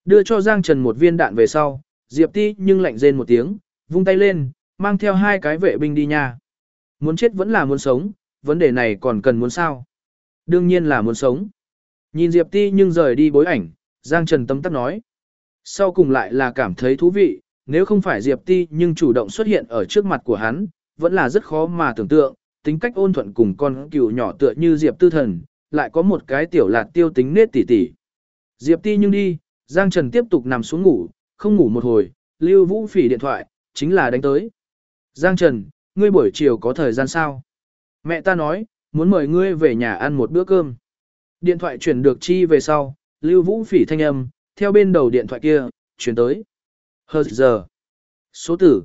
Speaker 1: Đưa cho Giang Trần một viên đạn về sau, Diệp Ti nhưng lạnh rên một tiếng, vung tay lên, mang theo 2 cái vệ binh đi nha. Muốn chết vẫn là muốn sống, vấn đề này còn cần muốn sao? Đương nhiên là muốn sống. Nhìn Diệp Ti nhưng rời đi bối ảnh, Giang Trần tấm tắc nói. Sau cùng lại là cảm thấy thú vị, nếu không phải Diệp Ti nhưng chủ động xuất hiện ở trước mặt của hắn, vẫn là rất khó mà tưởng tượng, tính cách ôn thuận cùng con cừu nhỏ tựa như Diệp Tư Thần, lại có một cái tiểu lạt tiêu tính nết tỉ tỉ. Diệp Ti nhưng đi, Giang Trần tiếp tục nằm xuống ngủ, không ngủ một hồi, Lưu Vũ Phỉ điện thoại, chính là đánh tới. Giang Trần, ngươi buổi chiều có thời gian sao? Mẹ ta nói, muốn mời ngươi về nhà ăn một bữa cơm. Điện thoại chuyển được chi về sau, Lưu Vũ Phỉ thanh âm, theo bên đầu điện thoại kia, chuyển tới. Hờ giờ. Số tử,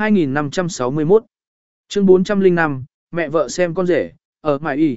Speaker 1: 2561. Chương 405, mẹ vợ xem con rể, ở Mại Y.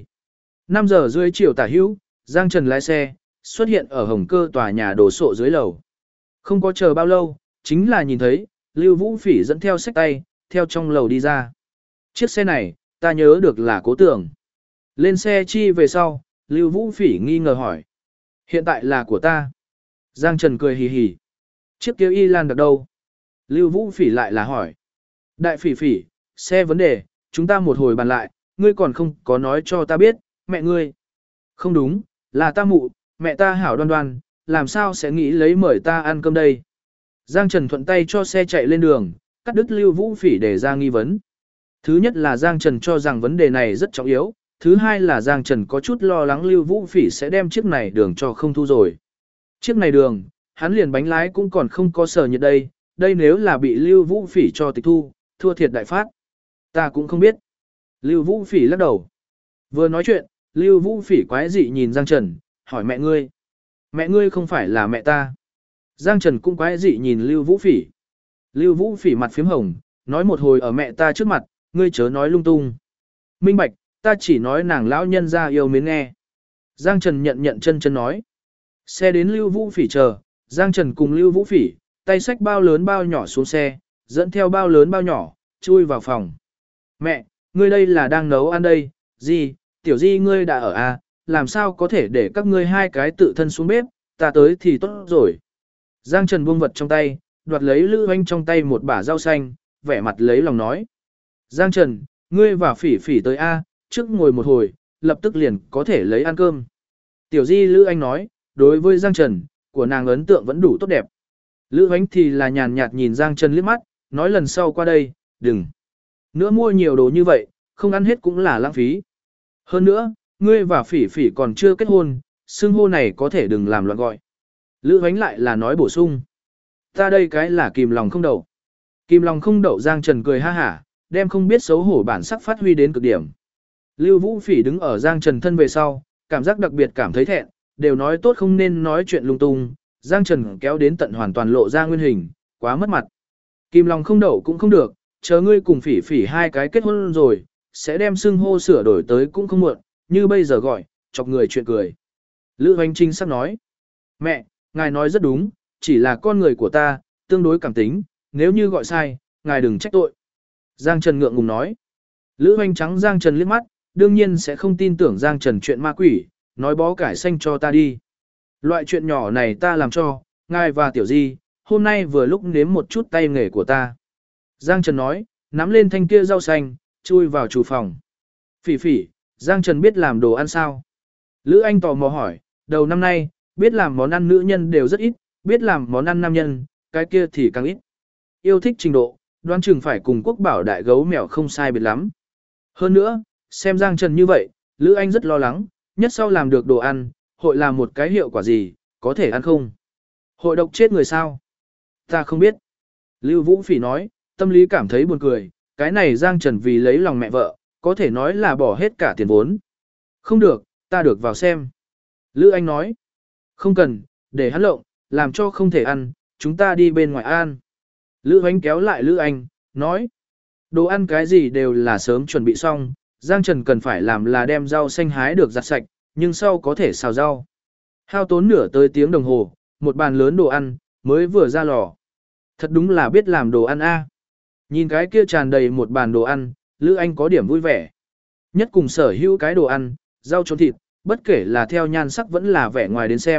Speaker 1: 5 giờ rưỡi chiều tả hữu, Giang Trần lái xe, xuất hiện ở Hồng Cơ tòa nhà đồ sộ dưới lầu. Không có chờ bao lâu, chính là nhìn thấy, Lưu Vũ Phỉ dẫn theo xách tay, theo trong lầu đi ra. Chiếc xe này, ta nhớ được là Cố Tưởng. Lên xe chi về sau, Lưu Vũ Phỉ nghi ngờ hỏi. Hiện tại là của ta. Giang Trần cười hì hì. Chiếc kia Y Lan được đâu? Lưu Vũ Phỉ lại là hỏi. Đại Phỉ Phỉ, xe vấn đề, chúng ta một hồi bàn lại, ngươi còn không có nói cho ta biết, mẹ ngươi. Không đúng, là ta mụ, mẹ ta hảo đoan đoan, làm sao sẽ nghĩ lấy mời ta ăn cơm đây? Giang Trần thuận tay cho xe chạy lên đường, cắt đứt Lưu Vũ Phỉ để ra nghi vấn. Thứ nhất là Giang Trần cho rằng vấn đề này rất trọng yếu, thứ hai là Giang Trần có chút lo lắng Lưu Vũ Phỉ sẽ đem chiếc này đường cho không thu rồi. Chiếc này đường, hắn liền bánh lái cũng còn không có sờ nhiệt đây, đây nếu là bị Lưu Vũ Phỉ cho tịch thu, thua thiệt đại phát. Ta cũng không biết. Lưu Vũ Phỉ lắc đầu. Vừa nói chuyện, Lưu Vũ Phỉ quái dị nhìn Giang Trần, hỏi mẹ ngươi. Mẹ ngươi không phải là mẹ ta. Giang Trần cũng quái dị nhìn Lưu Vũ Phỉ. Lưu Vũ Phỉ mặt phím hồng, nói một hồi ở mẹ ta trước mặt, ngươi chớ nói lung tung. Minh bạch, ta chỉ nói nàng lão nhân ra yêu mến nghe. Giang Trần nhận chân nói. Xe đến Lưu Vũ Phỉ chờ, Giang Trần cùng Lưu Vũ Phỉ, tay xách bao lớn bao nhỏ xuống xe, dẫn theo bao lớn bao nhỏ, chui vào phòng. Mẹ, ngươi đây là đang nấu ăn đây, gì, tiểu di ngươi đã ở à, làm sao có thể để các ngươi 2 cái tự thân xuống bếp, ta tới thì tốt rồi. Giang Trần buông vật trong tay, đoạt lấy Lữ Oanh trong tay một bả rau xanh, vẻ mặt lấy lòng nói. Giang Trần, ngươi và Phỉ Phỉ tới a, trước ngồi một hồi, lập tức liền có thể lấy ăn cơm. Tiểu di Lữ Anh nói, đối với Giang Trần, của nàng ấn tượng vẫn đủ tốt đẹp. Lữ Oanh thì là nhàn nhạt nhìn Giang Trần liếc mắt, nói lần sau qua đây, đừng. Nữa mua nhiều đồ như vậy, không ăn hết cũng là lãng phí. Hơn nữa, ngươi và Phỉ Phỉ còn chưa kết hôn, xưng hô này có thể đừng làm loạn gọi. Lữ Hoánh lại là nói bổ sung. Ta đây cái là kìm lòng không đậu. Kìm lòng không đậu Giang Trần cười ha hả, đem không biết xấu hổ bản sắc phát huy đến cực điểm. Lưu Vũ Phỉ đứng ở Giang Trần thân về sau, cảm giác đặc biệt cảm thấy thẹn, đều nói tốt không nên nói chuyện lung tung, Giang Trần kéo đến tận hoàn toàn lộ ra nguyên hình, quá mất mặt. Kìm lòng không đậu cũng không được, chờ ngươi cùng Phỉ Phỉ 2 cái kết hôn rồi, sẽ đem xưng hô sửa đổi tới cũng không muộn, như bây giờ gọi, chọc người chuyện cười. Lữ Hoánh Trinh sắp nói. Mẹ, ngài nói rất đúng, chỉ là con người của ta, tương đối cảm tính, nếu như gọi sai, ngài đừng trách tội. Giang Trần ngượng ngùng nói. Lữ Hoánh trắng Giang Trần liếc mắt, đương nhiên sẽ không tin tưởng Giang Trần chuyện ma quỷ, nói bó cải xanh cho ta đi. Loại chuyện nhỏ này ta làm cho, ngài và tiểu di, hôm nay vừa lúc nếm một chút tay nghề của ta. Giang Trần nói, nắm lên thanh kia rau xanh, chui vào厨phòng. Phỉ Phỉ, Giang Trần biết làm đồ ăn sao? Lữ Anh tò mò hỏi, đầu năm nay, biết làm món ăn nữ nhân đều rất ít, biết làm món ăn nam nhân, cái kia thì càng ít. Yêu thích trình độ, đoán chừng phải cùng Quốc Bảo đại gấu mèo không sai biệt lắm. Hơn nữa, xem Giang Trần như vậy, Lữ Anh rất lo lắng, nhất sau làm được đồ ăn, hội làm một cái hiệu quả gì, có thể ăn không? Hội độc chết người sao? Ta không biết. Lưu Vũ Phỉ nói, tâm lý cảm thấy buồn cười, cái này Giang Trần vì lấy lòng mẹ vợ, có thể nói là bỏ hết cả tiền vốn. Không được, ta được vào xem. Lữ Anh nói, không cần, để hắn lộng, làm cho không thể ăn, chúng ta đi bên ngoài ăn. Lữ Anh kéo lại Lữ Anh, nói, đồ ăn cái gì đều là sớm chuẩn bị xong, Giang Trần cần phải làm là đem rau xanh hái được giặt sạch, nhưng sau có thể xào rau. Hao tốn nửa tới tiếng đồng hồ, một bàn lớn đồ ăn, mới vừa ra lò. Thật đúng là biết làm đồ ăn a. Nhìn cái kia tràn đầy một bàn đồ ăn, Lữ Anh có điểm vui vẻ. Nhất cùng sở hữu cái đồ ăn, rau trộn thịt, bất kể là theo nhan sắc vẫn là vẻ ngoài đến xem,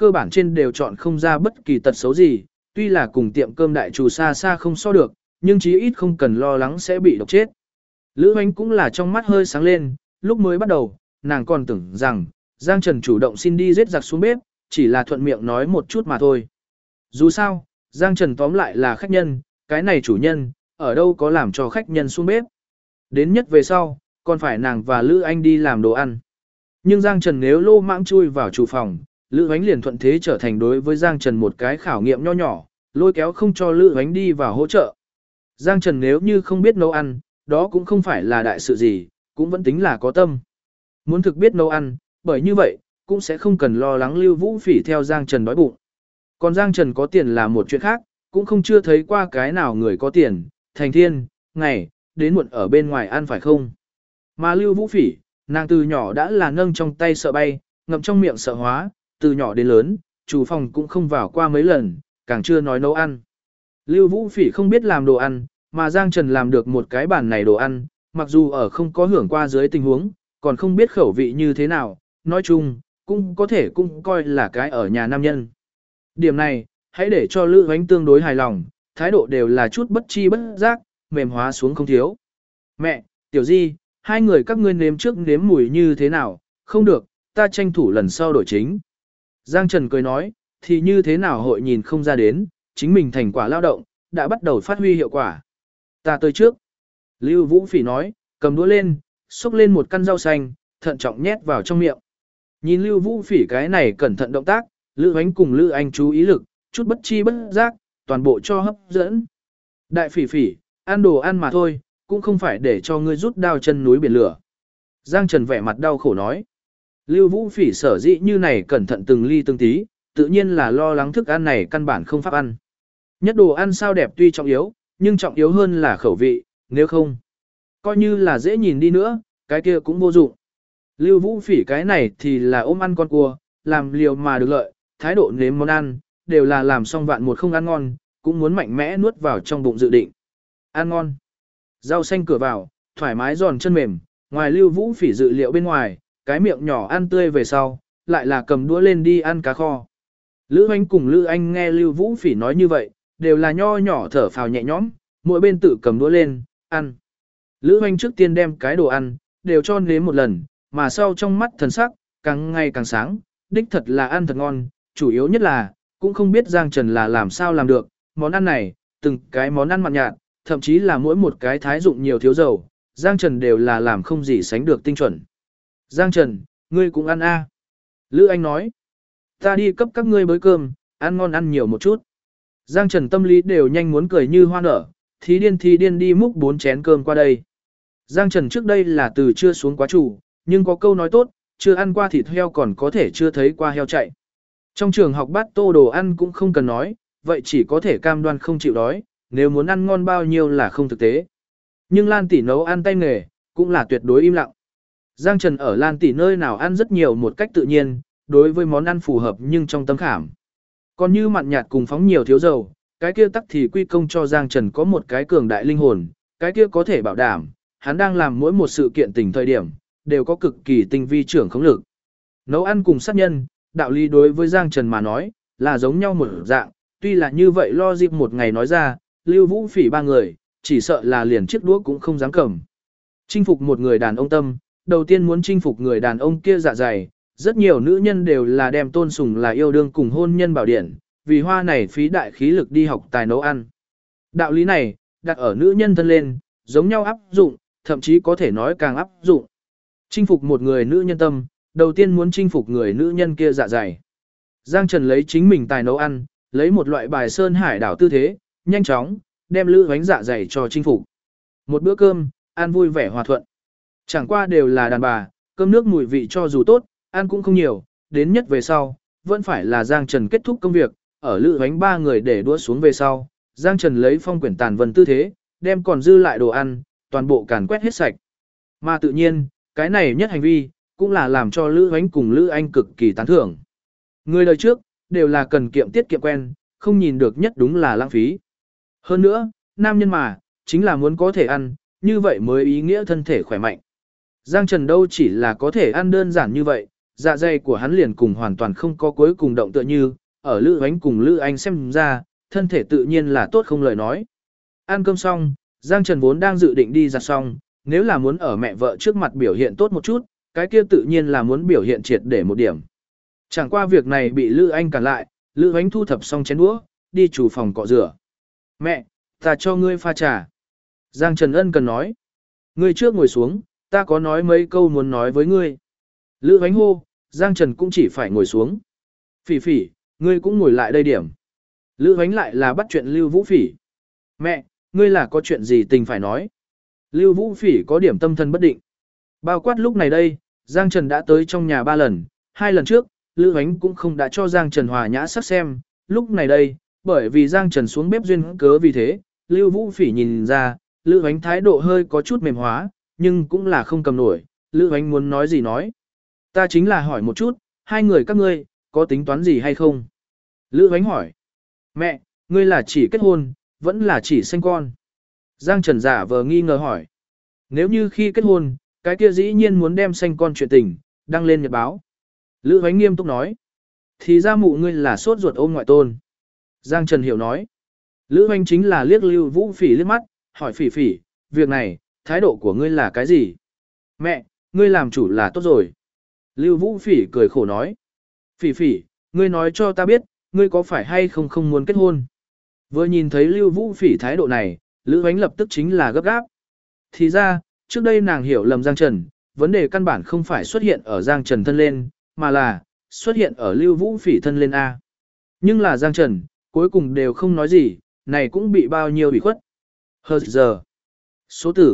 Speaker 1: cơ bản trên đều chọn không ra bất kỳ tật xấu gì, tuy là cùng tiệm cơm đại chủ xa xa không so được, nhưng chí ít không cần lo lắng sẽ bị độc chết. Lữ Hoánh cũng là trong mắt hơi sáng lên, lúc mới bắt đầu, nàng còn tưởng rằng, Giang Trần chủ động xin đi giết giặc xuống bếp, chỉ là thuận miệng nói một chút mà thôi. Dù sao, Giang Trần tóm lại là khách nhân, cái này chủ nhân, ở đâu có làm cho khách nhân xuống bếp. Đến nhất về sau, còn phải nàng và Lữ Anh đi làm đồ ăn. Nhưng Giang Trần nếu lô mãng chui vào chủ phòng, Lữ Hoánh liền thuận thế trở thành đối với Giang Trần một cái khảo nghiệm nho nhỏ, lôi kéo không cho Lữ Hoánh đi vào hỗ trợ. Giang Trần nếu như không biết nấu ăn, đó cũng không phải là đại sự gì, cũng vẫn tính là có tâm. Muốn thực biết nấu ăn, bởi như vậy, cũng sẽ không cần lo lắng Lưu Vũ Phỉ theo Giang Trần đói bụng. Còn Giang Trần có tiền là một chuyện khác, cũng không chưa thấy qua cái nào người có tiền, thành thiên, ngày, đến muộn ở bên ngoài ăn phải không. Mà Lưu Vũ Phỉ, nàng từ nhỏ đã là nâng trong tay sợ bay, ngậm trong miệng sợ hóa, từ nhỏ đến lớn, chủ phòng cũng không vào qua mấy lần, càng chưa nói nấu ăn. Lưu Vũ Phỉ không biết làm đồ ăn, mà Giang Trần làm được một cái bàn này đồ ăn, mặc dù ở không có hưởng qua dưới tình huống, còn không biết khẩu vị như thế nào, nói chung, cũng có thể cũng coi là cái ở nhà nam nhân. Điểm này, hãy để cho Lữ Hoánh tương đối hài lòng, thái độ đều là chút bất chi bất giác, mềm hóa xuống không thiếu. Mẹ, Tiểu Di, hai người các ngươi nếm trước nếm mùi như thế nào, không được, ta tranh thủ lần sau đổi chính. Giang Trần cười nói, thì như thế nào hội nhìn không ra đến, chính mình thành quả lao động, đã bắt đầu phát huy hiệu quả. Ta tới trước. Lưu Vũ Phỉ nói, cầm đũa lên, xúc lên một căn rau xanh, thận trọng nhét vào trong miệng. Nhìn Lưu Vũ Phỉ cái này cẩn thận động tác, Lữ Hoánh cùng Lữ Anh chú ý lực, chút bất chi bất giác, toàn bộ cho hấp dẫn. Đại Phỉ Phỉ, ăn đồ ăn mà thôi, cũng không phải để cho ngươi rút đao chân núi biển lửa. Giang Trần vẻ mặt đau khổ nói. Lưu Vũ Phỉ sở dĩ như này cẩn thận từng ly từng tí, tự nhiên là lo lắng thức ăn này căn bản không pháp ăn. Nhất đồ ăn sao đẹp tuy trọng yếu, nhưng trọng yếu hơn là khẩu vị, nếu không, coi như là dễ nhìn đi nữa, cái kia cũng vô dụng. Lưu Vũ Phỉ cái này thì là ôm ăn con cua, làm liều mà được lợi, thái độ nếm món ăn, đều là làm xong vạn một không ăn ngon, cũng muốn mạnh mẽ nuốt vào trong bụng dự định. Ăn ngon. Rau xanh cửa vào, thoải mái giòn chân mềm, ngoài Lưu Vũ Phỉ dự liệu bên ngoài, cái miệng nhỏ ăn tươi về sau, lại là cầm đũa lên đi ăn cá kho. Lữ Hoánh cùng Lữ Anh nghe Lưu Vũ Phỉ nói như vậy, đều là nho nhỏ thở phào nhẹ nhõm, mỗi bên tự cầm đũa lên, ăn. Lữ Hoánh trước tiên đem cái đồ ăn, đều cho nếm một lần, mà sau trong mắt thần sắc, càng ngày càng sáng, đích thật là ăn thật ngon, chủ yếu nhất là, cũng không biết Giang Trần là làm sao làm được, món ăn này, từng cái món ăn mặn nhạt, thậm chí là mỗi một cái thái dụng nhiều thiếu dầu, Giang Trần đều là làm không gì sánh được tinh chuẩn. Giang Trần, ngươi cũng ăn a. Lữ Anh nói, ta đi cấp các ngươi bới cơm, ăn ngon ăn nhiều một chút. Giang Trần tâm lý đều nhanh muốn cười như hoa nở, thí điên đi múc 4 chén cơm qua đây. Giang Trần trước đây là từ chưa xuống quá chủ, nhưng có câu nói tốt, chưa ăn qua thịt heo còn có thể chưa thấy qua heo chạy. Trong trường học bát tô đồ ăn cũng không cần nói, vậy chỉ có thể cam đoan không chịu đói, nếu muốn ăn ngon bao nhiêu là không thực tế. Nhưng Lan tỷ nấu ăn tay nghề, cũng là tuyệt đối im lặng. Giang Trần ở Lan tỷ nơi nào ăn rất nhiều một cách tự nhiên, đối với món ăn phù hợp nhưng trong tâm khảm. Còn như mặn nhạt cùng phóng nhiều thiếu dầu, cái kia tắc thì quy công cho Giang Trần có một cái cường đại linh hồn, cái kia có thể bảo đảm, hắn đang làm mỗi một sự kiện tình thời điểm, đều có cực kỳ tinh vi trưởng khống lực. Nấu ăn cùng sát nhân, đạo lý đối với Giang Trần mà nói, là giống nhau một dạng, tuy là như vậy lo dịp một ngày nói ra, Lưu Vũ Phỉ ba người, chỉ sợ là liền chiếc đũa cũng không dám cầm. Chinh phục một người đàn ông tâm, đầu tiên muốn chinh phục người đàn ông kia dạ dày, rất nhiều nữ nhân đều là đem tôn sùng là yêu đương cùng hôn nhân bảo điển, vì hoa này phí đại khí lực đi học tài nấu ăn. Đạo lý này, đặt ở nữ nhân thân lên, giống nhau áp dụng, thậm chí có thể nói càng áp dụng. Chinh phục một người nữ nhân tâm, đầu tiên muốn chinh phục người nữ nhân kia dạ dày. Giang Trần lấy chính mình tài nấu ăn, lấy một loại bài sơn hải đảo tư thế, nhanh chóng, đem Lữ Hoánh dạ dày cho chinh phục. Một bữa cơm, ăn vui vẻ hòa thuận. Chẳng qua đều là đàn bà, cơm nước mùi vị cho dù tốt, ăn cũng không nhiều, đến nhất về sau, vẫn phải là Giang Trần kết thúc công việc, ở Lữ Hoánh ba người để đũa xuống về sau, Giang Trần lấy phong quyển tàn vân tư thế, đem còn dư lại đồ ăn, toàn bộ càn quét hết sạch. Mà tự nhiên, cái này nhất hành vi, cũng là làm cho Lữ Hoánh cùng Lữ Anh cực kỳ tán thưởng. Người đời trước, đều là cần kiệm tiết kiệm quen, không nhìn được nhất đúng là lãng phí. Hơn nữa, nam nhân mà, chính là muốn có thể ăn, như vậy mới ý nghĩa thân thể khỏe mạnh. Giang Trần đâu chỉ là có thể ăn đơn giản như vậy, dạ dày của hắn liền cùng hoàn toàn không có cuối cùng động tựa như, ở Lữ Ánh cùng Lữ Anh xem ra, thân thể tự nhiên là tốt không lời nói. Ăn cơm xong, Giang Trần vốn đang dự định đi giặt xong, nếu là muốn ở mẹ vợ trước mặt biểu hiện tốt một chút, cái kia tự nhiên là muốn biểu hiện triệt để một điểm. Chẳng qua việc này bị Lữ Anh cản lại, Lữ Ánh thu thập xong chén đũa, đi chủ phòng cọ rửa. Mẹ, ta cho ngươi pha trà. Giang Trần ân cần nói. Ngươi trước ngồi xuống, ta có nói mấy câu muốn nói với ngươi. Lữ Ánh hô, Giang Trần cũng chỉ phải ngồi xuống. Phỉ phỉ, ngươi cũng ngồi lại đây điểm. Lữ Ánh lại là bắt chuyện Lưu Vũ Phỉ. Mẹ, ngươi là có chuyện gì tình phải nói. Lưu Vũ Phỉ có điểm tâm thần bất định. Bao quát lúc này đây, Giang Trần đã tới trong nhà 3 lần, 2 lần trước, Lữ Ánh cũng không đã cho Giang Trần hòa nhã sắc xem. Lúc này đây, bởi vì Giang Trần xuống bếp duyên cớ vì thế, Lưu Vũ Phỉ nhìn ra, Lữ Ánh thái độ hơi có chút mềm hóa, nhưng cũng là không cầm nổi. Lữ Ánh muốn nói gì nói. Ta chính là hỏi một chút, hai người các ngươi, có tính toán gì hay không? Lữ Ánh hỏi. Mẹ, ngươi là chỉ kết hôn, vẫn là chỉ sinh con. Giang Trần giả vờ nghi ngờ hỏi. Nếu như khi kết hôn, cái kia dĩ nhiên muốn đem sinh con chuyện tình, đăng lên nhật báo. Lữ Ánh nghiêm túc nói. Thì ra mụ ngươi là sốt ruột ôm ngoại tôn. Giang Trần hiểu nói. Lữ Ánh chính là liếc Lưu Vũ Phỉ liếc mắt, hỏi Phỉ Phỉ, việc này, thái độ của ngươi là cái gì? Mẹ, ngươi làm chủ là tốt rồi. Lưu Vũ Phỉ cười khổ nói. Phỉ Phỉ, ngươi nói cho ta biết, ngươi có phải hay không muốn kết hôn? Vừa nhìn thấy Lưu Vũ Phỉ thái độ này, Lữ Ánh lập tức chính là gấp gáp. Thì ra, trước đây nàng hiểu lầm Giang Trần, vấn đề căn bản không phải xuất hiện ở Giang Trần thân lên, mà là xuất hiện ở Lưu Vũ Phỉ thân lên A. Nhưng là Giang Trần, cuối cùng đều không nói gì, này cũng bị bao nhiêu bị khuất. Hờ giờ. Số tử,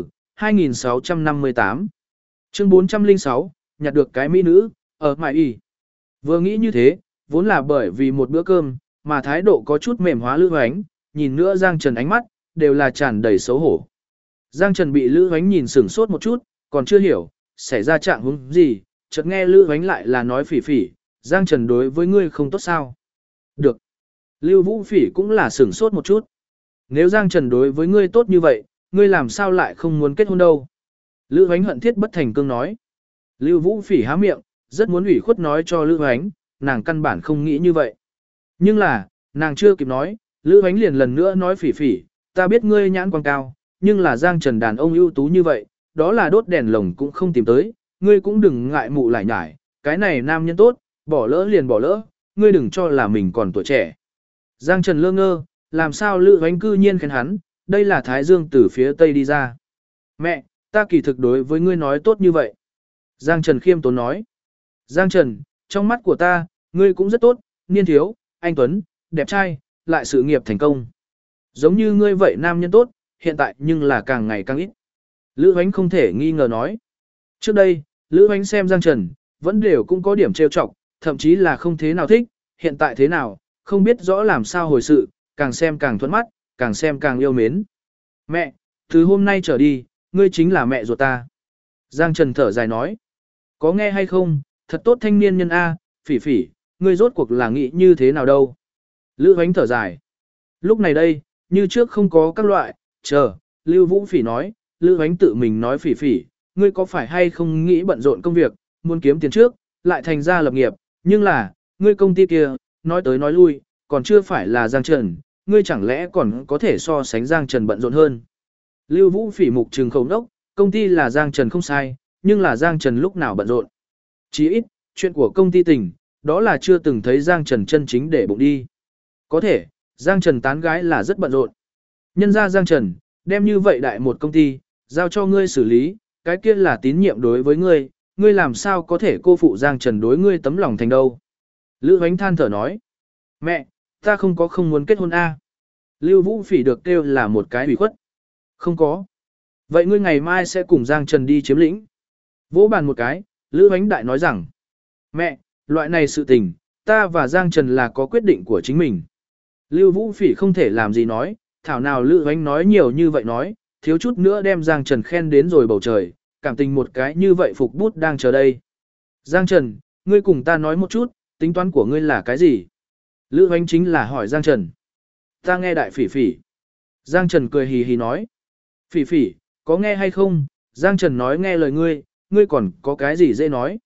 Speaker 1: 2658. Chương 406, nhặt được cái mỹ nữ, ở mại y. Vừa nghĩ như thế, vốn là bởi vì một bữa cơm, mà thái độ có chút mềm hóa Lữ Ánh, nhìn nữa Giang Trần ánh mắt, đều là tràn đầy xấu hổ. Giang Trần bị Lữ Ánh nhìn sửng sốt một chút, còn chưa hiểu, xảy ra trạng huống gì, chợt nghe Lữ Ánh lại là nói Phỉ Phỉ, Giang Trần đối với ngươi không tốt sao? Được. Lưu Vũ Phỉ cũng là sửng sốt một chút. Nếu Giang Trần đối với ngươi tốt như vậy, ngươi làm sao lại không muốn kết hôn đâu? Lữ Ánh hận thiết bất thành cương nói. Lưu Vũ Phỉ há miệng, rất muốn ủy khuất nói cho Lữ Ánh, nàng căn bản không nghĩ như vậy. Nhưng là, nàng chưa kịp nói, Lữ Ánh liền lần nữa nói Phỉ Phỉ, ta biết ngươi nhãn quan cao, nhưng là Giang Trần đàn ông ưu tú như vậy, đó là đốt đèn lồng cũng không tìm tới, ngươi cũng đừng ngại mụ lại nhải, cái này nam nhân tốt, bỏ lỡ liền bỏ lỡ, ngươi đừng cho là mình còn tuổi trẻ. Giang Trần lơ ngơ, làm sao Lữ Ánh cư nhiên khen hắn, đây là Thái Dương từ phía Tây đi ra. Mẹ, ta kỳ thực đối với ngươi nói tốt như vậy. Giang Trần khiêm tốn nói. Giang Trần, trong mắt của ta, ngươi cũng rất tốt, niên thiếu, anh Tuấn, đẹp trai, lại sự nghiệp thành công. Giống như ngươi vậy nam nhân tốt, hiện tại nhưng là càng ngày càng ít. Lữ Ánh không thể nghi ngờ nói. Trước đây, Lữ Ánh xem Giang Trần, vẫn đều cũng có điểm trêu chọc, thậm chí là không thế nào thích, hiện tại thế nào, không biết rõ làm sao hồi sự, càng xem càng thuận mắt, càng xem càng yêu mến. Mẹ, từ hôm nay trở đi, ngươi chính là mẹ ruột ta. Giang Trần thở dài nói. Có nghe hay không, thật tốt thanh niên nhân A, Phỉ Phỉ, ngươi rốt cuộc là nghĩ như thế nào đâu. Lữ Ánh thở dài. Lúc này đây, như trước không có các loại, chờ, Lưu Vũ Phỉ nói, Lữ Ánh tự mình nói Phỉ Phỉ, ngươi có phải hay không nghĩ bận rộn công việc, muốn kiếm tiền trước, lại thành ra lập nghiệp, nhưng là, ngươi công ty kia, nói tới nói lui, còn chưa phải là Giang Trần, ngươi chẳng lẽ còn có thể so sánh Giang Trần bận rộn hơn. Lưu Vũ Phỉ mục trừng khẩu nốc, công ty là Giang Trần không sai, nhưng là Giang Trần lúc nào bận rộn. Chỉ ít, chuyện của công ty tỉnh, đó là chưa từng thấy Giang Trần chân chính để bụng đi. Có thể, Giang Trần tán gái là rất bận rộn. Nhân ra Giang Trần, đem như vậy đại một công ty, giao cho ngươi xử lý, cái kia là tín nhiệm đối với ngươi, ngươi làm sao có thể cô phụ Giang Trần đối ngươi tấm lòng thành đâu. Lữ Ánh than thở nói. Mẹ, ta không muốn kết hôn A. Lưu Vũ Phỉ được kêu là một cái ủy khuất. Không có. Vậy ngươi ngày mai sẽ cùng Giang Trần đi chiếm lĩnh. Vỗ bàn một cái, Lữ Ánh đại nói rằng. Mẹ, loại này sự tình, ta và Giang Trần là có quyết định của chính mình. Lưu Vũ Phỉ không thể làm gì nói, thảo nào Lữ Ánh nói nhiều như vậy nói, thiếu chút nữa đem Giang Trần khen đến rồi bầu trời, cảm tình một cái như vậy phục bút đang chờ đây. Giang Trần, ngươi cùng ta nói một chút, tính toán của ngươi là cái gì? Lữ Ánh chính là hỏi Giang Trần. Ta nghe đại Phỉ Phỉ. Giang Trần cười hì hì nói. Phỉ Phỉ, có nghe hay không? Giang Trần nói nghe lời ngươi, ngươi còn có cái gì dễ nói?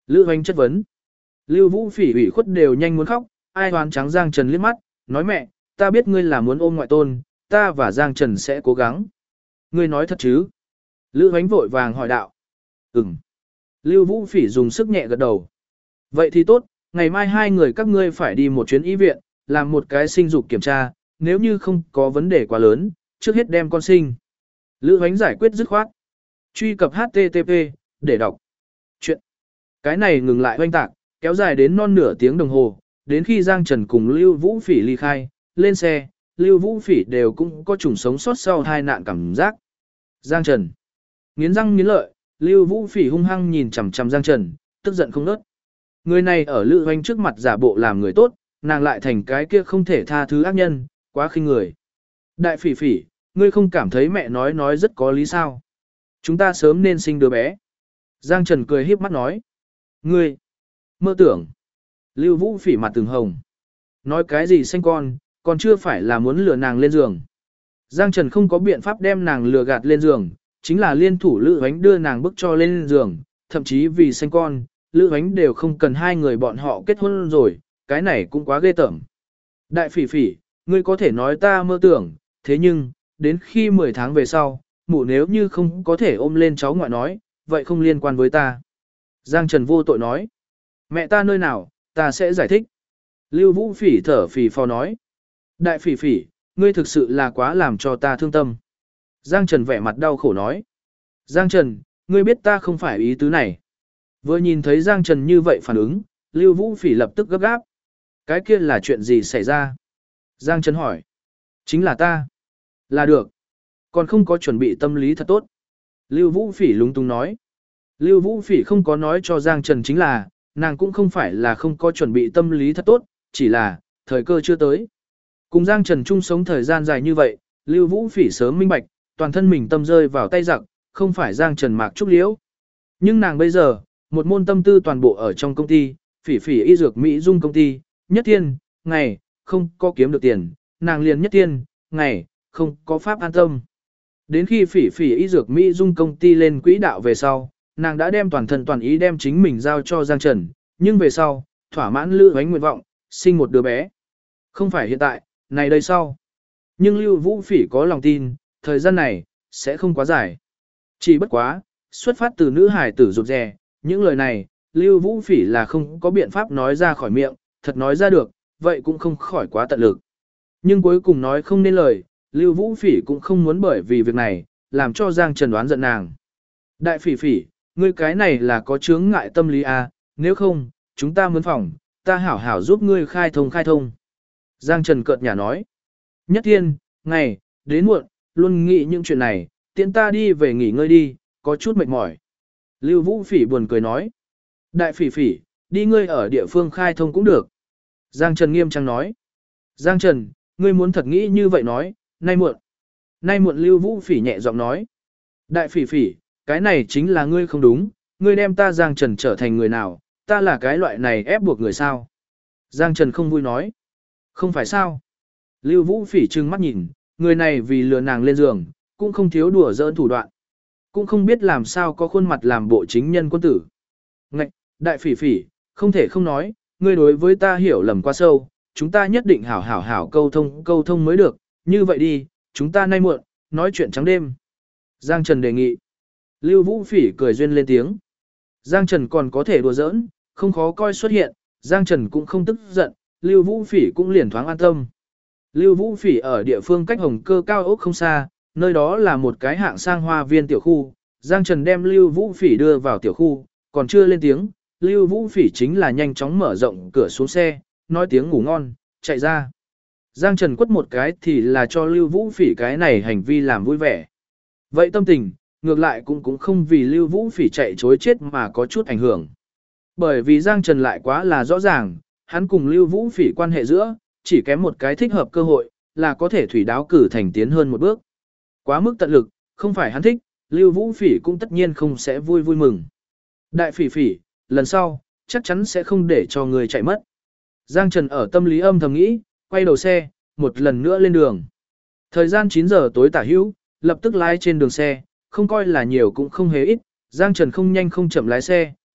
Speaker 1: Lữ Hoánh chất vấn. Lưu Vũ Phỉ ủy khuất đều nhanh muốn khóc, ai hoán trắng Giang Trần liếc mắt, nói mẹ, ta biết ngươi là muốn ôm ngoại tôn, ta và Giang Trần sẽ cố gắng. Ngươi nói thật chứ? Lữ Hoánh vội vàng hỏi đạo. Ừm. Lưu Vũ Phỉ dùng sức nhẹ gật đầu. Vậy thì tốt, ngày mai hai người các ngươi phải đi một chuyến y viện, làm một cái sinh dục kiểm tra, nếu như không có vấn đề quá lớn, trước hết đem con sinh. Lữ Hoánh giải quyết dứt khoát. Truy cập HTTP, để đọc. Chuyện. Cái này ngừng lại hoanh tạc, kéo dài đến non nửa tiếng đồng hồ, đến khi Giang Trần cùng Lưu Vũ Phỉ ly khai, lên xe, Lưu Vũ Phỉ đều cũng có chủng sống sót sau hai nạn cảm giác. Giang Trần. Nghiến răng nghiến lợi, Lưu Vũ Phỉ hung hăng nhìn chằm chằm Giang Trần, tức giận không nớt. Người này ở Lữ Hoánh trước mặt giả bộ làm người tốt, nàng lại thành cái kia không thể tha thứ ác nhân, quá khinh người. Đại Phỉ Phỉ, ngươi không cảm thấy mẹ nói rất có lý sao? Chúng ta sớm nên sinh đứa bé. Giang Trần cười híp mắt nói. Ngươi, mơ tưởng. Lưu Vũ Phỉ mặt từng hồng. Nói cái gì sinh con, còn chưa phải là muốn lừa nàng lên giường. Giang Trần không có biện pháp đem nàng lừa gạt lên giường, chính là liên thủ Lữ Hoánh đưa nàng bức cho lên giường, thậm chí vì sinh con, Lữ Hoánh đều không cần hai người bọn họ kết hôn rồi, cái này cũng quá ghê tởm. Đại Phỉ Phỉ, ngươi có thể nói ta mơ tưởng, thế nhưng, đến khi 10 tháng về sau, mụ nếu như không có thể ôm lên cháu ngoại nói, vậy không liên quan với ta. Giang Trần vô tội nói, mẹ ta nơi nào, ta sẽ giải thích. Lưu Vũ Phỉ thở phì phò nói, Đại Phỉ Phỉ, ngươi thực sự là quá làm cho ta thương tâm. Giang Trần vẻ mặt đau khổ nói, Giang Trần, ngươi biết ta không phải ý tứ này. Vừa nhìn thấy Giang Trần như vậy phản ứng, Lưu Vũ Phỉ lập tức gấp gáp. Cái kia là chuyện gì xảy ra? Giang Trần hỏi, chính là ta. Là được. Còn không có chuẩn bị tâm lý thật tốt. Lưu Vũ Phỉ lúng túng nói. Lưu Vũ Phỉ không có nói cho Giang Trần chính là, nàng cũng không phải là không có chuẩn bị tâm lý thật tốt, chỉ là, thời cơ chưa tới. Cùng Giang Trần chung sống thời gian dài như vậy, Lưu Vũ Phỉ sớm minh bạch, toàn thân mình tâm rơi vào tay giặc, không phải Giang Trần mạc trúc liễu. Nhưng nàng bây giờ, một môn tâm tư toàn bộ ở trong công ty, Phỉ Phỉ y dược Mỹ Dung công ty, nhất tiên, ngày, không có kiếm được tiền, nàng liền nhất tiên, ngày, không có pháp an tâm. Đến khi Phỉ Phỉ y dược Mỹ Dung công ty lên quỹ đạo về sau, nàng đã đem toàn thân toàn ý đem chính mình giao cho Giang Trần, nhưng về sau, thỏa mãn Lữ Hoánh nguyện vọng, sinh một đứa bé. Không phải hiện tại, này đây sau. Nhưng Lưu Vũ Phỉ có lòng tin, thời gian này, sẽ không quá dài. Chỉ bất quá, xuất phát từ nữ hải tử rụt rè, những lời này, Lưu Vũ Phỉ là không có biện pháp nói ra khỏi miệng, thật nói ra được, vậy cũng không khỏi quá tận lực. Nhưng cuối cùng nói không nên lời, Lưu Vũ Phỉ cũng không muốn bởi vì việc này, làm cho Giang Trần đoán giận nàng. Đại Phỉ Phỉ, ngươi cái này là có chướng ngại tâm lý à, nếu không, chúng ta mướn phòng, ta hảo hảo giúp ngươi khai thông. Giang Trần cợt nhả nói. Nhất thiên, ngày, đến muộn, luôn nghĩ những chuyện này, tiện ta đi về nghỉ ngơi đi, có chút mệt mỏi. Lưu Vũ Phỉ buồn cười nói. Đại Phỉ Phỉ, đi ngươi ở địa phương khai thông cũng được. Giang Trần nghiêm trang nói. Giang Trần, ngươi muốn thật nghĩ như vậy nói, nay muộn. Nay muộn Lưu Vũ Phỉ nhẹ giọng nói. Đại Phỉ Phỉ, cái này chính là ngươi không đúng, ngươi đem ta Giang Trần trở thành người nào, ta là cái loại này ép buộc người sao. Giang Trần không vui nói. Không phải sao. Lưu Vũ Phỉ trừng mắt nhìn, người này vì lừa nàng lên giường, cũng không thiếu đùa giỡn thủ đoạn. Cũng không biết làm sao có khuôn mặt làm bộ chính nhân quân tử. Ngạch, Đại Phỉ Phỉ, không thể không nói, ngươi đối với ta hiểu lầm quá sâu, chúng ta nhất định hảo câu thông mới được, như vậy đi, chúng ta nay muộn, nói chuyện trắng đêm. Giang Trần đề nghị. Lưu Vũ Phỉ cười duyên lên tiếng. Giang Trần còn có thể đùa giỡn, không khó coi xuất hiện, Giang Trần cũng không tức giận, Lưu Vũ Phỉ cũng liền thoáng an tâm. Lưu Vũ Phỉ ở địa phương cách Hồng Cơ cao ốc không xa, nơi đó là một cái hạng sang hoa viên tiểu khu, Giang Trần đem Lưu Vũ Phỉ đưa vào tiểu khu, còn chưa lên tiếng, Lưu Vũ Phỉ chính là nhanh chóng mở rộng cửa xuống xe, nói tiếng ngủ ngon, chạy ra. Giang Trần quất một cái thì là cho Lưu Vũ Phỉ cái này hành vi làm vui vẻ. Vậy tâm tình, ngược lại cũng không vì Lưu Vũ Phỉ chạy chối chết mà có chút ảnh hưởng. Bởi vì Giang Trần lại quá là rõ ràng, hắn cùng Lưu Vũ Phỉ quan hệ giữa, chỉ kém một cái thích hợp cơ hội, là có thể thủy đáo cử thành tiến hơn một bước. Quá mức tận lực, không phải hắn thích, Lưu Vũ Phỉ cũng tất nhiên không sẽ vui mừng. Đại Phỉ Phỉ, lần sau, chắc chắn sẽ không để cho người chạy mất. Giang Trần ở tâm lý âm thầm nghĩ, quay đầu xe, một lần nữa lên đường. Thời gian 9 giờ tối tả hữu, lập tức lái trên đường xe, không coi là nhiều cũng không hề ít, Giang Trần không nhanh không chậm lái xe,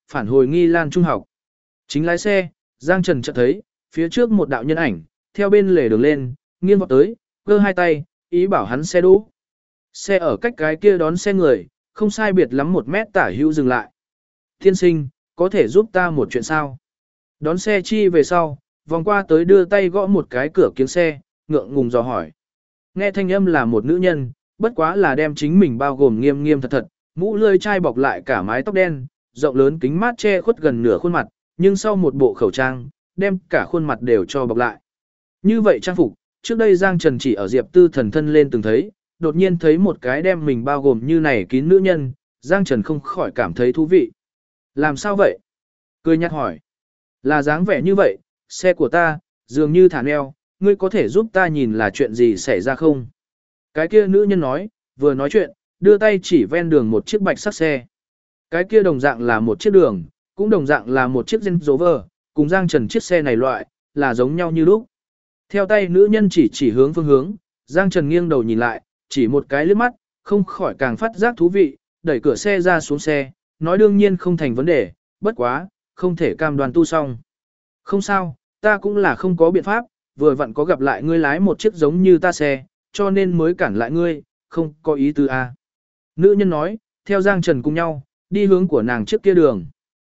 Speaker 1: phản hồi Nghi Lan Trung học. Chính lái xe, Giang Trần chợt thấy, phía trước một đạo nhân ảnh, theo bên lề đường lên, nghiêng vọt tới, cơ hai tay, ý bảo hắn xe đỗ. Xe ở cách cái kia đón xe người, không sai biệt lắm 1 mét tả hữu dừng lại. Tiên sinh, có thể giúp ta một chuyện sao? Đón xe chi về sau, vòng qua tới đưa tay gõ một cái cửa kiếng xe, ngượng ngùng dò hỏi. Nghe thanh âm là một nữ nhân, bất quá là đem chính mình bao gồm nghiêm nghiêm thật thật, mũ lươi chai bọc lại cả mái tóc đen, rộng lớn kính mát che khuất gần nửa khuôn mặt, nhưng sau một bộ khẩu trang, đem cả khuôn mặt đều cho bọc lại. Như vậy trang phục, trước đây Giang Trần chỉ ở Diệp Tư Thần thân lên từng thấy, đột nhiên thấy một cái đem mình bao gồm như này kín nữ nhân, Giang Trần không khỏi cảm thấy thú vị. Làm sao vậy? Cười nhạt hỏi. Là dáng vẻ như vậy, xe của ta, dường như thả neo, ngươi có thể giúp ta nhìn là chuyện gì xảy ra không? Cái kia nữ nhân nói, vừa nói chuyện, đưa tay chỉ ven đường một chiếc bạch sắc xe. Cái kia đồng dạng là một chiếc đường, cũng đồng dạng là một chiếc Range Rover, cùng Giang Trần chiếc xe này loại, là giống nhau như lúc. Theo tay nữ nhân chỉ hướng phương hướng, Giang Trần nghiêng đầu nhìn lại, chỉ một cái liếc mắt, không khỏi càng phát giác thú vị, đẩy cửa xe ra xuống xe, nói đương nhiên không thành vấn đề, bất quá, không thể cam đoan tu xong. Không sao, ta cũng là không có biện pháp, vừa vặn có gặp lại ngươi lái một chiếc giống như ta xe, cho nên mới cản lại ngươi, không có ý tư a. Nữ nhân nói, theo Giang Trần cùng nhau, đi hướng của nàng trước kia đường.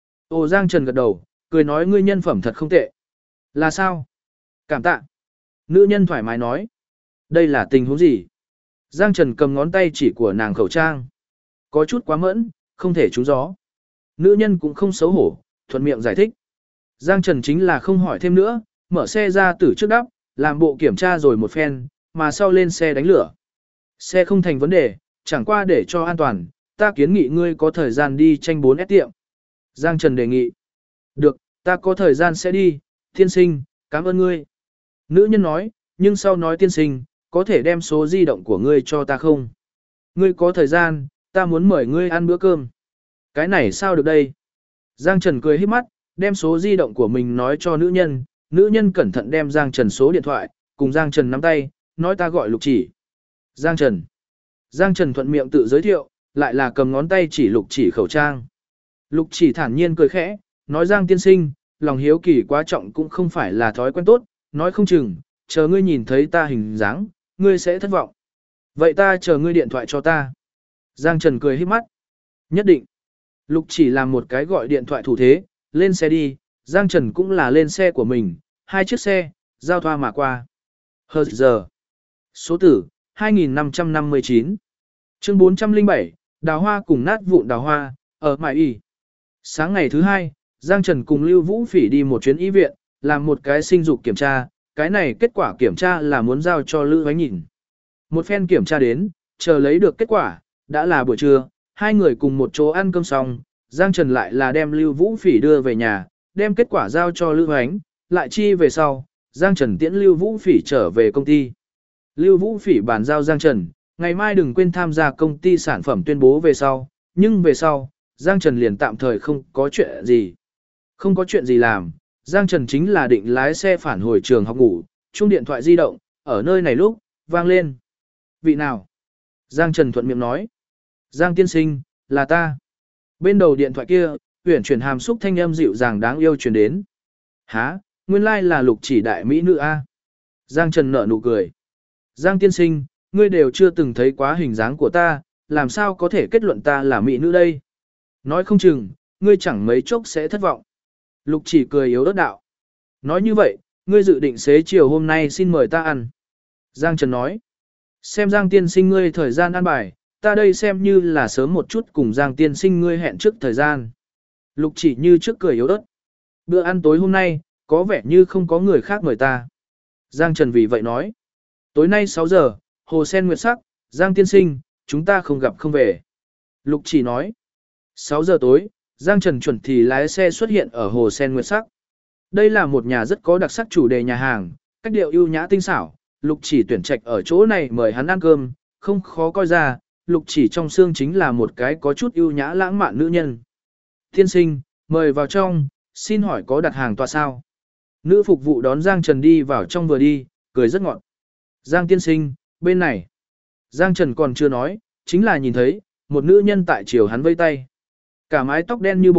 Speaker 1: Ồ Giang Trần gật đầu, cười nói ngươi nhân phẩm thật không tệ. Là sao? Cảm tạ. Nữ nhân thoải mái nói. Đây là tình huống gì? Giang Trần cầm ngón tay chỉ của nàng khẩu trang. Có chút quá mẫn, không thể trúng gió. Nữ nhân cũng không xấu hổ, thuận miệng giải thích. Giang Trần chính là không hỏi thêm nữa, mở xe ra từ trước đắp, làm bộ kiểm tra rồi một phen, mà sau lên xe đánh lửa. Xe không thành vấn đề, chẳng qua để cho an toàn, ta kiến nghị ngươi có thời gian đi tranh 4S tiệm. Giang Trần đề nghị. Được, ta có thời gian sẽ đi, tiên sinh, cảm ơn ngươi. Nữ nhân nói, nhưng sau nói tiên sinh, có thể đem số di động của ngươi cho ta không? Ngươi có thời gian, ta muốn mời ngươi ăn bữa cơm. Cái này sao được đây? Giang Trần cười híp mắt, đem số di động của mình nói cho nữ nhân cẩn thận đem Giang Trần số điện thoại, cùng Giang Trần nắm tay, nói ta gọi Lục Chỉ. Giang Trần thuận miệng tự giới thiệu, lại là cầm ngón tay chỉ Lục Chỉ khẩu trang. Lục Chỉ thản nhiên cười khẽ, nói Giang tiên sinh, lòng hiếu kỳ quá trọng cũng không phải là thói quen tốt, nói không chừng, chờ ngươi nhìn thấy ta hình dáng, ngươi sẽ thất vọng. Vậy ta chờ ngươi điện thoại cho ta. Giang Trần cười híp mắt. Nhất định. Lục Chỉ làm một cái gọi điện thoại thủ thế, lên xe đi, Giang Trần cũng là lên xe của mình, 2 chiếc xe, giao thoa mà qua. Hờ giờ. Số tử, 2559. Chương 407, đào hoa cùng nát vụn đào hoa, ở Mại Y. Sáng ngày thứ 2, Giang Trần cùng Lưu Vũ Phỉ đi một chuyến y viện, làm một cái sinh dục kiểm tra, cái này kết quả kiểm tra là muốn giao cho Lữ Hoánh nhìn. Một phen kiểm tra đến, chờ lấy được kết quả, đã là buổi trưa, hai người cùng một chỗ ăn cơm xong, Giang Trần lại là đem Lưu Vũ Phỉ đưa về nhà, đem kết quả giao cho Lữ Hoánh, lại chi về sau, Giang Trần tiễn Lưu Vũ Phỉ trở về công ty. Lưu Vũ Phỉ bàn giao Giang Trần, ngày mai đừng quên tham gia công ty sản phẩm tuyên bố về sau, nhưng về sau, Giang Trần liền tạm thời không có chuyện gì. Không có chuyện gì làm, Giang Trần chính là định lái xe phản hồi trường học ngủ, chuông điện thoại di động, ở nơi này lúc, vang lên. Vị nào? Giang Trần thuận miệng nói. Giang tiên sinh, là ta. Bên đầu điện thoại kia, uyển chuyển hàm xúc thanh âm dịu dàng đáng yêu truyền đến. Hả, nguyên lai là Lục Chỉ đại mỹ nữ a. Giang Trần nở nụ cười. Giang tiên sinh, ngươi đều chưa từng thấy quá hình dáng của ta, làm sao có thể kết luận ta là mỹ nữ đây? Nói không chừng, ngươi chẳng mấy chốc sẽ thất vọng. Lục Chỉ cười yếu ớt đạo. Nói như vậy, ngươi dự định xế chiều hôm nay xin mời ta ăn. Giang Trần nói. Xem Giang tiên sinh ngươi thời gian ăn bài, ta đây xem như là sớm một chút cùng Giang tiên sinh ngươi hẹn trước thời gian. Lục Chỉ như trước cười yếu ớt. Bữa ăn tối hôm nay, có vẻ như không có người khác mời ta. Giang Trần vì vậy nói. Tối nay 6 giờ, hồ sen nguyệt sắc, Giang tiên sinh, chúng ta không gặp không về. Lục Chỉ nói. 6 giờ tối, Giang Trần chuẩn thì lái xe xuất hiện ở hồ sen nguyệt sắc. Đây là một nhà rất có đặc sắc chủ đề nhà hàng, cách điệu ưu nhã tinh xảo. Lục Chỉ tuyển trạch ở chỗ này mời hắn ăn cơm, không khó coi ra, Lục Chỉ trong xương chính là một cái có chút ưu nhã lãng mạn nữ nhân. Tiên sinh, mời vào trong, xin hỏi có đặt hàng tọa sao? Nữ phục vụ đón Giang Trần đi vào trong vừa đi, cười rất ngọt. Giang tiên sinh, bên này. Giang Trần còn chưa nói, chính là nhìn thấy, một nữ nhân tại chiều hắn vây tay. Cả mái tóc đen như buộc,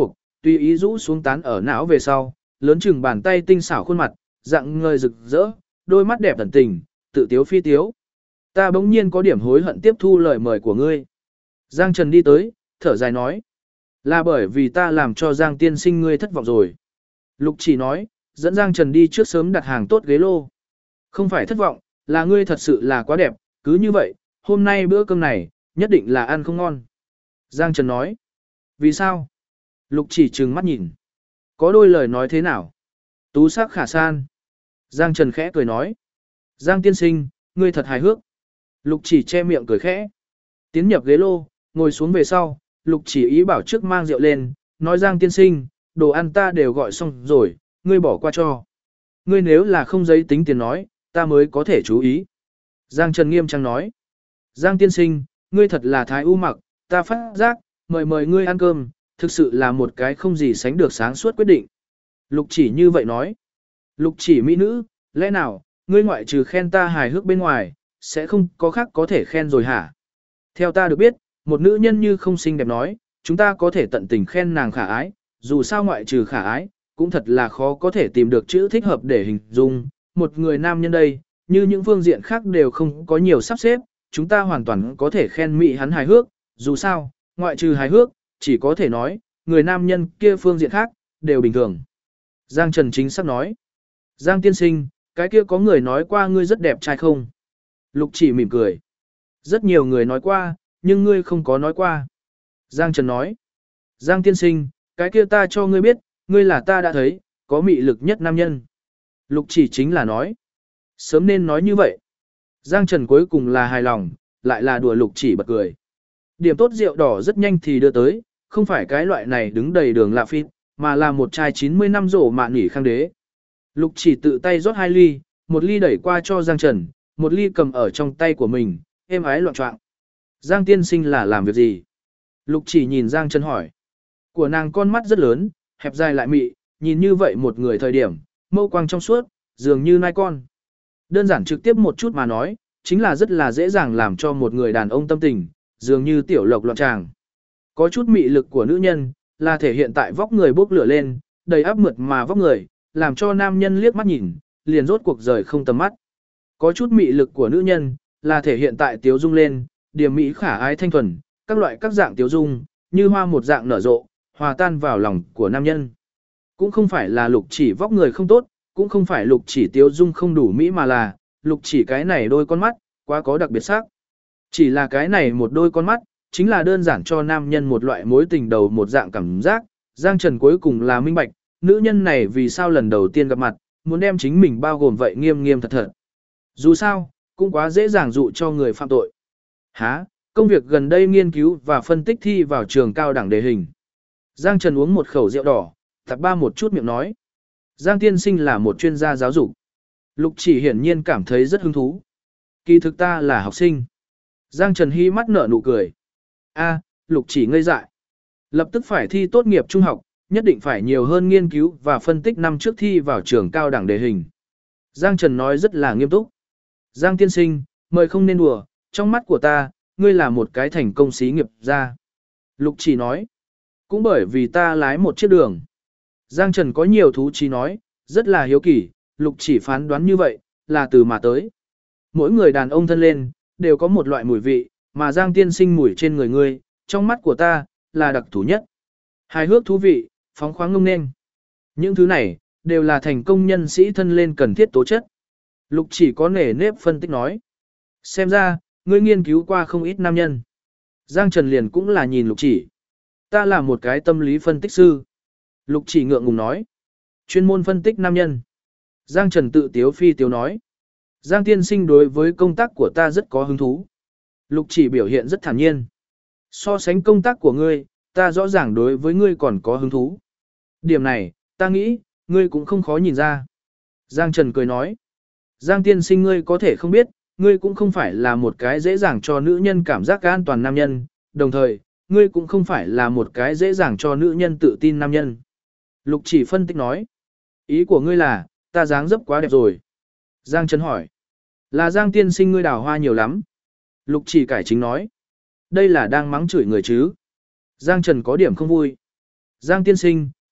Speaker 1: Tùy ý rũ xuống tán ở não về sau, lớn chừng bàn tay tinh xảo khuôn mặt, dạng ngời rực rỡ, đôi mắt đẹp tận tình, tự tiếu phi tiếu. Ta bỗng nhiên có điểm hối hận tiếp thu lời mời của ngươi. Giang Trần đi tới, thở dài nói. Là bởi vì ta làm cho Giang tiên sinh ngươi thất vọng rồi. Lục Chỉ nói, dẫn Giang Trần đi trước sớm đặt hàng tốt ghế lô. Không phải thất vọng, là ngươi thật sự là quá đẹp, cứ như vậy, hôm nay bữa cơm này, nhất định là ăn không ngon. Giang Trần nói. Vì sao? Lục Chỉ trừng mắt nhìn. Có đôi lời nói thế nào? Tú sắc khả san. Giang Trần khẽ cười nói. Giang tiên sinh, ngươi thật hài hước. Lục Chỉ che miệng cười khẽ. Tiến nhập ghế lô, ngồi xuống về sau, Lục Chỉ ý bảo trước mang rượu lên, nói Giang tiên sinh, đồ ăn ta đều gọi xong rồi, ngươi bỏ qua cho. Ngươi nếu là không giấy tính tiền nói, ta mới có thể chú ý. Giang Trần nghiêm trang nói. Giang tiên sinh, ngươi thật là thái u mặc, ta phát giác, mời ngươi ăn cơm, thực sự là một cái không gì sánh được sáng suốt quyết định. Lục Chỉ như vậy nói. Lục Chỉ mỹ nữ, lẽ nào, ngươi ngoại trừ khen ta hài hước bên ngoài, sẽ không có khác có thể khen rồi hả? Theo ta được biết, một nữ nhân như không xinh đẹp nói, chúng ta có thể tận tình khen nàng khả ái, dù sao ngoại trừ khả ái, cũng thật là khó có thể tìm được chữ thích hợp để hình dung. Một người nam nhân đây, như những phương diện khác đều không có nhiều sắp xếp, chúng ta hoàn toàn có thể khen mỹ hắn hài hước, dù sao, ngoại trừ hài hước, chỉ có thể nói, người nam nhân kia phương diện khác, đều bình thường. Giang Trần chính xác nói. Giang tiên sinh, cái kia có người nói qua ngươi rất đẹp trai không? Lục Chỉ mỉm cười. Rất nhiều người nói qua, nhưng ngươi không có nói qua. Giang Trần nói. Giang tiên sinh, cái kia ta cho ngươi biết, ngươi là ta đã thấy, có mị lực nhất nam nhân. Lục Chỉ chính là nói. Sớm nên nói như vậy. Giang Trần cuối cùng là hài lòng, lại là đùa Lục Chỉ bật cười. Điểm tốt rượu đỏ rất nhanh thì đưa tới, không phải cái loại này đứng đầy đường lạ phít, mà là một chai 90 năm rổ mạn nỉ khang đế. Lục Chỉ tự tay rót 2 ly, một ly đẩy qua cho Giang Trần, một ly cầm ở trong tay của mình, êm ái loạn trọng. Giang tiên sinh là làm việc gì? Lục Chỉ nhìn Giang Trần hỏi. Của nàng con mắt rất lớn, hẹp dài lại mị, nhìn như vậy một người thời điểm, mâu quang trong suốt, dường như nai con. Đơn giản trực tiếp một chút mà nói, chính là rất là dễ dàng làm cho một người đàn ông tâm tình, dường như tiểu lộc loạn tràng. Có chút mị lực của nữ nhân, là thể hiện tại vóc người bốc lửa lên, đầy áp mượt mà vóc người, làm cho nam nhân liếc mắt nhìn, liền rốt cuộc rời không tầm mắt. Có chút mị lực của nữ nhân, là thể hiện tại tiếu dung lên, điểm mỹ khả ái thanh thuần, các loại các dạng tiếu dung, như hoa một dạng nở rộ, hòa tan vào lòng của nam nhân. Cũng không phải là Lục Chỉ vóc người không tốt, cũng không phải Lục Chỉ tiếu dung không đủ mỹ mà là, Lục Chỉ cái này đôi con mắt, quá có đặc biệt sắc. Chỉ là cái này một đôi con mắt, chính là đơn giản cho nam nhân một loại mối tình đầu một dạng cảm giác. Giang Trần cuối cùng là minh bạch, nữ nhân này vì sao lần đầu tiên gặp mặt, muốn đem chính mình bao gồm vậy nghiêm nghiêm thật thật. Dù sao, cũng quá dễ dàng dụ cho người phạm tội. Hả, công việc gần đây nghiên cứu và phân tích thi vào trường cao đẳng đề hình. Giang Trần uống một khẩu rượu đỏ, tập ba một chút miệng nói. Giang tiên sinh là một chuyên gia giáo dục. Lục Chỉ hiển nhiên cảm thấy rất hứng thú. Kỳ thực ta là học sinh. Giang Trần hi mắt nở nụ cười. A, Lục Chỉ ngây dại. Lập tức phải thi tốt nghiệp trung học, nhất định phải nhiều hơn nghiên cứu và phân tích năm trước thi vào trường cao đẳng đề hình. Giang Trần nói rất là nghiêm túc. Giang tiên sinh, mời không nên đùa, trong mắt của ta, ngươi là một cái thành công xí nghiệp gia. Lục Chỉ nói. Cũng bởi vì ta lái một chiếc đường. Giang Trần có nhiều thú chí nói, rất là hiếu kỳ, Lục Chỉ phán đoán như vậy, là từ mà tới. Mỗi người đàn ông thân lên, đều có một loại mùi vị, mà Giang tiên sinh mùi trên người ngươi, trong mắt của ta, là đặc thù nhất. Hài hước thú vị, phóng khoáng ngông nên. Những thứ này, đều là thành công nhân sĩ thân lên cần thiết tố chất. Lục Chỉ có nể nếp phân tích nói. Xem ra, ngươi nghiên cứu qua không ít nam nhân. Giang Trần liền cũng là nhìn Lục Chỉ. Ta là một cái tâm lý phân tích sư. Lục Chỉ ngượng ngùng nói. Chuyên môn phân tích nam nhân. Giang Trần tự tiếu phi tiếu nói. Giang tiên sinh đối với công tác của ta rất có hứng thú. Lục Chỉ biểu hiện rất thản nhiên. So sánh công tác của ngươi, ta rõ ràng đối với ngươi còn có hứng thú. Điểm này, ta nghĩ, ngươi cũng không khó nhìn ra. Giang Trần cười nói. Giang tiên sinh ngươi có thể không biết, ngươi cũng không phải là một cái dễ dàng cho nữ nhân cảm giác an toàn nam nhân, đồng thời, ngươi cũng không phải là một cái dễ dàng cho nữ nhân tự tin nam nhân. Lục Chỉ phân tích nói. Ý của ngươi là, ta dáng dấp quá đẹp rồi. Giang Trần hỏi. Là Giang tiên sinh ngươi đào hoa nhiều lắm. Lục Chỉ cải chính nói. Đây là đang mắng chửi người chứ. Giang Trần có điểm không vui. Giang tiên sinh,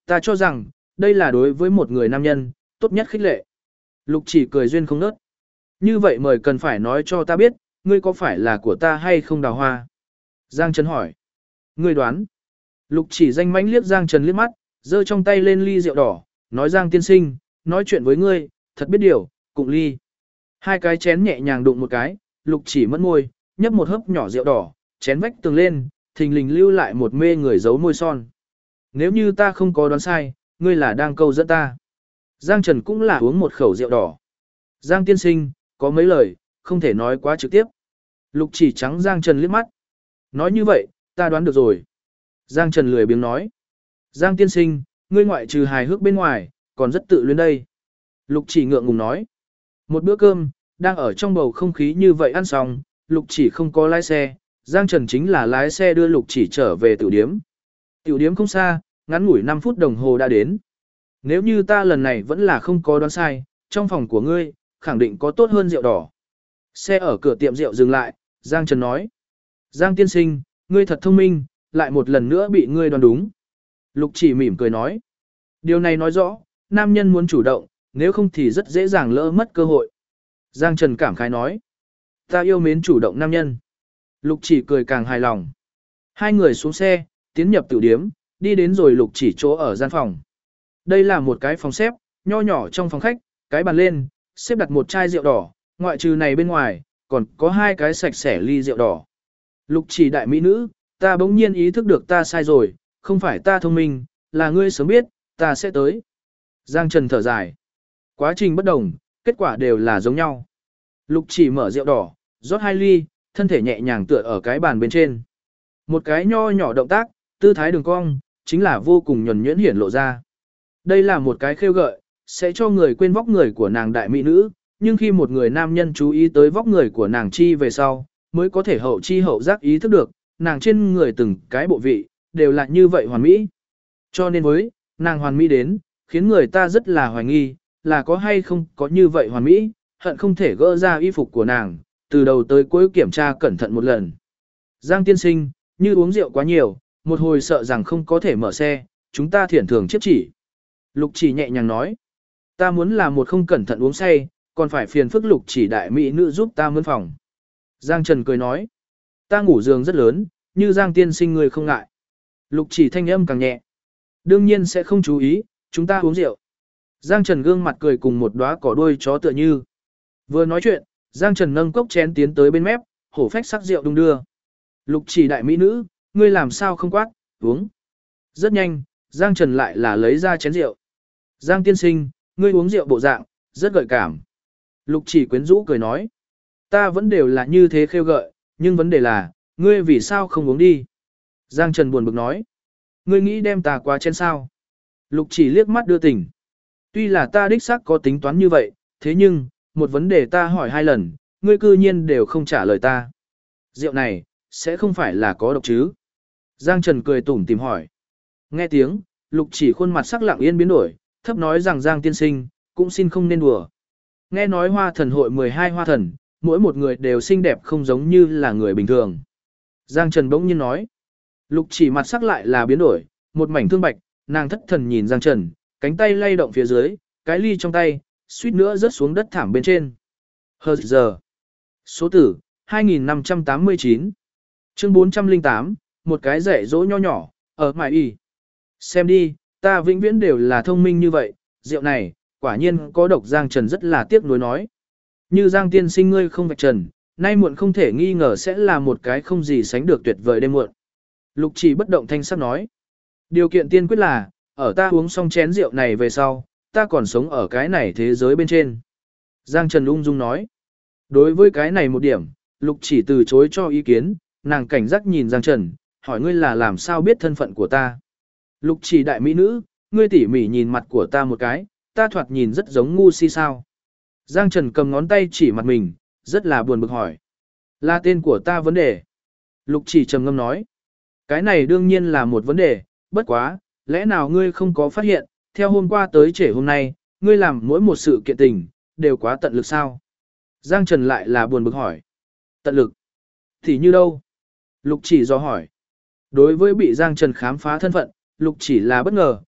Speaker 1: Ta cho rằng, đây là đối với một người nam nhân, tốt nhất khích lệ. Lục chỉ cười duyên không nớt. Như vậy mời cần phải nói cho ta biết, ngươi có phải là của ta hay không Đào Hoa? Giang Trần hỏi. Ngươi đoán. Lục chỉ danh mãnh liếc Giang Trần liếc mắt, giơ trong tay lên ly rượu đỏ, nói Giang tiên sinh, nói chuyện với ngươi, thật biết điều, cụng ly. Hai cái chén nhẹ nhàng đụng một cái, lục chỉ mất môi, nhấp một hớp nhỏ rượu đỏ, chén vách tường lên, thình lình lưu lại một mê người giấu môi son. Nếu như ta không có đoán sai, ngươi là đang câu dẫn ta. Giang Trần cũng là uống một khẩu rượu đỏ. Giang tiên sinh, có mấy lời, không thể nói quá trực tiếp. Lục chỉ trắng Giang Trần liếc mắt. Nói như vậy, ta đoán được rồi. Giang Trần lười biếng nói. Giang tiên sinh, ngươi ngoại trừ hài hước bên ngoài, còn rất tự luyến đây. Lục chỉ ngượng ngùng nói. Một bữa cơm, đang ở trong bầu không khí như vậy ăn xong, Lục chỉ không có lái xe. Giang Trần chính là lái xe đưa Lục chỉ trở về tiểu điếm. Tiểu điếm không xa, ngắn ngủi 5 phút đồng hồ đã đến. Nếu như ta lần này vẫn là không có đoán sai, trong phòng của ngươi, khẳng định có tốt hơn rượu đỏ. Xe ở cửa tiệm rượu dừng lại, Giang Trần nói. Giang tiên sinh, ngươi thật thông minh, lại một lần nữa bị ngươi đoán đúng. Lục chỉ mỉm cười nói. Điều này nói rõ, nam nhân muốn chủ động, nếu không thì rất dễ dàng lỡ mất cơ hội. Giang Trần cảm khái nói. Ta yêu mến chủ động nam nhân. Lục chỉ cười càng hài lòng. Hai người xuống xe, tiến nhập tiểu điếm, đi đến rồi lục chỉ chỗ ở gian phòng. Đây là một cái phòng xếp, nho nhỏ trong phòng khách, cái bàn lên, xếp đặt một chai rượu đỏ, ngoại trừ này bên ngoài, còn có hai cái sạch sẽ ly rượu đỏ. Lục chỉ đại mỹ nữ, ta bỗng nhiên ý thức được ta sai rồi, không phải ta thông minh, là ngươi sớm biết, ta sẽ tới. Giang Trần thở dài. Quá trình bất đồng, kết quả đều là giống nhau. Lục chỉ mở rượu đỏ, rót hai ly, thân thể nhẹ nhàng tựa ở cái bàn bên trên. Một cái nho nhỏ động tác, tư thái đường cong, chính là vô cùng nhuần nhuyễn hiển lộ ra. Đây là một cái khêu gợi, sẽ cho người quên vóc người của nàng đại mỹ nữ, nhưng khi một người nam nhân chú ý tới vóc người của nàng chi về sau, mới có thể hậu chi hậu giác ý thức được, nàng trên người từng cái bộ vị, đều là như vậy hoàn mỹ. Cho nên với, nàng hoàn mỹ đến, khiến người ta rất là hoài nghi, là có hay không có như vậy hoàn mỹ, hận không thể gỡ ra y phục của nàng, từ đầu tới cuối kiểm tra cẩn thận một lần. Giang tiên sinh, như uống rượu quá nhiều, một hồi sợ rằng không có thể mở xe, chúng ta thiển thường chiếc chỉ. Lục chỉ nhẹ nhàng nói, ta muốn là một không cẩn thận uống say, còn phải phiền phức lục chỉ đại mỹ nữ giúp ta mướn phòng. Giang Trần cười nói, ta ngủ giường rất lớn, như Giang tiên sinh người không ngại. Lục chỉ thanh âm càng nhẹ, đương nhiên sẽ không chú ý, chúng ta uống rượu. Giang Trần gương mặt cười cùng một đóa cỏ đuôi chó tựa như. Vừa nói chuyện, Giang Trần nâng cốc chén tiến tới bên mép, hổ phách sắc rượu đung đưa. Lục chỉ đại mỹ nữ, ngươi làm sao không quát, uống. Rất nhanh, Giang Trần lại là lấy ra chén rượu. Giang tiên sinh, ngươi uống rượu bộ dạng, rất gợi cảm. Lục chỉ quyến rũ cười nói. Ta vẫn đều là như thế khêu gợi, nhưng vấn đề là, ngươi vì sao không uống đi? Giang Trần buồn bực nói. Ngươi nghĩ đem ta qua chén sao? Lục chỉ liếc mắt đưa tình. Tuy là ta đích xác có tính toán như vậy, thế nhưng, một vấn đề ta hỏi 2 lần, ngươi cư nhiên đều không trả lời ta. Rượu này, sẽ không phải là có độc chứ? Giang Trần cười tủm tìm hỏi. Nghe tiếng, lục chỉ khuôn mặt sắc lặng yên biến đổi, thấp nói rằng Giang tiên sinh, cũng xin không nên đùa. Nghe nói hoa thần hội 12 hoa thần, mỗi một người đều xinh đẹp không giống như là người bình thường. Giang Trần bỗng nhiên nói. Lục chỉ mặt sắc lại là biến đổi, một mảnh thương bạch, nàng thất thần nhìn Giang Trần, cánh tay lay động phía dưới, cái ly trong tay, suýt nữa rớt xuống đất thảm bên trên. Hờ giờ. Số tử, 2589. Chương 408, một cái rẻ dỗ nho nhỏ, ở mại y. Xem đi, ta vĩnh viễn đều là thông minh như vậy, rượu này, quả nhiên có độc. Giang Trần rất là tiếc nuối nói. Như Giang tiên sinh ngươi không vạch trần, nay muộn không thể nghi ngờ sẽ là một cái không gì sánh được tuyệt vời đêm muộn. Lục chỉ bất động thanh sắc nói. Điều kiện tiên quyết là, ở ta uống xong chén rượu này về sau, ta còn sống ở cái này thế giới bên trên. Giang Trần ung dung nói. Đối với cái này một điểm, Lục chỉ từ chối cho ý kiến, nàng cảnh giác nhìn Giang Trần, hỏi ngươi là làm sao biết thân phận của ta. Lục chỉ đại mỹ nữ, ngươi tỉ mỉ nhìn mặt của ta một cái, ta thoạt nhìn rất giống ngu si sao. Giang Trần cầm ngón tay chỉ mặt mình, rất là buồn bực hỏi. Là tên của ta vấn đề. Lục chỉ trầm ngâm nói. Cái này đương nhiên là một vấn đề, bất quá, lẽ nào ngươi không có phát hiện, theo hôm qua tới trễ hôm nay, ngươi làm mỗi một sự kiện tình, đều quá tận lực sao? Giang Trần lại là buồn bực hỏi. Tận lực? Thì như đâu? Lục chỉ do hỏi. Đối với bị Giang Trần khám phá thân phận, Lục chỉ là bất ngờ,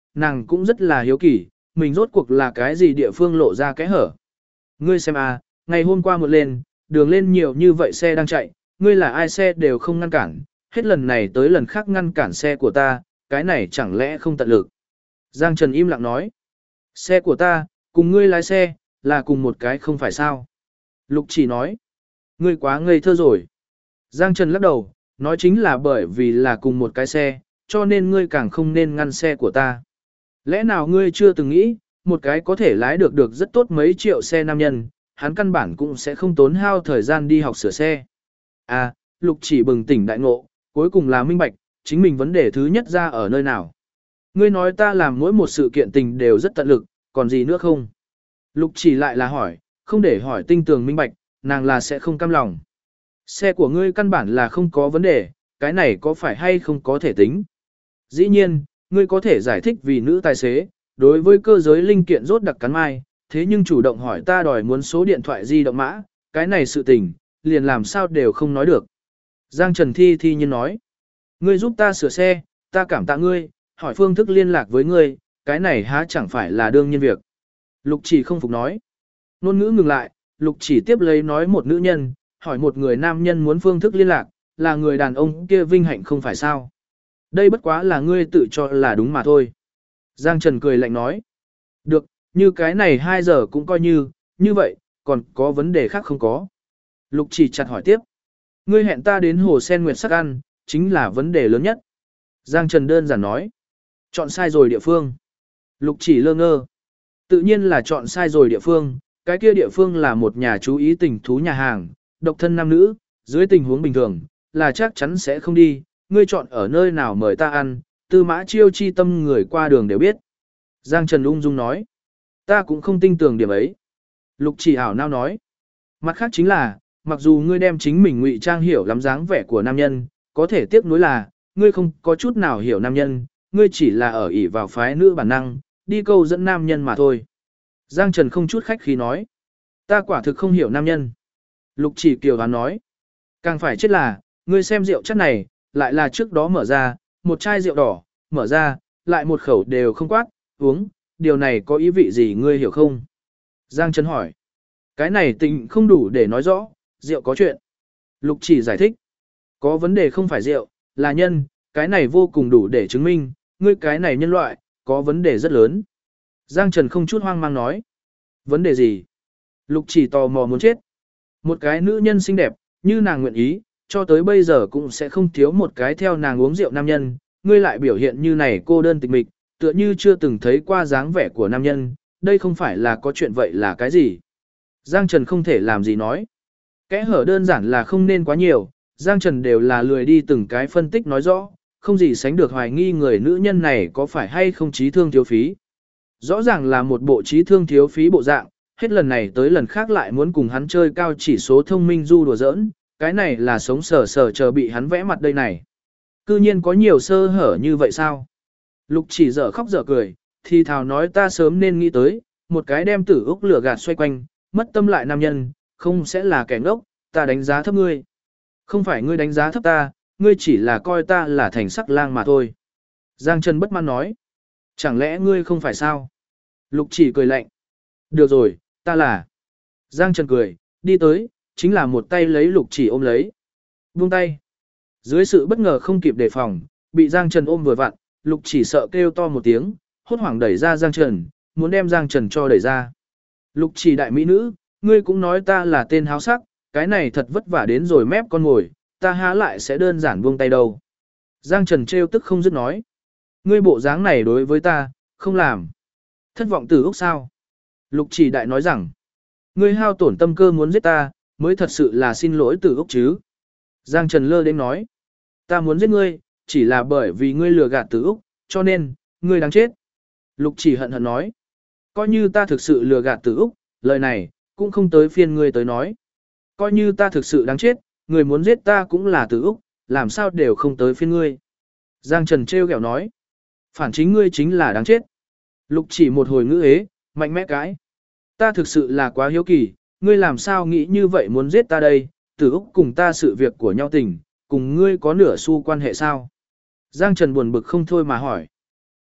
Speaker 1: nàng cũng rất là hiếu kỳ, mình rốt cuộc là cái gì địa phương lộ ra cái hở. Ngươi xem à, ngày hôm qua một lên, đường lên nhiều như vậy xe đang chạy, ngươi là ai xe đều không ngăn cản, hết lần này tới lần khác ngăn cản xe của ta, cái này chẳng lẽ không tận lực. Giang Trần im lặng nói, xe của ta, cùng ngươi lái xe, là cùng một cái không phải sao. Lục Chỉ nói, ngươi quá ngây thơ rồi. Giang Trần lắc đầu, nói chính là bởi vì là cùng một cái xe, cho nên ngươi càng không nên ngăn xe của ta. Lẽ nào ngươi chưa từng nghĩ, một cái có thể lái được rất tốt mấy triệu xe nam nhân, hắn căn bản cũng sẽ không tốn hao thời gian đi học sửa xe. À, Lục Chỉ bừng tỉnh đại ngộ, cuối cùng là minh bạch, chính mình vấn đề thứ nhất ra ở nơi nào. Ngươi nói ta làm mỗi một sự kiện tình đều rất tận lực, còn gì nữa không? Lục Chỉ lại là hỏi, không để hỏi tinh tường minh bạch, nàng là sẽ không cam lòng. Xe của ngươi căn bản là không có vấn đề, cái này có phải hay không có thể tính. Dĩ nhiên, ngươi có thể giải thích vì nữ tài xế, đối với cơ giới linh kiện rốt đặc cắn mai, thế nhưng chủ động hỏi ta đòi muốn số điện thoại di động mã, cái này sự tình, liền làm sao đều không nói được. Giang Trần thi nhiên nói, ngươi giúp ta sửa xe, ta cảm tạ ngươi, hỏi phương thức liên lạc với ngươi, cái này há chẳng phải là đương nhiên việc. Lục Chỉ không phục nói. Ngôn ngữ ngừng lại, Lục Chỉ tiếp lấy nói một nữ nhân, hỏi một người nam nhân muốn phương thức liên lạc, là người đàn ông kia vinh hạnh không phải sao. Đây bất quá là ngươi tự cho là đúng mà thôi. Giang Trần cười lạnh nói. Được, như cái này 2 giờ cũng coi như vậy, còn có vấn đề khác không có. Lục Chỉ chặt hỏi tiếp. Ngươi hẹn ta đến hồ sen nguyệt sắc ăn, chính là vấn đề lớn nhất. Giang Trần đơn giản nói. Chọn sai rồi địa phương. Lục Chỉ lơ ngơ. Tự nhiên là chọn sai rồi địa phương, cái kia địa phương là một nhà chú ý tình thú nhà hàng, độc thân nam nữ, dưới tình huống bình thường, là chắc chắn sẽ không đi, ngươi chọn ở nơi nào mời ta ăn, Tư Mã Chiêu chi tâm người qua đường đều biết. Giang Trần ung dung nói, ta cũng không tin tưởng điểm ấy. Lục Chỉ ảo nao nói, mặt khác chính là, mặc dù ngươi đem chính mình ngụy trang hiểu lắm dáng vẻ của nam nhân, có thể tiếc nuối là, ngươi không có chút nào hiểu nam nhân, ngươi chỉ là ở ỷ vào phái nữ bản năng, đi câu dẫn nam nhân mà thôi. Giang Trần không chút khách khí nói, ta quả thực không hiểu nam nhân. Lục Chỉ kiều hắn nói, càng phải chết là, ngươi xem rượu chất này, lại là trước đó mở ra, một chai rượu đỏ, mở ra, lại một khẩu đều không quát, uống, điều này có ý vị gì ngươi hiểu không? Giang Trần hỏi, cái này tình không đủ để nói rõ, rượu có chuyện. Lục Chỉ giải thích, có vấn đề không phải rượu, là nhân, cái này vô cùng đủ để chứng minh, ngươi cái này nhân loại, có vấn đề rất lớn. Giang Trần không chút hoang mang nói, vấn đề gì? Lục Chỉ tò mò muốn chết. Một cái nữ nhân xinh đẹp, như nàng nguyện ý, cho tới bây giờ cũng sẽ không thiếu một cái theo nàng uống rượu nam nhân, ngươi lại biểu hiện như này cô đơn tịch mịch, tựa như chưa từng thấy qua dáng vẻ của nam nhân, đây không phải là có chuyện vậy là cái gì? Giang Trần không thể làm gì nói. Kẽ hở đơn giản là không nên quá nhiều, Giang Trần đều là lười đi từng cái phân tích nói rõ, không gì sánh được hoài nghi người nữ nhân này có phải hay không trí thương thiếu phí. Rõ ràng là một bộ trí thương thiếu phí bộ dạng, hết lần này tới lần khác lại muốn cùng hắn chơi cao chỉ số thông minh du đùa giỡn, cái này là sống sờ sờ chờ bị hắn vẽ mặt đây này. Cư nhiên có nhiều sơ hở như vậy sao? Lục Chỉ dở khóc dở cười, thì thào nói ta sớm nên nghĩ tới, một cái đem Tử Úc lửa gạt xoay quanh, mất tâm lại nam nhân, không sẽ là kẻ ngốc, ta đánh giá thấp ngươi. Không phải ngươi đánh giá thấp ta, ngươi chỉ là coi ta là thành sắc lang mà thôi. Giang Trần bất mãn nói, chẳng lẽ ngươi không phải sao? Lục Chỉ cười lạnh, được rồi, ta là. Giang Trần cười, đi tới, chính là một tay lấy Lục Chỉ ôm lấy. Buông tay. Dưới sự bất ngờ không kịp đề phòng, bị Giang Trần ôm vừa vặn, Lục Chỉ sợ kêu to một tiếng, hốt hoảng đẩy ra Giang Trần, muốn đem Giang Trần cho đẩy ra. Lục Chỉ đại mỹ nữ, ngươi cũng nói ta là tên háo sắc, cái này thật vất vả đến rồi mép con ngồi, ta há lại sẽ đơn giản buông tay đâu. Giang Trần trêu tức không dứt nói. Ngươi bộ dáng này đối với ta, không làm. Thất vọng Tử Úc sao? Lục Chỉ đại nói rằng, ngươi hao tổn tâm cơ muốn giết ta, mới thật sự là xin lỗi Tử Úc chứ. Giang Trần lơ đến nói, ta muốn giết ngươi, chỉ là bởi vì ngươi lừa gạt Tử Úc, cho nên, ngươi đáng chết. Lục Chỉ hận hận nói, coi như ta thực sự lừa gạt Tử Úc, lời này, cũng không tới phiên ngươi tới nói. Coi như ta thực sự đáng chết, người muốn giết ta cũng là Tử Úc, làm sao đều không tới phiên ngươi. Giang Trần trêu ghẹo nói, phản chính ngươi chính là đáng chết. Lục Chỉ một hồi ngữ ế, mạnh mẽ cãi. Ta thực sự là quá hiếu kỳ, ngươi làm sao nghĩ như vậy muốn giết ta đây, Tử Úc cùng ta sự việc của nhau tình, cùng ngươi có nửa xu quan hệ sao? Giang Trần buồn bực không thôi mà hỏi.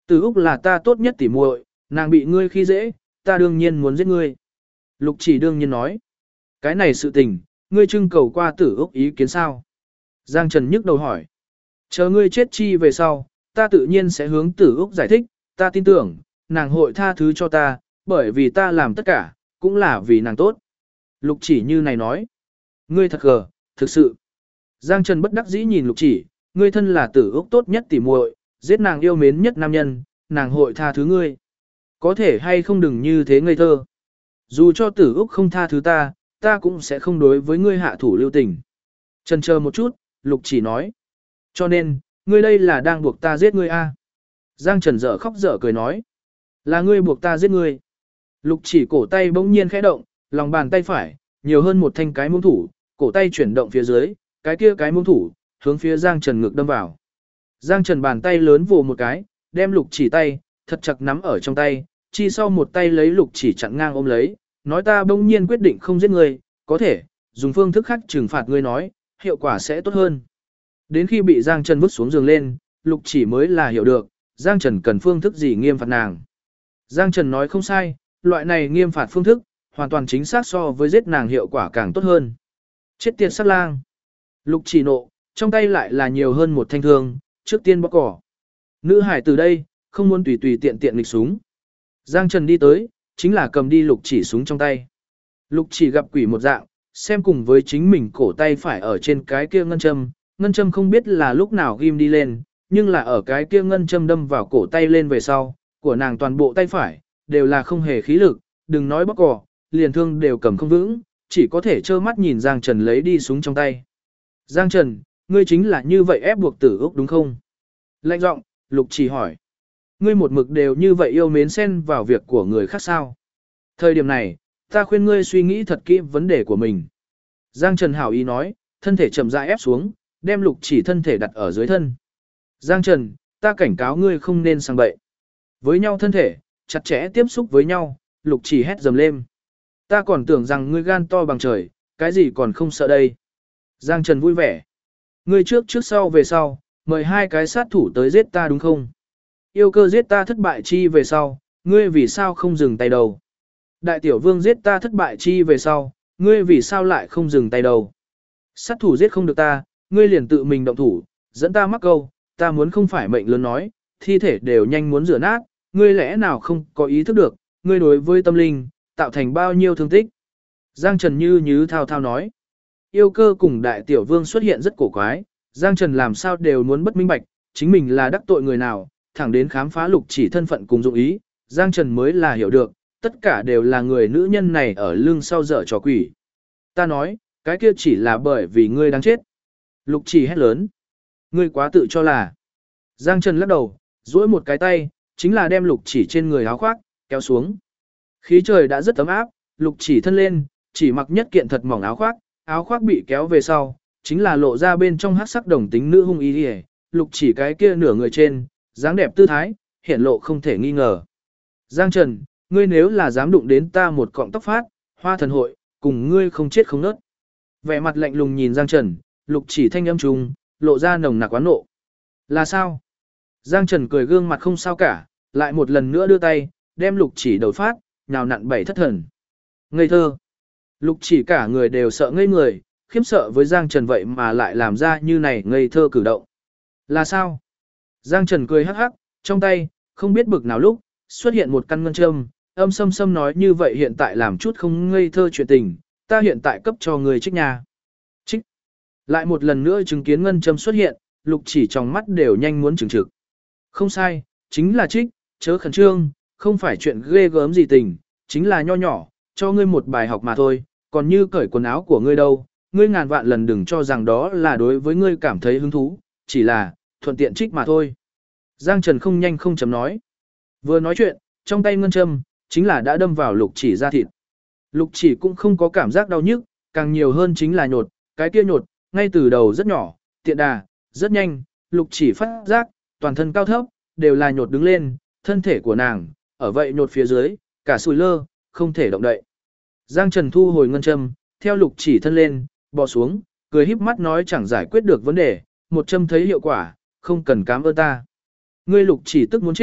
Speaker 1: Tử Úc là ta tốt nhất tỉ muội, nàng bị ngươi khi dễ, ta đương nhiên muốn giết ngươi. Lục Chỉ đương nhiên nói. Cái này sự tình, ngươi trưng cầu qua Tử Úc ý kiến sao? Giang Trần nhức đầu hỏi. Chờ ngươi chết chi về sau, ta tự nhiên sẽ hướng Tử Úc giải thích, ta tin tưởng, nàng hội tha thứ cho ta, bởi vì ta làm tất cả, cũng là vì nàng tốt. Lục Chỉ như này nói. Ngươi thật gờ, thực sự. Giang Trần bất đắc dĩ nhìn Lục Chỉ, ngươi thân là Tử Úc tốt nhất tỉ muội, giết nàng yêu mến nhất nam nhân, nàng hội tha thứ ngươi. Có thể hay không đừng như thế ngây thơ. Dù cho Tử Úc không tha thứ ta, ta cũng sẽ không đối với ngươi hạ thủ lưu tình. Chần chờ một chút, Lục Chỉ nói. Cho nên, ngươi đây là đang buộc ta giết ngươi a? Giang Trần dở khóc dở cười nói. Là ngươi buộc ta giết ngươi. Lục Chỉ cổ tay bỗng nhiên khẽ động, lòng bàn tay phải, nhiều hơn một thanh cái muông thủ, cổ tay chuyển động phía dưới, cái kia cái muông thủ, hướng phía Giang Trần ngực đâm vào. Giang Trần bàn tay lớn vồ một cái, đem Lục Chỉ tay, thật chặt nắm ở trong tay, chi sau một tay lấy Lục Chỉ chặn ngang ôm lấy, nói ta bỗng nhiên quyết định không giết ngươi, có thể, dùng phương thức khác trừng phạt ngươi nói, hiệu quả sẽ tốt hơn. Đến khi bị Giang Trần vứt xuống giường lên, Lục Chỉ mới là hiểu được, Giang Trần cần phương thức gì nghiêm phạt nàng. Giang Trần nói không sai, loại này nghiêm phạt phương thức, hoàn toàn chính xác so với giết nàng hiệu quả càng tốt hơn. Chết tiệt sát lang. Lục Chỉ nộ, trong tay lại là nhiều hơn một thanh thương, trước tiên bóc cỏ. Nữ hải từ đây, không muốn tùy tùy tiện tiện nghịch súng. Giang Trần đi tới, chính là cầm đi Lục Chỉ súng trong tay. Lục Chỉ gặp quỷ một dạng, xem cùng với chính mình cổ tay phải ở trên cái kia ngân châm không biết là lúc nào ghim đi lên, nhưng là ở cái kia ngân châm đâm vào cổ tay lên về sau, của nàng toàn bộ tay phải, đều là không hề khí lực, đừng nói bóc cỏ, liền thương đều cầm không vững, chỉ có thể trơ mắt nhìn Giang Trần lấy đi súng trong tay. Giang Trần, ngươi chính là như vậy ép buộc Tử Úc đúng không? Lạnh giọng, Lục Chỉ hỏi. Ngươi một mực đều như vậy yêu mến xen vào việc của người khác sao? Thời điểm này, ta khuyên ngươi suy nghĩ thật kỹ vấn đề của mình. Giang Trần hảo ý nói, thân thể chậm rãi ép xuống, đem Lục Chỉ thân thể đặt ở dưới thân. Giang Trần, ta cảnh cáo ngươi không nên sang bậy. Với nhau thân thể, chặt chẽ tiếp xúc với nhau, Lục Chỉ hét dầm lên. Ta còn tưởng rằng ngươi gan to bằng trời, cái gì còn không sợ đây. Giang Trần vui vẻ. Ngươi trước sau về sau, mời hai cái sát thủ tới giết ta đúng không? Yêu cơ giết ta thất bại chi về sau, ngươi vì sao không dừng tay đầu? Đại tiểu vương giết ta thất bại chi về sau, ngươi vì sao lại không dừng tay đầu? Sát thủ giết không được ta, ngươi liền tự mình động thủ, dẫn ta mắc câu, ta muốn không phải mệnh lớn nói, thi thể đều nhanh muốn rửa nát, ngươi lẽ nào không có ý thức được, ngươi đối với tâm linh, tạo thành bao nhiêu thương tích. Giang Trần như thao thao nói. Yêu cơ cùng đại tiểu vương xuất hiện rất cổ quái, Giang Trần làm sao đều muốn bất minh bạch, chính mình là đắc tội người nào, thẳng đến khám phá Lục Chỉ thân phận cùng dụng ý, Giang Trần mới là hiểu được, tất cả đều là người nữ nhân này ở lưng sau dở trò quỷ. Ta nói, cái kia chỉ là bởi vì ngươi đáng chết. Lục Chỉ hét lớn. Ngươi quá tự cho là. Giang Trần lắc đầu, duỗi một cái tay, chính là đem Lục Chỉ trên người áo khoác, kéo xuống. Khí trời đã rất ấm áp, Lục Chỉ thân lên, chỉ mặc nhất kiện thật mỏng áo khoác bị kéo về sau, chính là lộ ra bên trong hắc sắc đồng tính nữ hung ý hề, Lục Chỉ cái kia nửa người trên, dáng đẹp tư thái, hiện lộ không thể nghi ngờ. Giang Trần, ngươi nếu là dám đụng đến ta một cọng tóc phát, hoa thần hội, cùng ngươi không chết không nớt. Vẻ mặt lạnh lùng nhìn Giang Trần, Lục Chỉ thanh âm trùng, lộ ra nồng nặc oán nộ. Là sao? Giang Trần cười gương mặt không sao cả, lại một lần nữa đưa tay, đem Lục Chỉ đầu phát, nhào nặn bảy thất thần. Ngây thơ. Lục Chỉ cả người đều sợ ngây người, khiếp sợ với Giang Trần vậy mà lại làm ra như này ngây thơ cử động. Là sao? Giang Trần cười hắc hắc, trong tay, không biết bực nào lúc, xuất hiện một căn ngân châm, âm sâm sâm nói như vậy hiện tại làm chút không ngây thơ chuyện tình, ta hiện tại cấp cho người trích nhà. Trích. Lại một lần nữa chứng kiến ngân châm xuất hiện, Lục Chỉ trong mắt đều nhanh muốn trừng trực. Không sai, chính là trích, chớ khẩn trương, không phải chuyện ghê gớm gì tình, chính là nho nhỏ, cho ngươi một bài học mà thôi, còn như cởi quần áo của ngươi đâu, ngươi ngàn vạn lần đừng cho rằng đó là đối với ngươi cảm thấy hứng thú, chỉ là, thuận tiện trích mà thôi. Giang Trần không nhanh không chấm nói. Vừa nói chuyện, trong tay ngân châm, chính là đã đâm vào Lục Chỉ da thịt. Lục Chỉ cũng không có cảm giác đau nhức, càng nhiều hơn chính là nhột, cái kia nhột, ngay từ đầu rất nhỏ, tiện đà, rất nhanh, Lục Chỉ phát giác, toàn thân cao thấp, đều là nhột đứng lên, thân thể của nàng, ở vậy nhột phía dưới, cả sùi lơ, không thể động đậy. Giang Trần thu hồi ngân châm, theo Lục Chỉ thân lên, bò xuống, cười híp mắt nói chẳng giải quyết được vấn đề, một châm thấy hiệu quả, không cần cám ơn ta. Ngươi Lục Chỉ tức muốn chết,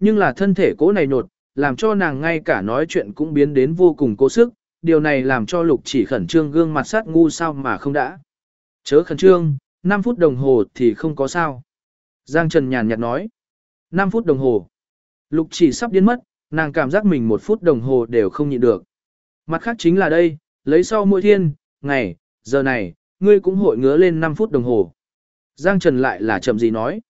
Speaker 1: nhưng là thân thể cố này nột, làm cho nàng ngay cả nói chuyện cũng biến đến vô cùng cố sức, điều này làm cho Lục Chỉ khẩn trương gương mặt sát ngu sao mà không đã. Chớ khẩn trương, 5 phút đồng hồ thì không có sao. Giang Trần nhàn nhạt nói. 5 phút đồng hồ. Lục Chỉ sắp điên mất, nàng cảm giác mình 1 phút đồng hồ đều không nhịn được. Mặt khác chính là đây, lấy sau mỗi thiên, ngày, giờ này, ngươi cũng hội ngứa lên 5 phút đồng hồ. Giang Trần lại là chậm gì nói.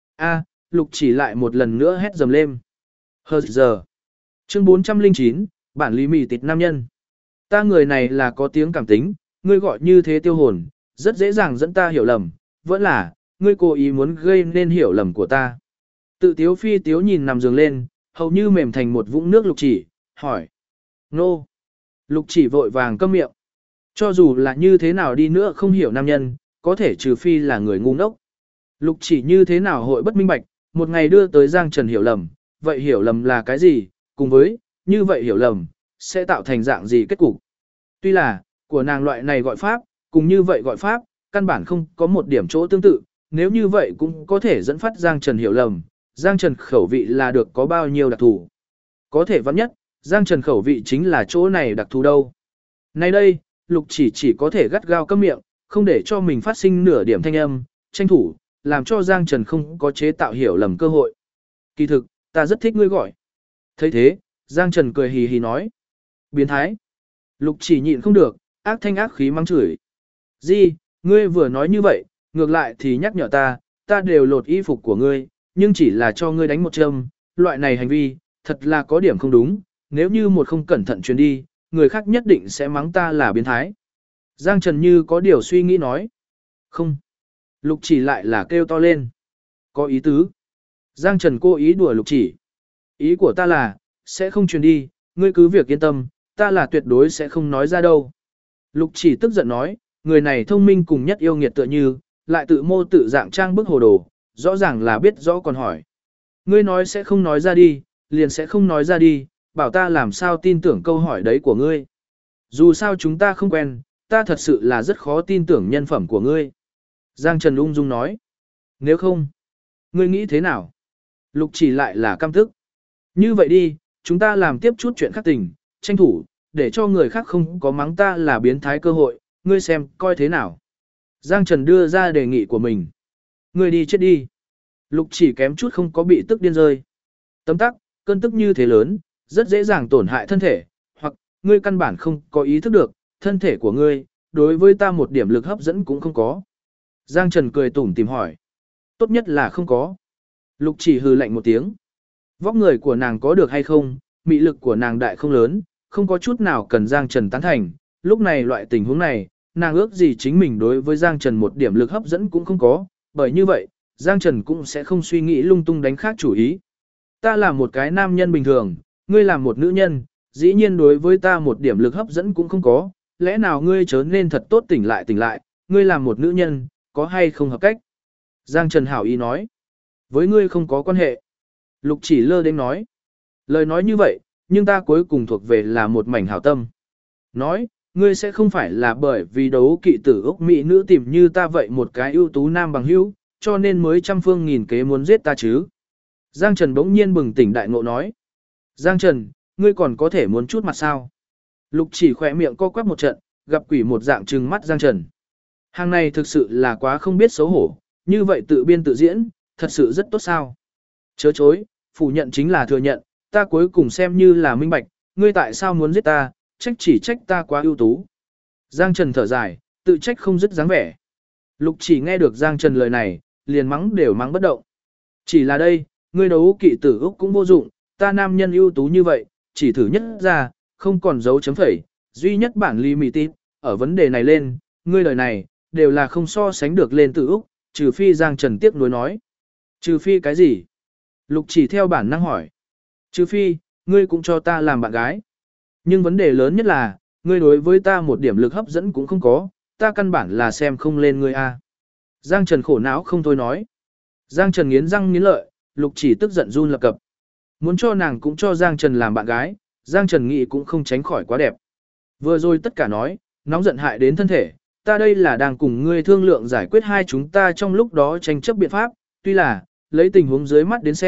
Speaker 1: Lục Chỉ lại một lần nữa hét dầm lên. Hờ giờ. Chương 409, bản lý mì tịt nam nhân. Ta người này là có tiếng cảm tính, ngươi gọi như thế tiêu hồn, rất dễ dàng dẫn ta hiểu lầm, vẫn là, ngươi cố ý muốn gây nên hiểu lầm của ta. Tự tiếu phi tiếu nhìn nằm giường lên, hầu như mềm thành một vũng nước Lục Chỉ, hỏi. Nô. Lục Chỉ vội vàng câm miệng. Cho dù là như thế nào đi nữa không hiểu nam nhân, có thể trừ phi là người ngu ngốc. Lục Chỉ như thế nào hội bất minh bạch, một ngày đưa tới Giang Trần hiểu lầm, vậy hiểu lầm là cái gì, cùng với, như vậy hiểu lầm, sẽ tạo thành dạng gì kết cục. Tuy là, của nàng loại này gọi pháp, cùng như vậy gọi pháp, căn bản không có một điểm chỗ tương tự, nếu như vậy cũng có thể dẫn phát Giang Trần hiểu lầm, Giang Trần khẩu vị là được có bao nhiêu đặc thù. Có thể vắn nhất, Giang Trần khẩu vị chính là chỗ này đặc thù đâu. Nay đây, Lục chỉ có thể gắt gao câm miệng, không để cho mình phát sinh nửa điểm thanh âm, tranh thủ, làm cho Giang Trần không có chế tạo hiểu lầm cơ hội. Kỳ thực, ta rất thích ngươi gọi. Thấy thế, Giang Trần cười hì hì nói. Biến thái. Lục chỉ nhịn không được, ác thanh ác khí mắng chửi. Di, ngươi vừa nói như vậy, ngược lại thì nhắc nhở ta đều lột y phục của ngươi, nhưng chỉ là cho ngươi đánh một châm, loại này hành vi, thật là có điểm không đúng, nếu như một không cẩn thận truyền đi, người khác nhất định sẽ mắng ta là biến thái. Giang Trần như có điều suy nghĩ nói. Không. Lục chỉ lại là kêu to lên. Có ý tứ. Giang Trần cố ý đùa Lục chỉ. Ý của ta là, sẽ không truyền đi, ngươi cứ việc yên tâm, ta là tuyệt đối sẽ không nói ra đâu. Lục chỉ tức giận nói, người này thông minh cùng nhất yêu nghiệt tựa như, lại tự mô tự dạng trang bức hồ đồ, rõ ràng là biết rõ còn hỏi. Ngươi nói sẽ không nói ra đi, liền sẽ không nói ra đi, bảo ta làm sao tin tưởng câu hỏi đấy của ngươi. Dù sao chúng ta không quen, ta thật sự là rất khó tin tưởng nhân phẩm của ngươi. Giang Trần ung dung nói. Nếu không, ngươi nghĩ thế nào? Lục chỉ lại là căm tức. Như vậy đi, chúng ta làm tiếp chút chuyện khác tình, tranh thủ, để cho người khác không có mắng ta là biến thái cơ hội, ngươi xem, coi thế nào. Giang Trần đưa ra đề nghị của mình. Ngươi đi chết đi. Lục chỉ kém chút không có bị tức điên rơi. Tấm tắc, cơn tức như thế lớn, rất dễ dàng tổn hại thân thể, hoặc, ngươi căn bản không có ý thức được, thân thể của ngươi, đối với ta một điểm lực hấp dẫn cũng không có. Giang Trần cười tủm tìm hỏi. Tốt nhất là không có. Lục chỉ hừ lạnh một tiếng. Vóc người của nàng có được hay không, mị lực của nàng đại không lớn, không có chút nào cần Giang Trần tán thành. Lúc này loại tình huống này, nàng ước gì chính mình đối với Giang Trần một điểm lực hấp dẫn cũng không có, bởi như vậy, Giang Trần cũng sẽ không suy nghĩ lung tung đánh khác chủ ý. Ta là một cái nam nhân bình thường, ngươi là một nữ nhân, dĩ nhiên đối với ta một điểm lực hấp dẫn cũng không có, lẽ nào ngươi chớ nên thật tốt tỉnh lại, ngươi là một nữ nhân, có hay không hợp cách? Giang Trần hảo ý nói, với ngươi không có quan hệ. Lục chỉ lơ đến nói, lời nói như vậy, nhưng ta cuối cùng thuộc về là một mảnh hảo tâm. Nói, ngươi sẽ không phải là bởi vì đấu kỵ tử Úc Mỹ nữ tìm như ta vậy một cái ưu tú nam bằng hữu, cho nên mới trăm phương nghìn kế muốn giết ta chứ. Giang Trần bỗng nhiên bừng tỉnh đại ngộ nói. Giang Trần, ngươi còn có thể muốn chút mặt sao? Lục chỉ khỏe miệng co quắp một trận, gặp quỷ một dạng trừng mắt Giang Trần. Hàng này thực sự là quá không biết xấu hổ, như vậy tự biên tự diễn, thật sự rất tốt sao. Chớ chối, phủ nhận chính là thừa nhận, ta cuối cùng xem như là minh bạch, ngươi tại sao muốn giết ta, chỉ trách ta quá ưu tú. Giang Trần thở dài, tự trách không dứt dáng vẻ. Lục chỉ nghe được Giang Trần lời này, liền mắng đều mắng bất động. Chỉ là đây, ngươi đấu kỵ tử Úc cũng vô dụng, ta nam nhân ưu tú như vậy, chỉ thử nhất ra, không còn dấu chấm phẩy, duy nhất bản limited, ở vấn đề này lên, ngươi lời này, đều là không so sánh được lên tử Úc, trừ phi Giang Trần tiếc nuối nói. Trừ phi cái gì? Lục chỉ theo bản năng hỏi. Trừ phi, ngươi cũng cho ta làm bạn gái. Nhưng vấn đề lớn nhất là, ngươi đối với ta một điểm lực hấp dẫn cũng không có, ta căn bản là xem không lên ngươi a. Giang Trần khổ não không thôi nói. Giang Trần nghiến răng nghiến lợi, Lục chỉ tức giận run lập cập. Muốn cho nàng cũng cho Giang Trần làm bạn gái, Giang Trần nghĩ cũng không tránh khỏi quá đẹp. Vừa rồi tất cả nói, nóng giận hại đến thân thể, ta đây là đang cùng ngươi thương lượng giải quyết hai chúng ta trong lúc đó tranh chấp biện pháp, tuy là, lấy tình huống dưới mắt đến xem,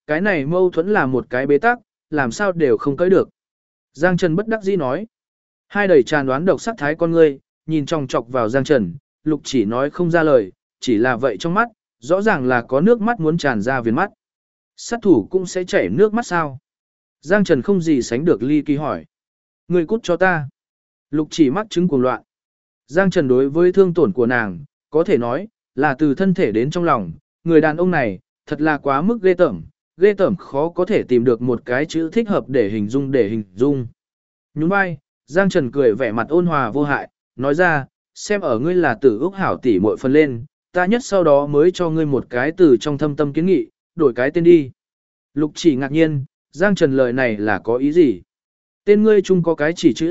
Speaker 1: cái này mâu thuẫn là một cái bế tắc, làm sao đều không cưới được. Giang Trần bất đắc dĩ nói. Hai đầy tràn đoán độc sắc thái con ngươi, nhìn chòng chọc vào Giang Trần, Lục Chỉ nói không ra lời, chỉ là vậy trong mắt, rõ ràng là có nước mắt muốn tràn ra viền mắt. Sát thủ cũng sẽ chảy nước mắt sao? Giang Trần không gì sánh được ly kỳ hỏi. Người cút cho ta. Lục Chỉ mắc chứng cuồng loạn. Giang Trần đối với thương tổn của nàng, có thể nói, là từ thân thể đến trong lòng, người đàn ông này, thật là quá mức ghê tởm khó có thể tìm được một cái chữ thích hợp để hình dung. Nhún vai, Giang Trần cười vẻ mặt ôn hòa vô hại, nói ra, xem ở ngươi là Tử Úc hảo tỷ muội phần lên, ta nhất sau đó mới cho ngươi một cái từ trong thâm tâm kiến nghị, đổi cái tên đi. Lục Chỉ ngạc nhiên, Giang Trần lời này là có ý gì? Tên ngươi chung có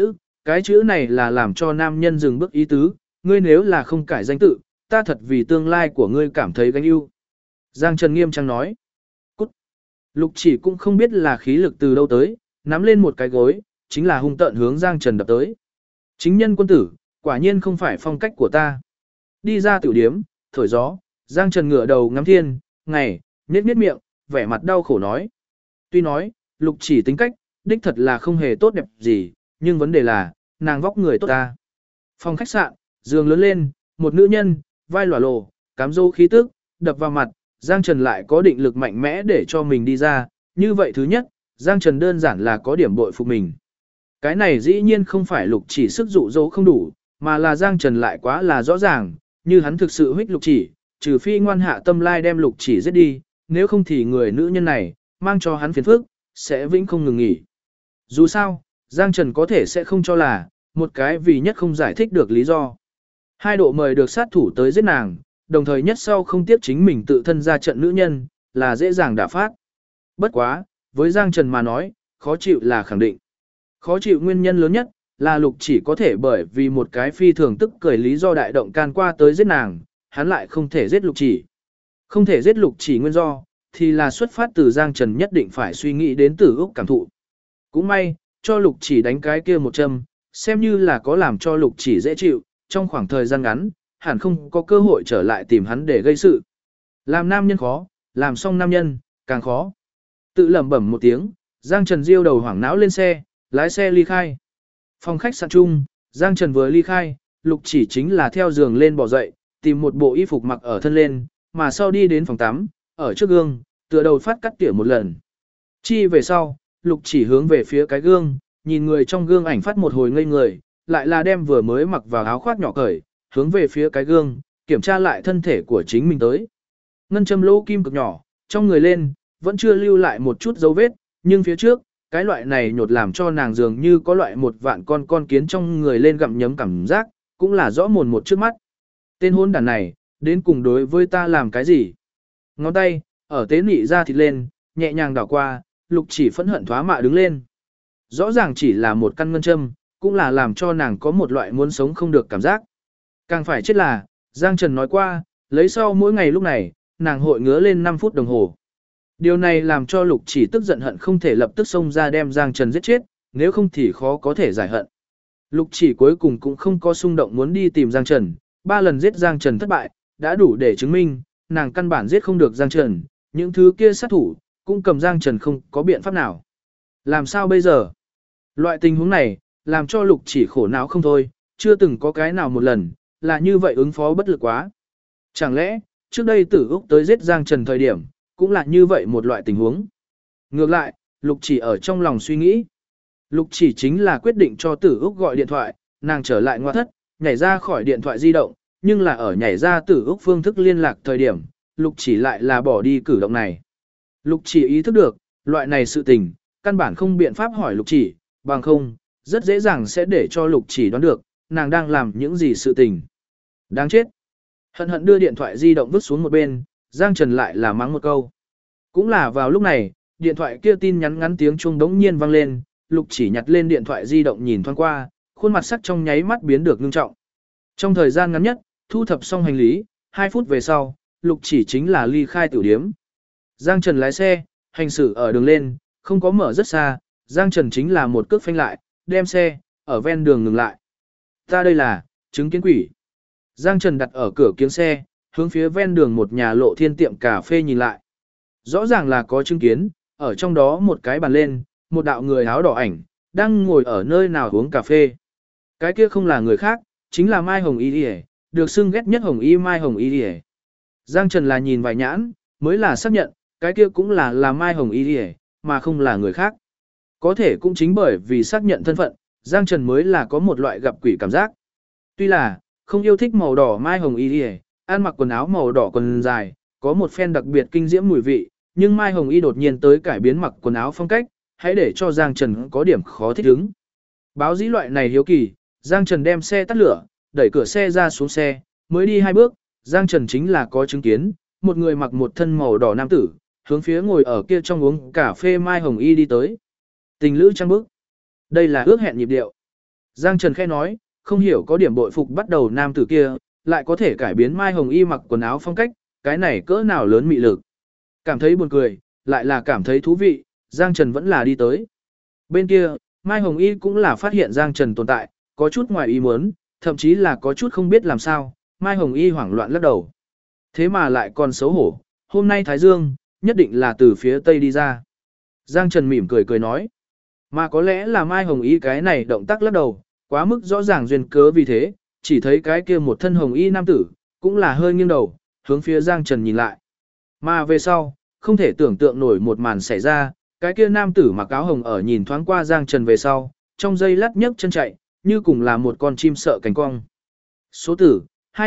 Speaker 1: cái chữ này là làm cho nam nhân dừng bước ý tứ, ngươi nếu là không cải danh tự, ta thật vì tương lai của ngươi cảm thấy gánh ưu. Giang Trần nghiêm trang nói. Cút. Lục Chỉ cũng không biết là khí lực từ đâu tới, nắm lên một cái gối, chính là hung tợn hướng Giang Trần đập tới. Chính nhân quân tử, quả nhiên không phải phong cách của ta. Đi ra tiểu điếm, thổi gió, Giang Trần ngửa đầu ngắm thiên, ngày, nhếch miệng, vẻ mặt đau khổ nói. Tuy nói, Lục Chỉ tính cách, đích thật là không hề tốt đẹp gì, nhưng vấn đề là, nàng vóc người tốt ta. Phòng khách sạn, giường lớn lên, một nữ nhân, vai lòa lồ, cám dỗ khí tức, đập vào mặt, Giang Trần lại có định lực mạnh mẽ để cho mình đi ra, như vậy thứ nhất, Giang Trần đơn giản là có điểm bội phục mình. Cái này dĩ nhiên không phải Lục Chỉ sức dụ dỗ không đủ, mà là Giang Trần lại quá là rõ ràng, như hắn thực sự huých Lục Chỉ, trừ phi ngoan hạ tâm lai đem Lục Chỉ giết đi, nếu không thì người nữ nhân này, mang cho hắn phiền phức, sẽ vĩnh không ngừng nghỉ. Dù sao, Giang Trần có thể sẽ không cho là, một cái vì nhất không giải thích được lý do. Hai độ mời được sát thủ tới giết nàng, đồng thời nhất sau không tiếp chính mình tự thân ra trận nữ nhân, là dễ dàng đả phát. Bất quá, với Giang Trần mà nói, khó chịu là khẳng định. Khó chịu nguyên nhân lớn nhất, là Lục Chỉ có thể bởi vì một cái phi thường tức cười lý do đại động can qua tới giết nàng, hắn lại không thể giết Lục Chỉ. Không thể giết Lục Chỉ nguyên do, thì là xuất phát từ Giang Trần nhất định phải suy nghĩ đến Tử Úc cảm thụ. Cũng may, cho Lục Chỉ đánh cái kia một châm, xem như là có làm cho Lục Chỉ dễ chịu, trong khoảng thời gian ngắn, hẳn không có cơ hội trở lại tìm hắn để gây sự. Làm nam nhân khó, làm xong nam nhân, càng khó. Tự lẩm bẩm một tiếng, Giang Trần diêu đầu hoảng não lên xe, lái xe ly khai. Phòng khách sạn chung, Giang Trần vừa ly khai, Lục Chỉ chính là theo giường lên bỏ dậy, tìm một bộ y phục mặc ở thân lên, mà sau đi đến phòng tắm, ở trước gương, tựa đầu phát cắt tỉa một lần. Chi về sau, Lục Chỉ hướng về phía cái gương, nhìn người trong gương ảnh phát một hồi ngây người, lại là đem vừa mới mặc vào áo khoác nhỏ cởi, hướng về phía cái gương, kiểm tra lại thân thể của chính mình tới. Ngân châm lỗ kim cực nhỏ, trong người lên, vẫn chưa lưu lại một chút dấu vết, nhưng phía trước, cái loại này nhột làm cho nàng dường như có loại một vạn con kiến trong người lên gặm nhấm cảm giác, cũng là rõ mồn một trước mắt. Tên hôn đàn này, đến cùng đối với ta làm cái gì? Ngón tay, ở tế nị ra thịt lên, nhẹ nhàng đảo qua, Lục Chỉ phẫn hận thoá mạ đứng lên. Rõ ràng chỉ là một căn ngân châm, cũng là làm cho nàng có một loại muốn sống không được cảm giác. Càng phải chết là, Giang Trần nói qua, lấy sau mỗi ngày lúc này, nàng hội ngứa lên 5 phút đồng hồ. Điều này làm cho Lục Chỉ tức giận hận không thể lập tức xông ra đem Giang Trần giết chết, nếu không thì khó có thể giải hận. Lục Chỉ cuối cùng cũng không có xung động muốn đi tìm Giang Trần, 3 lần giết Giang Trần thất bại, đã đủ để chứng minh, nàng căn bản giết không được Giang Trần, những thứ kia sát thủ, cũng cầm Giang Trần không có biện pháp nào. Làm sao bây giờ? Loại tình huống này, làm cho Lục Chỉ khổ não không thôi, chưa từng có cái nào một lần, là như vậy ứng phó bất lực quá. Chẳng lẽ, trước đây Tử Úc tới giết Giang Trần thời điểm, cũng là như vậy một loại tình huống. Ngược lại, Lục Chỉ ở trong lòng suy nghĩ. Lục Chỉ chính là quyết định cho Tử Úc gọi điện thoại, nàng trở lại ngoại thất, nhảy ra khỏi điện thoại di động, nhưng là ở nhảy ra Tử Úc phương thức liên lạc thời điểm, Lục Chỉ lại là bỏ đi cử động này. Lục Chỉ ý thức được, loại này sự tình, căn bản không biện pháp hỏi Lục Chỉ, bằng không, rất dễ dàng sẽ để cho Lục Chỉ đoán được, nàng đang làm những gì sự tình. Đáng chết. Hận hận đưa điện thoại di động vứt xuống một bên, Giang Trần lại là mắng một câu. Cũng là vào lúc này, điện thoại kia tin nhắn ngắn tiếng chuông đống nhiên vang lên, Lục Chỉ nhặt lên điện thoại di động nhìn thoáng qua, khuôn mặt sắc trong nháy mắt biến được ngưng trọng. Trong thời gian ngắn nhất, thu thập xong hành lý, 2 phút về sau, Lục Chỉ chính là ly khai tiểu điếm. Giang Trần lái xe, hành xử ở đường lên, không có mở rất xa, Giang Trần chính là một cước phanh lại, đem xe, ở ven đường ngừng lại. Ta đây là, chứng kiến quỷ. Giang Trần đặt ở cửa kiếng xe, hướng phía ven đường một nhà lộ thiên tiệm cà phê nhìn lại. rõ ràng là có chứng kiến, ở trong đó một cái bàn lên, một đạo người áo đỏ ảnh, đang ngồi ở nơi nào uống cà phê. Cái kia không là người khác, chính là Mai Hồng Y Điề, được xưng ghét nhất Hồng Y Mai Hồng Y Điề. Giang Trần là nhìn vài nhãn, mới là xác nhận, cái kia cũng là Mai Hồng Y Điề, mà không là người khác. Có thể cũng chính bởi vì xác nhận thân phận, Giang Trần mới là có một loại gặp quỷ cảm giác. Tuy là, không yêu thích màu đỏ Mai Hồng Y Điề, ăn mặc quần áo màu đỏ quần dài, có một phen đặc biệt kinh diễm mùi vị, nhưng Mai Hồng Y đột nhiên tới cải biến mặc quần áo phong cách, hãy để cho Giang Trần có điểm khó thích ứng. Báo dĩ loại này hiếu kỳ, Giang Trần đem xe tắt lửa, đẩy cửa xe ra xuống xe, mới đi 2 bước, Giang Trần chính là có chứng kiến, một người mặc một thân màu đỏ nam tử, hướng phía ngồi ở kia trong uống cà phê Mai Hồng Y đi tới. Tình lữ trăng bức. Đây là ước hẹn nhịp điệu. Giang Trần khẽ nói, không hiểu có điểm bội phục bắt đầu nam tử kia, lại có thể cải biến Mai Hồng Y mặc quần áo phong cách, cái này cỡ nào lớn mị lực. Cảm thấy buồn cười, lại là cảm thấy thú vị, Giang Trần vẫn là đi tới. Bên kia, Mai Hồng Y cũng là phát hiện Giang Trần tồn tại, có chút ngoài ý muốn, thậm chí là có chút không biết làm sao, Mai Hồng Y hoảng loạn lắc đầu. Thế mà lại còn xấu hổ, hôm nay Thái Dương, nhất định là từ phía Tây đi ra. Giang Trần mỉm cười cười nói, mà có lẽ là Mai Hồng Y cái này động tác lắc đầu, quá mức rõ ràng duyên cớ vì thế, chỉ thấy cái kia một thân Hồng Y nam tử, cũng là hơi nghiêng đầu, hướng phía Giang Trần nhìn lại. Mà về sau, không thể tưởng tượng nổi một màn xảy ra, cái kia nam tử mặc áo hồng ở nhìn thoáng qua Giang Trần về sau, trong giây lát nhấc chân chạy, như cùng là một con chim sợ cánh cong. Số tử,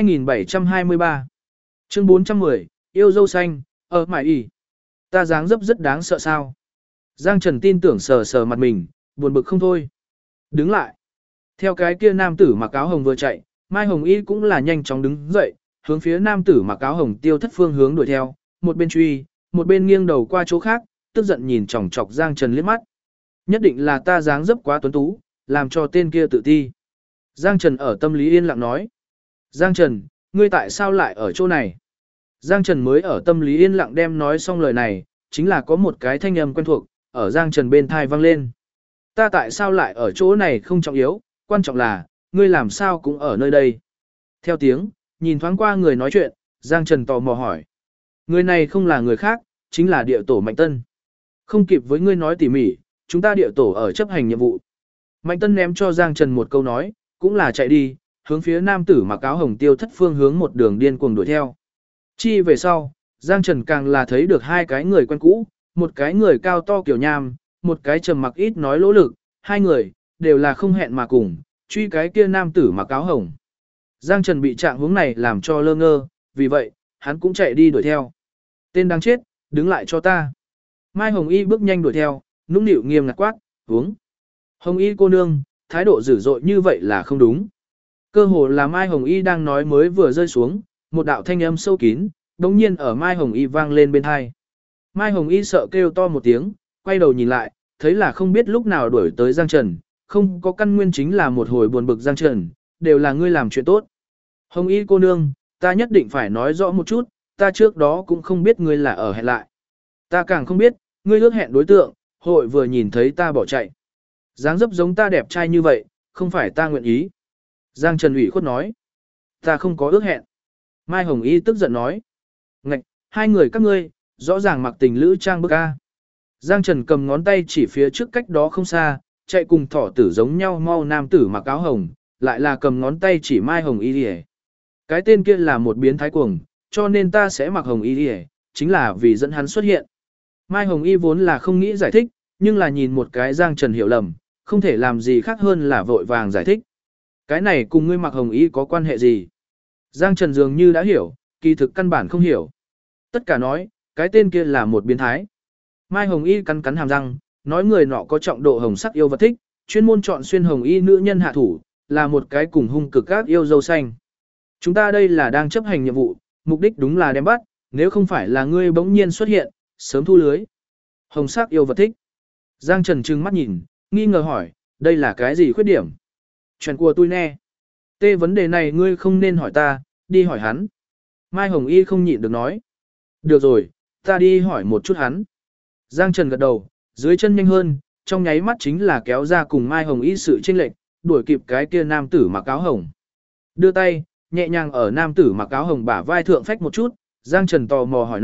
Speaker 1: 2723. Chương 410, yêu dâu xanh, ở mải y. Ta dáng dấp rất đáng sợ sao. Giang Trần tin tưởng sờ sờ mặt mình, buồn bực không thôi. Đứng lại. Theo cái kia nam tử mặc áo hồng vừa chạy, Mai Hồng Y cũng là nhanh chóng đứng dậy, hướng phía nam tử mặc áo hồng tiêu thất phương hướng đuổi theo, một bên truy, một bên nghiêng đầu qua chỗ khác, tức giận nhìn chòng chọc Giang Trần liếc mắt. Nhất định là ta dáng dấp quá tuấn tú, làm cho tên kia tự ti. Giang Trần ở tâm lý yên lặng nói. Giang Trần, ngươi tại sao lại ở chỗ này? Giang Trần mới ở tâm lý yên lặng đem nói xong lời này, chính là có một cái thanh âm quen thuộc, ở Giang Trần bên thai vang lên. Ta tại sao lại ở chỗ này không trọng yếu, quan trọng là, ngươi làm sao cũng ở nơi đây. Theo tiếng, nhìn thoáng qua người nói chuyện, Giang Trần tò mò hỏi. Người này không là người khác, chính là địa tổ Mạnh Tân. Không kịp với ngươi nói tỉ mỉ, chúng ta địa tổ ở chấp hành nhiệm vụ. Mạnh Tân ném cho Giang Trần một câu nói, cũng là chạy đi, hướng phía nam tử mặc áo hồng tiêu thất phương hướng một đường điên cuồng đuổi theo. Chi về sau, Giang Trần càng là thấy được 2 cái người quen cũ, một cái người cao to kiểu nham, một cái trầm mặc ít nói lỗ lực, 2 người, đều là không hẹn mà cùng, truy cái kia nam tử mặc áo hồng. Giang Trần bị trạng hướng này làm cho lơ ngơ, vì vậy, hắn cũng chạy đi đuổi theo. Tên đang chết, đứng lại cho ta. Mai Hồng Y bước nhanh đuổi theo, nũng nịu nghiêm ngặt quát, uống. Hồng Y cô nương, thái độ dữ dội như vậy là không đúng. Cơ hồ là Mai Hồng Y đang nói mới vừa rơi xuống, một đạo thanh âm sâu kín, đống nhiên ở Mai Hồng Y vang lên bên tai. Mai Hồng Y sợ kêu to một tiếng, quay đầu nhìn lại, thấy là không biết lúc nào đuổi tới Giang Trần, không có căn nguyên chính là một hồi buồn bực Giang Trần, đều là ngươi làm chuyện tốt. Hồng Y cô nương, ta nhất định phải nói rõ một chút, ta trước đó cũng không biết ngươi là ở hẹn lại. Ta càng không biết, ngươi ước hẹn đối tượng, hội vừa nhìn thấy ta bỏ chạy. Dáng dấp giống ta đẹp trai như vậy, không phải ta nguyện ý. Giang Trần ủy khuất nói. Ta không có ước hẹn. Mai Hồng Y tức giận nói. Ngạch, 2 người các ngươi, rõ ràng mặc tình lữ trang bức a. Giang Trần cầm ngón tay chỉ phía trước cách đó không xa, chạy cùng thỏ tử giống nhau mau nam tử mặc áo hồng, lại là cầm ngón tay chỉ Mai Hồng Y đi. Cái tên kia là một biến thái cuồng, cho nên ta sẽ mặc Hồng Y đi, chính là vì dẫn hắn xuất hiện. Mai Hồng Y vốn là không nghĩ giải thích, nhưng là nhìn một cái Giang Trần hiểu lầm, không thể làm gì khác hơn là vội vàng giải thích. Cái này cùng ngươi mặc Hồng Y có quan hệ gì? Giang Trần dường như đã hiểu, kỳ thực căn bản không hiểu. Tất cả nói, cái tên kia là một biến thái. Mai Hồng Y cắn cắn hàm răng, nói người nọ có trọng độ hồng sắc yêu vật thích, chuyên môn chọn xuyên Hồng Y nữ nhân hạ thủ, là một cái cùng hung cực các yêu dâu xanh. Chúng ta đây là đang chấp hành nhiệm vụ, mục đích đúng là đem bắt, nếu không phải là ngươi bỗng nhiên xuất hiện, sớm thu lưới. Hồng sắc yêu vật thích. Giang Trần trừng mắt nhìn, nghi ngờ hỏi, đây là cái gì khuyết điểm? Chuyện của tôi nè. Tê vấn đề này ngươi không nên hỏi ta, đi hỏi hắn. Mai Hồng Y không nhịn được nói. Được rồi, ta đi hỏi một chút hắn. Giang Trần gật đầu, dưới chân nhanh hơn, trong nháy mắt chính là kéo ra cùng Mai Hồng Y sự chênh lệch, đuổi kịp cái kia nam tử mặc áo hồng. Đưa tay, nhẹ nhàng ở nam tử mặc áo hồng bả vai thượng phách một chút, Giang Trần tò mò hỏi này,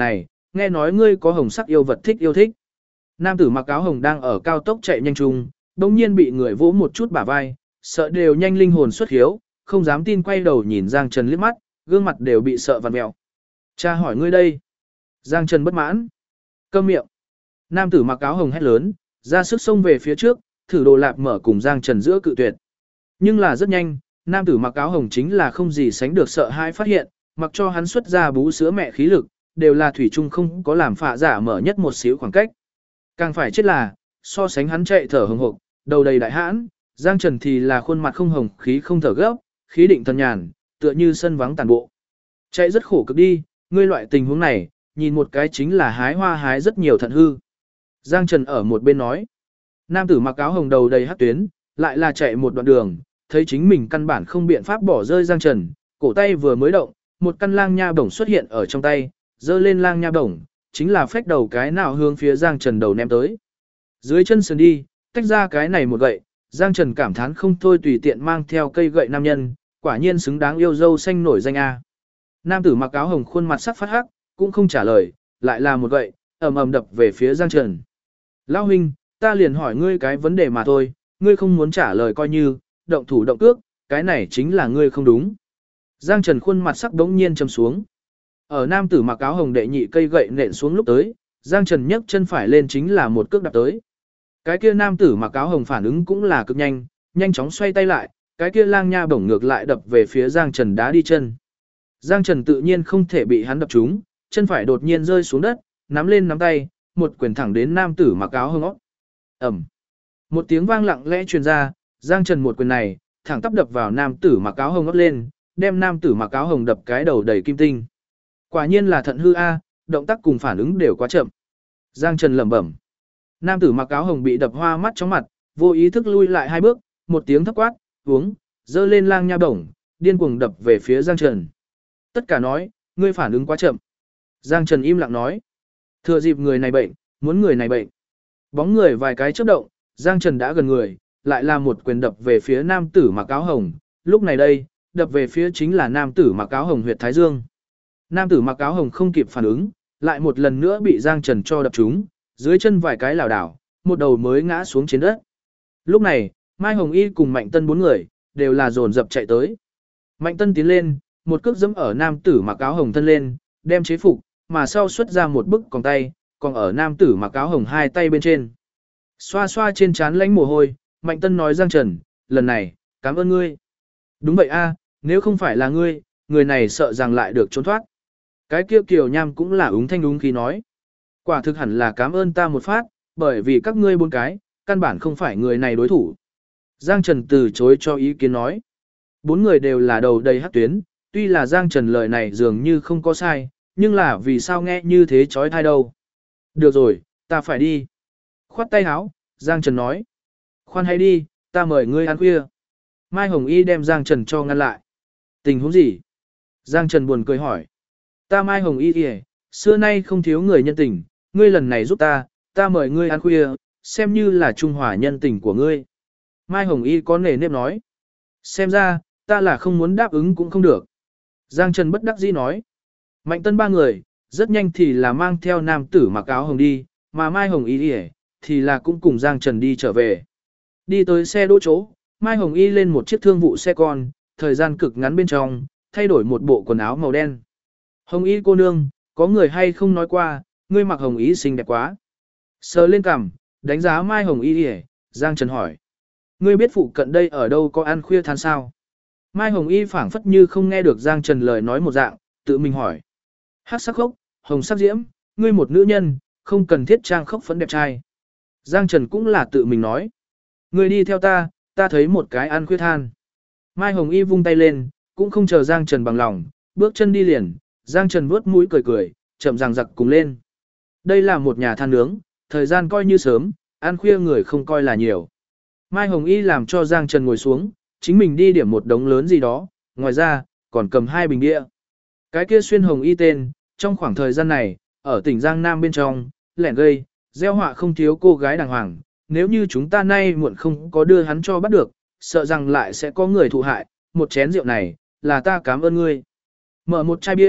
Speaker 1: nghe nói ngươi có hồng sắc yêu vật thích yêu thích. Nam tử mặc áo hồng đang ở cao tốc chạy nhanh chung, đồng nhiên bị người vỗ một chút bả vai, sợ đều nhanh linh hồn xuất hiếu, không dám tin quay đầu nhìn Giang Trần liếc mắt, gương mặt đều bị sợ vặn mèo. Cha hỏi ngươi đây. Giang Trần bất mãn. Câm miệng. Nam tử mặc áo hồng hét lớn, ra sức xông về phía trước, thử đồ lạp mở cùng Giang Trần giữa cự tuyệt. Nhưng là rất nhanh, nam tử mặc áo hồng chính là không gì sánh được sợ hãi phát hiện, mặc cho hắn xuất ra bú sữa mẹ khí lực, đều là thủy chung không có làm phạ giả mở nhất một xíu khoảng cách. Càng phải chết là, so sánh hắn chạy thở hồng hộc, đầu đầy đại hãn, Giang Trần thì là khuôn mặt không hồng khí không thở gấp, khí định thần nhàn, tựa như sân vắng tàn bộ. Chạy rất khổ cực đi, ngươi loại tình huống này, nhìn một cái chính là hái hoa hái rất nhiều thận hư. Giang Trần ở một bên nói, nam tử mặc áo hồng đầu đầy hắc tuyến, lại là chạy một đoạn đường, thấy chính mình căn bản không biện pháp bỏ rơi Giang Trần, cổ tay vừa mới động, một căn lang nha bổng xuất hiện ở trong tay, giơ lên lang nha bổng, chính là phách đầu cái nào hướng phía Giang Trần đầu ném tới. Dưới chân sườn đi, tách ra cái này một gậy, Giang Trần cảm thán không thôi tùy tiện mang theo cây gậy nam nhân, quả nhiên xứng đáng yêu dâu xanh nổi danh A. Nam tử mặc áo hồng khuôn mặt sắc phát hắc, cũng không trả lời, lại là một gậy, ầm ầm đập về phía Giang Trần. Lão huynh, ta liền hỏi ngươi cái vấn đề mà thôi, ngươi không muốn trả lời coi như, động thủ động cước, cái này chính là ngươi không đúng. Giang Trần khuôn mặt sắc đống nhiên trầm xuống. Ở nam tử mặc áo hồng đệ nhị cây gậy nện xuống lúc tới, Giang Trần nhấc chân phải lên chính là một cước đạp tới. Cái kia nam tử mặc áo hồng phản ứng cũng là cực nhanh, nhanh chóng xoay tay lại, cái kia lang nha bổng ngược lại đập về phía Giang Trần đá đi chân. Giang Trần tự nhiên không thể bị hắn đập trúng, chân phải đột nhiên rơi xuống đất, nắm lên nắm tay, một quyền thẳng đến nam tử mặc áo hồng óc. Ầm. Một tiếng vang lặng lẽ truyền ra, Giang Trần một quyền này, thẳng tắp đập vào nam tử mặc áo hồng óc lên, đem nam tử mặc áo hồng đập cái đầu đầy kim tinh. Quả nhiên là thận hư a, động tác cùng phản ứng đều quá chậm. Giang Trần lẩm bẩm. Nam tử mặc áo hồng bị đập hoa mắt chóng mặt, vô ý thức lui lại hai bước, một tiếng thấp quát, uống, dơ lên lang nha bổng, điên cuồng đập về phía Giang Trần. Tất cả nói, ngươi phản ứng quá chậm. Giang Trần im lặng nói. Thừa dịp người này bệnh, muốn người này bệnh. Bóng người vài cái chớp động, Giang Trần đã gần người, lại là một quyền đập về phía nam tử mặc áo hồng. Lúc này đây, đập về phía chính là nam tử mặc áo hồng huyệt thái dương. Nam tử mặc áo hồng không kịp phản ứng, lại một lần nữa bị Giang Trần cho đập trúng, dưới chân vài cái lảo đảo, một đầu mới ngã xuống trên đất. Lúc này, Mai Hồng Y cùng Mạnh Tân bốn người, đều là dồn dập chạy tới. Mạnh Tân tiến lên, một cước giẫm ở nam tử mặc áo hồng thân lên, đem chế phục, mà sau xuất ra một bức còng tay, còn ở nam tử mặc áo hồng hai tay bên trên. Xoa xoa trên trán lánh mồ hôi, Mạnh Tân nói Giang Trần, lần này, cảm ơn ngươi. Đúng vậy a, nếu không phải là ngươi, người này sợ rằng lại được trốn thoát. Cái kia Kiều Nham cũng là úng thanh úng khí nói. Quả thực hẳn là cảm ơn ta một phát, bởi vì các ngươi bốn cái, căn bản không phải người này đối thủ. Giang Trần từ chối cho ý kiến nói. Bốn người đều là đầu đầy hắc tuyến, tuy là Giang Trần lời này dường như không có sai, nhưng là vì sao nghe như thế chói tai đâu. Được rồi, ta phải đi. Khoát tay áo, Giang Trần nói. Khoan hãy đi, ta mời ngươi ăn khuya. Mai Hồng Y đem Giang Trần cho ngăn lại. Tình huống gì? Giang Trần buồn cười hỏi. Ta Mai Hồng Y kìa, xưa nay không thiếu người nhân tình, ngươi lần này giúp ta mời ngươi ăn khuya, xem như là trung hòa nhân tình của ngươi. Mai Hồng Y có nề nếp nói. Xem ra, ta là không muốn đáp ứng cũng không được. Giang Trần bất đắc dĩ nói. Mạnh Tân ba người, rất nhanh thì là mang theo nam tử mặc áo hồng đi, mà Mai Hồng Y thì là cũng cùng Giang Trần đi trở về. Đi tới xe đỗ chỗ, Mai Hồng Y lên một chiếc thương vụ xe con, thời gian cực ngắn bên trong, thay đổi một bộ quần áo màu đen. Hồng Y cô nương, có người hay không nói qua, ngươi mặc hồng y xinh đẹp quá. Sờ lên cằm, đánh giá Mai Hồng Y Giang Trần hỏi. Ngươi biết phụ cận đây ở đâu có ăn khuya than sao? Mai Hồng Y phảng phất như không nghe được Giang Trần lời nói một dạng, tự mình hỏi. Hắc sắc khốc, hồng sắc diễm, ngươi một nữ nhân, không cần thiết trang khốc phấn đẹp trai. Giang Trần cũng là tự mình nói. Ngươi đi theo ta thấy một cái ăn khuya than. Mai Hồng Y vung tay lên, cũng không chờ Giang Trần bằng lòng, bước chân đi liền, Giang Trần vuốt mũi cười cười, chậm ràng giặc cùng lên. Đây là một nhà than nướng, thời gian coi như sớm, ăn khuya người không coi là nhiều. Mai Hồng Y làm cho Giang Trần ngồi xuống, chính mình đi điểm một đống lớn gì đó, ngoài ra, còn cầm 2 bình bia. Cái kia xuyên Hồng Y tên, trong khoảng thời gian này, ở tỉnh Giang Nam bên trong, lẻn gây, gieo họa không thiếu cô gái đàng hoàng, nếu như chúng ta nay muộn không có đưa hắn cho bắt được, sợ rằng lại sẽ có người thụ hại, một chén rượu này, là ta cảm ơn ngươi. Mở một chai bia,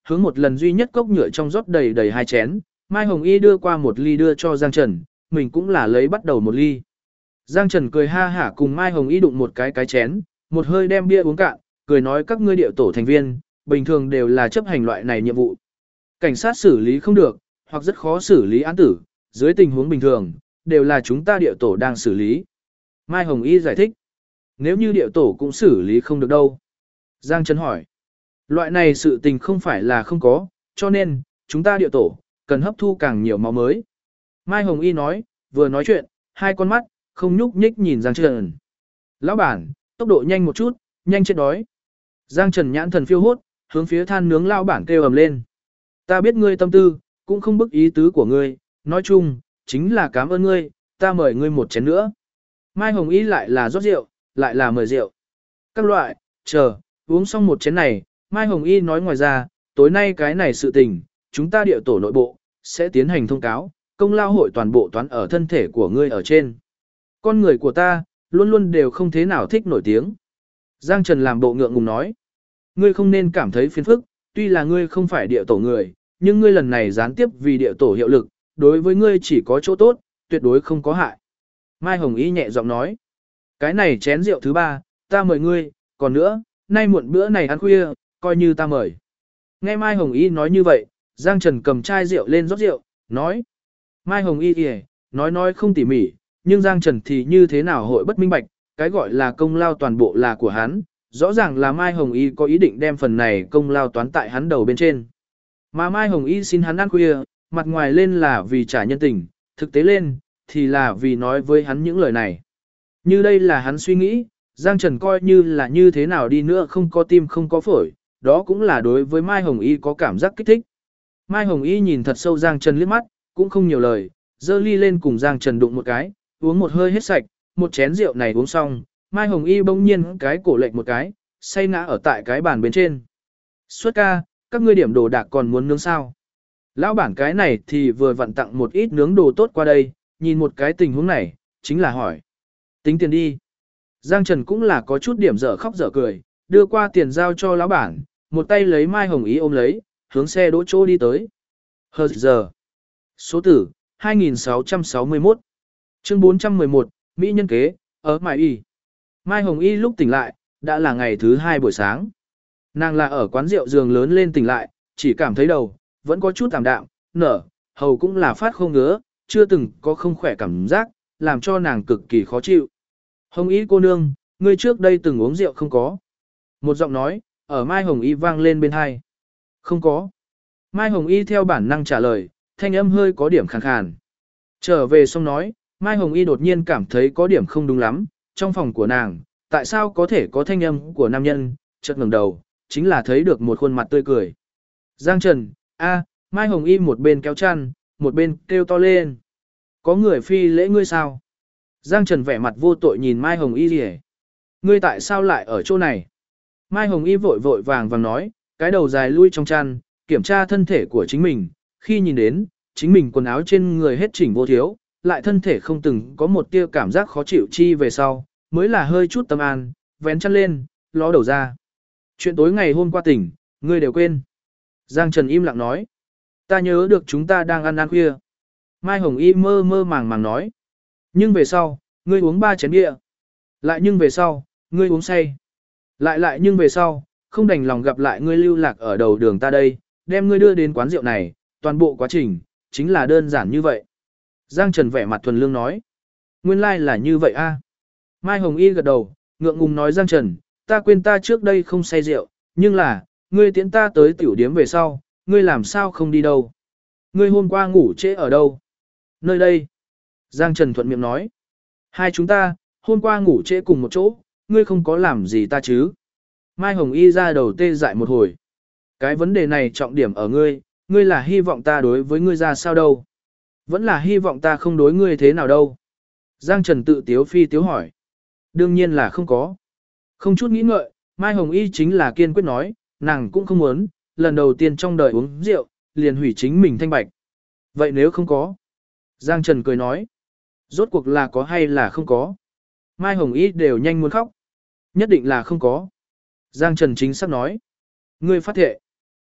Speaker 1: hướng một lần duy nhất cốc nhựa trong rót đầy đầy 2 chén, Mai Hồng Y đưa qua một ly đưa cho Giang Trần, mình cũng là lấy bắt đầu một ly. Giang Trần cười ha hả cùng Mai Hồng Y đụng một cái chén, một hơi đem bia uống cạn, cười nói các ngươi điệu tổ thành viên, bình thường đều là chấp hành loại này nhiệm vụ. Cảnh sát xử lý không được, hoặc rất khó xử lý án tử, dưới tình huống bình thường, đều là chúng ta điệu tổ đang xử lý. Mai Hồng Y giải thích, nếu như điệu tổ cũng xử lý không được đâu. Giang Trần hỏi, loại này sự tình không phải là không có, cho nên, chúng ta điệu tổ, cần hấp thu càng nhiều máu mới. Mai Hồng Y nói, vừa nói chuyện, hai con mắt, không nhúc nhích nhìn Giang Trần. Lão bản, tốc độ nhanh một chút, nhanh chết đói. Giang Trần nhãn thần phiêu hốt, hướng phía than nướng lão bản kêu ầm lên. Ta biết ngươi tâm tư, cũng không bức ý tứ của ngươi, nói chung, chính là cảm ơn ngươi, ta mời ngươi một chén nữa. Mai Hồng Y lại là rót rượu, lại là mời rượu. Các loại, chờ, uống xong một chén này, Mai Hồng Y nói ngoài ra, tối nay cái này sự tình, chúng ta địa tổ nội bộ, sẽ tiến hành thông cáo, công lao hội toàn bộ toán ở thân thể của ngươi ở trên. Con người của ta, luôn luôn đều không thế nào thích nổi tiếng. Giang Trần làm bộ ngượng ngùng nói, ngươi không nên cảm thấy phiền phức, tuy là ngươi không phải địa tổ người, nhưng ngươi lần này gián tiếp vì địa tổ hiệu lực, đối với ngươi chỉ có chỗ tốt, tuyệt đối không có hại. Mai Hồng Y nhẹ giọng nói, cái này chén rượu thứ 3, ta mời ngươi, còn nữa, nay muộn bữa này ăn khuya, coi như ta mời. Nghe Mai Hồng Y nói như vậy, Giang Trần cầm chai rượu lên rót rượu, nói. Mai Hồng Y kìa, nói không tỉ mỉ, nhưng Giang Trần thì như thế nào hội bất minh bạch, cái gọi là công lao toàn bộ là của hắn, rõ ràng là Mai Hồng Y có ý định đem phần này công lao toán tại hắn đầu bên trên. Mà Mai Hồng Y xin hắn ăn khuya, mặt ngoài lên là vì trả nhân tình, thực tế lên, thì là vì nói với hắn những lời này. Như đây là hắn suy nghĩ, Giang Trần coi như là như thế nào đi nữa không có tim không có phổi, đó cũng là đối với Mai Hồng Y có cảm giác kích thích. Mai Hồng Y nhìn thật sâu Giang Trần liếc mắt, cũng không nhiều lời, dơ ly lên cùng Giang Trần đụng một cái, uống một hơi hết sạch, một chén rượu này uống xong, Mai Hồng Y bỗng nhiên cái cổ lệch một cái, say ngã ở tại cái bàn bên trên. Xuất ca, các ngươi điểm đồ đạc còn muốn nướng sao? Lão bản cái này thì vừa vặn tặng một ít nướng đồ tốt qua đây, nhìn một cái tình huống này, chính là hỏi. Tính tiền đi. Giang Trần cũng là có chút điểm dở khóc dở cười, đưa qua tiền giao cho lão bản, một tay lấy Mai Hồng Y ôm lấy, hướng xe đỗ chỗ đi tới. Hờ giờ. Số tử, 2661. Chương 411, Mỹ nhân kế, ở Mai Y. Mai Hồng Y lúc tỉnh lại, đã là ngày thứ 2 buổi sáng. Nàng là ở quán rượu giường lớn lên tỉnh lại, chỉ cảm thấy đầu, vẫn có chút tạm đạm, nở, hầu cũng là phát không ngứa, chưa từng có không khỏe cảm giác, làm cho nàng cực kỳ khó chịu. Hồng Y cô nương, ngươi trước đây từng uống rượu không có? Một giọng nói, ở Mai Hồng Y vang lên bên hai. Không có. Mai Hồng Y theo bản năng trả lời, thanh âm hơi có điểm khàn khàn. Trở về xong nói, Mai Hồng Y đột nhiên cảm thấy có điểm không đúng lắm, trong phòng của nàng, tại sao có thể có thanh âm của nam nhân, chợt ngẩng đầu, chính là thấy được một khuôn mặt tươi cười. Giang Trần, Mai Hồng Y một bên kéo chăn, một bên kêu to lên. Có người phi lễ ngươi sao? Giang Trần vẻ mặt vô tội nhìn Mai Hồng Y gì hết? Ngươi tại sao lại ở chỗ này? Mai Hồng Y vội vội vàng vàng nói, cái đầu dài lui trong chăn, kiểm tra thân thể của chính mình, khi nhìn đến, chính mình quần áo trên người hết chỉnh vô thiếu, lại thân thể không từng có một tia cảm giác khó chịu chi về sau, mới là hơi chút tâm an, vén chăn lên, ló đầu ra. Chuyện tối ngày hôm qua tỉnh, ngươi đều quên. Giang Trần im lặng nói, ta nhớ được chúng ta đang ăn khuya. Mai Hồng Y mơ mơ màng màng nói, nhưng về sau, ngươi uống 3 chén bia. Lại nhưng về sau, ngươi uống say. Lại nhưng về sau, không đành lòng gặp lại ngươi lưu lạc ở đầu đường ta đây, đem ngươi đưa đến quán rượu này, toàn bộ quá trình, chính là đơn giản như vậy. Giang Trần vẻ mặt thuần lương nói, nguyên lai là như vậy a. Mai Hồng Y gật đầu, ngượng ngùng nói Giang Trần, ta quên ta trước đây không say rượu, nhưng là, ngươi tiễn ta tới tiểu điếm về sau, ngươi làm sao không đi đâu. Ngươi hôm qua ngủ trễ ở đâu? Nơi đây. Giang Trần thuận miệng nói, hai chúng ta, hôm qua ngủ trễ cùng một chỗ, ngươi không có làm gì ta chứ? Mai Hồng Y ra đầu tê dại một hồi. Cái vấn đề này trọng điểm ở ngươi, ngươi là hy vọng ta đối với ngươi ra sao đâu? Vẫn là hy vọng ta không đối ngươi thế nào đâu? Giang Trần tự tiếu phi tiếu hỏi. Đương nhiên là không có. Không chút nghĩ ngợi, Mai Hồng Y chính là kiên quyết nói, nàng cũng không muốn, lần đầu tiên trong đời uống rượu, liền hủy chính mình thanh bạch. Vậy nếu không có? Giang Trần cười nói. Rốt cuộc là có hay là không có? Mai Hồng Y đều nhanh muốn khóc. Nhất định là không có. Giang Trần chính xác nói. Ngươi phát thệ.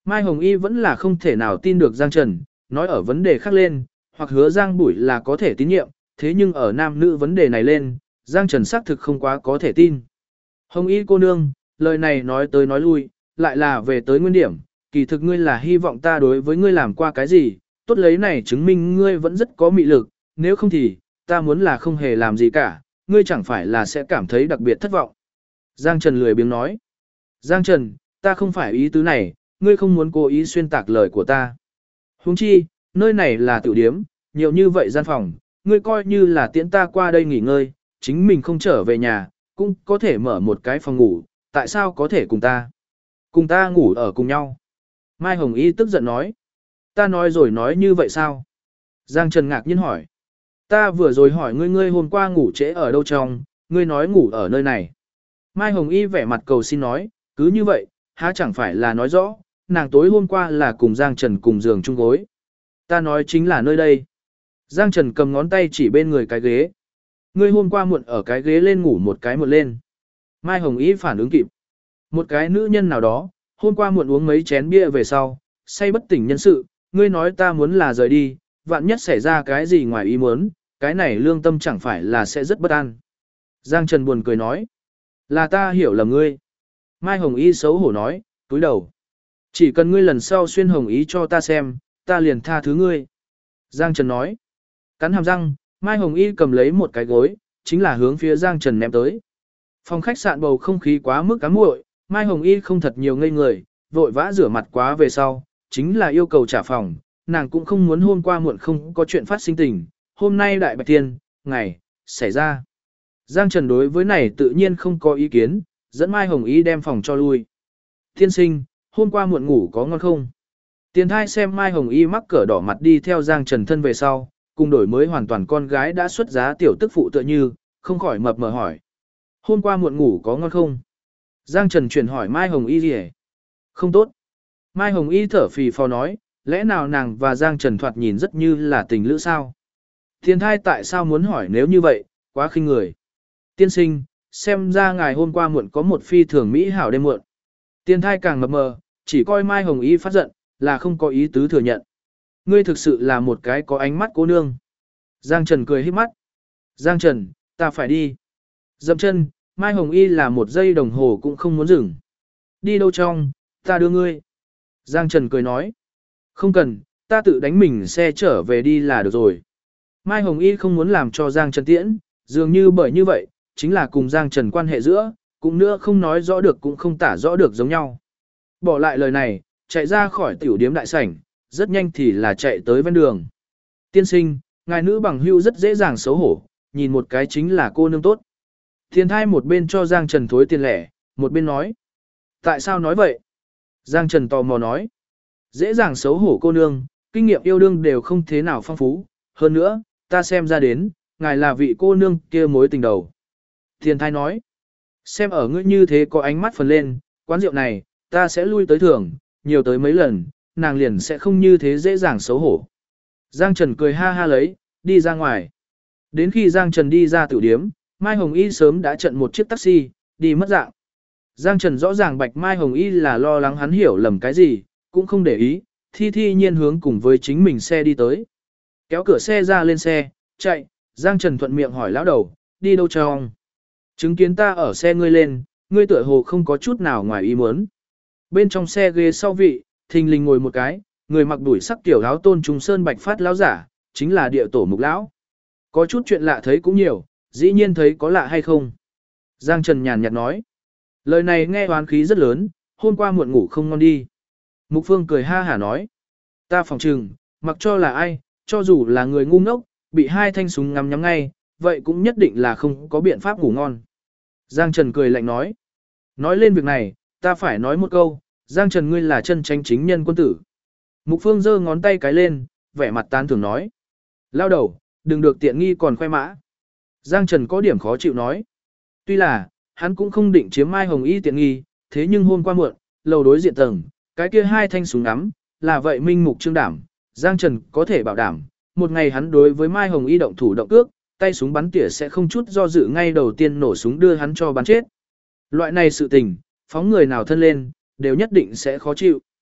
Speaker 1: Mai Hồng Y vẫn là không thể nào tin được Giang Trần, nói ở vấn đề khác lên, hoặc hứa Giang Bụi là có thể tín nhiệm, thế nhưng ở nam nữ vấn đề này lên, Giang Trần xác thực không quá có thể tin. Hồng Y cô nương, lời này nói tới nói lui, lại là về tới nguyên điểm, kỳ thực ngươi là hy vọng ta đối với ngươi làm qua cái gì, tốt lấy này chứng minh ngươi vẫn rất có mị lực, nếu không thì, ta muốn là không hề làm gì cả, ngươi chẳng phải là sẽ cảm thấy đặc biệt thất vọng. Giang Trần lười biếng nói. Giang Trần, ta không phải ý tứ này, ngươi không muốn cố ý xuyên tạc lời của ta. Huống chi, nơi này là tiểu điếm, nhiều như vậy gian phòng, ngươi coi như là tiễn ta qua đây nghỉ ngơi, chính mình không trở về nhà, cũng có thể mở một cái phòng ngủ, tại sao có thể cùng ta? Cùng ta ngủ ở cùng nhau. Mai Hồng Y tức giận nói. Ta nói rồi nói như vậy sao? Giang Trần ngạc nhiên hỏi. Ta vừa rồi hỏi ngươi hôm qua ngủ trễ ở đâu trong, ngươi nói ngủ ở nơi này. Mai Hồng Y vẻ mặt cầu xin nói, cứ như vậy, há chẳng phải là nói rõ, nàng tối hôm qua là cùng Giang Trần cùng giường chung gối. Ta nói chính là nơi đây. Giang Trần cầm ngón tay chỉ bên người cái ghế. Ngươi hôm qua muộn ở cái ghế lên ngủ một cái muộn lên. Mai Hồng Y phản ứng kịp. Một cái nữ nhân nào đó, hôm qua muộn uống mấy chén bia về sau, say bất tỉnh nhân sự, ngươi nói ta muốn là rời đi, vạn nhất xảy ra cái gì ngoài ý muốn, cái này lương tâm chẳng phải là sẽ rất bất an. Giang Trần buồn cười nói, là ta hiểu lầm ngươi. Mai Hồng Y xấu hổ nói, túi đầu. Chỉ cần ngươi lần sau xuyên hồng ý cho ta xem, ta liền tha thứ ngươi. Giang Trần nói, cắn hàm răng, Mai Hồng Y cầm lấy một cái gối, chính là hướng phía Giang Trần ném tới. Phòng khách sạn bầu không khí quá mức cám muội, Mai Hồng Y không thật nhiều ngây người, vội vã rửa mặt quá về sau, chính là yêu cầu trả phòng, nàng cũng không muốn hôm qua muộn không có chuyện phát sinh tình, hôm nay đại bạch tiên, ngày, xảy ra. Giang Trần đối với này tự nhiên không có ý kiến, dẫn Mai Hồng Y đem phòng cho lui. Tiên sinh, hôm qua muộn ngủ có ngon không? Tiền thai xem Mai Hồng Y mắc cỡ đỏ mặt đi theo Giang Trần thân về sau, cùng đổi mới hoàn toàn con gái đã xuất giá tiểu tức phụ tựa như, không khỏi mập mờ hỏi. Hôm qua muộn ngủ có ngon không? Giang Trần chuyển hỏi Mai Hồng Y gì hết? Không tốt. Mai Hồng Y thở phì phò nói, lẽ nào nàng và Giang Trần thoạt nhìn rất như là tình lữ sao? Tiền thai tại sao muốn hỏi nếu như vậy, quá khinh người. Tiên sinh, xem ra ngài hôm qua muộn có một phi thường mỹ hảo đêm muộn. Tiền thai càng mập mờ, chỉ coi Mai Hồng Y phát giận, là không có ý tứ thừa nhận. Ngươi thực sự là một cái có ánh mắt cô nương. Giang Trần cười híp mắt. Giang Trần, ta phải đi. Dậm chân, Mai Hồng Y là một giây đồng hồ cũng không muốn dừng. Đi đâu trong, ta đưa ngươi. Giang Trần cười nói. Không cần, ta tự đánh mình xe trở về đi là được rồi. Mai Hồng Y không muốn làm cho Giang Trần tiễn, dường như bởi như vậy, chính là cùng Giang Trần quan hệ giữa, cũng nữa không nói rõ được cũng không tả rõ được giống nhau. Bỏ lại lời này, chạy ra khỏi tiểu điếm đại sảnh, rất nhanh thì là chạy tới ven đường. Tiên sinh, ngài nữ bằng hưu rất dễ dàng xấu hổ, nhìn một cái chính là cô nương tốt. Thiên thai một bên cho Giang Trần thối tiền lẻ, một bên nói. Tại sao nói vậy? Giang Trần tò mò nói. Dễ dàng xấu hổ cô nương, kinh nghiệm yêu đương đều không thế nào phong phú. Hơn nữa, ta xem ra đến, ngài là vị cô nương kia mối tình đầu. Thiên thai nói. Xem ở ngươi như thế có ánh mắt phần lên, quán rượu này, ta sẽ lui tới thường, nhiều tới mấy lần, nàng liền sẽ không như thế dễ dàng xấu hổ. Giang Trần cười ha ha lấy, đi ra ngoài. Đến khi Giang Trần đi ra tiểu điếm, Mai Hồng Y sớm đã trận một chiếc taxi, đi mất dạng. Giang Trần rõ ràng bạch Mai Hồng Y là lo lắng hắn hiểu lầm cái gì, cũng không để ý, thi nhiên hướng cùng với chính mình xe đi tới. Kéo cửa xe ra lên xe, chạy, Giang Trần thuận miệng hỏi lão đầu, đi đâu cho ông? Chứng kiến ta ở xe ngươi lên, ngươi tựa hồ không có chút nào ngoài ý muốn. Bên trong xe ghế sau vị, thình lình ngồi một cái, người mặc đuổi sắc tiểu áo tôn trung sơn bạch phát lão giả, chính là địa tổ mục lão. Có chút chuyện lạ thấy cũng nhiều, dĩ nhiên thấy có lạ hay không. Giang Trần nhàn nhạt nói. Lời này nghe oán khí rất lớn, hôm qua muộn ngủ không ngon đi. Mục Phương cười ha hả nói. Ta phòng trừng, mặc cho là ai, cho dù là người ngu ngốc, bị hai thanh súng ngắm nhắm ngay, vậy cũng nhất định là không có biện pháp ngủ ngon. Giang Trần cười lạnh nói. Nói lên việc này, ta phải nói một câu, Giang Trần ngươi là chân tranh chính nhân quân tử. Mục Phương giơ ngón tay cái lên, vẻ mặt tán thưởng nói. Lao đầu, đừng được tiện nghi còn khoe mã. Giang Trần có điểm khó chịu nói. Tuy là, hắn cũng không định chiếm Mai Hồng Y tiện nghi, thế nhưng hôm qua muộn, lầu đối diện tầng, cái kia hai thanh súng ngắm, là vậy minh mục trương đảm, Giang Trần có thể bảo đảm, một ngày hắn đối với Mai Hồng Y động thủ động cước, tay súng bắn tỉa sẽ không chút do dự ngay đầu tiên nổ súng đưa hắn cho bắn chết. Loại này sự tình, phóng người nào thân lên, đều nhất định sẽ khó chịu.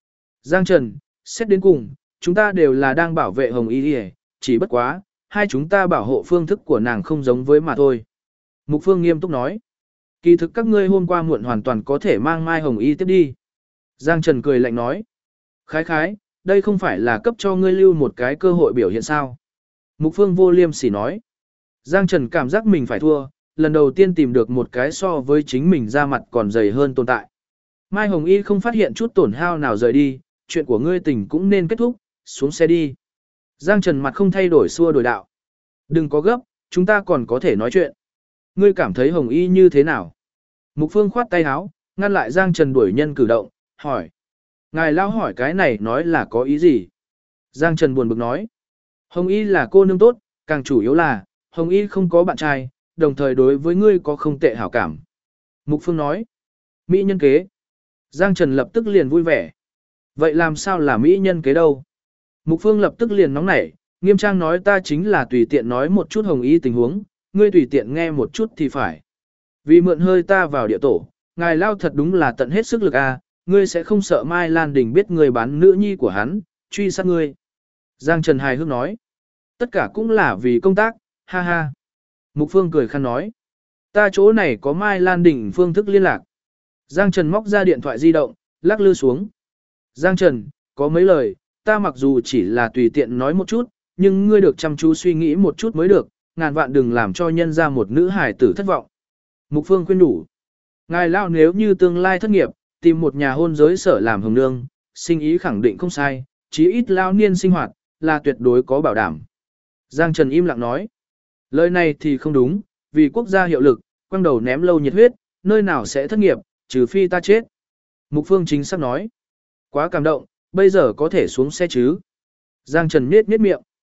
Speaker 1: Giang Trần, xét đến cùng, chúng ta đều là đang bảo vệ Hồng Y, chỉ bất quá, hai chúng ta bảo hộ phương thức của nàng không giống với mà thôi. Mục Phương nghiêm túc nói. Kỳ thực các ngươi hôm qua muộn hoàn toàn có thể mang Mai Hồng Y tiếp đi. Giang Trần cười lạnh nói. Khái khái, đây không phải là cấp cho ngươi lưu một cái cơ hội biểu hiện sao. Mục Phương vô liêm sỉ nói. Giang Trần cảm giác mình phải thua, lần đầu tiên tìm được một cái so với chính mình ra mặt còn dày hơn tồn tại. Mai Hồng Y không phát hiện chút tổn hao nào rời đi, chuyện của ngươi tỉnh cũng nên kết thúc, xuống xe đi. Giang Trần mặt không thay đổi xua đổi đạo. Đừng có gấp, chúng ta còn có thể nói chuyện. Ngươi cảm thấy Hồng Y như thế nào? Mục Phương khoát tay áo, ngăn lại Giang Trần đuổi nhân cử động, hỏi. Ngài lao hỏi cái này nói là có ý gì? Giang Trần buồn bực nói. Hồng Y là cô nương tốt, càng chủ yếu là, Hồng Y không có bạn trai, đồng thời đối với ngươi có không tệ hảo cảm. Mục Phương nói. Mỹ nhân kế. Giang Trần lập tức liền vui vẻ. Vậy làm sao là Mỹ nhân kế đâu? Mục Phương lập tức liền nóng nảy, nghiêm trang nói ta chính là tùy tiện nói một chút Hồng Y tình huống, ngươi tùy tiện nghe một chút thì phải. Vì mượn hơi ta vào địa tổ, ngài lao thật đúng là tận hết sức lực a, ngươi sẽ không sợ Mai Lan Đình biết ngươi bán nữ nhi của hắn, truy sát ngươi. Giang Trần hài hước nói. Tất cả cũng là vì công tác, ha ha. Mục Phương cười khăn nói. Ta chỗ này có Mai Lan Đình phương thức liên lạc. Giang Trần móc ra điện thoại di động, lắc lư xuống. Giang Trần, có mấy lời, ta mặc dù chỉ là tùy tiện nói một chút, nhưng ngươi được chăm chú suy nghĩ một chút mới được, ngàn vạn đừng làm cho nhân ra một nữ hài tử thất vọng. Mục Phương khuyên đủ. Ngài lao nếu như tương lai thất nghiệp, tìm một nhà hôn giới sở làm hồng nương, sinh ý khẳng định không sai, chí ít lao niên sinh hoạt, là tuyệt đối có bảo đảm. Giang Trần im lặng nói. Lời này thì không đúng, vì quốc gia hiệu lực, quăng đầu ném lâu nhiệt huyết, nơi nào sẽ thất nghiệp, trừ phi ta chết. Mục Phương chính xác nói. Quá cảm động, bây giờ có thể xuống xe chứ. Giang Trần miết miệng.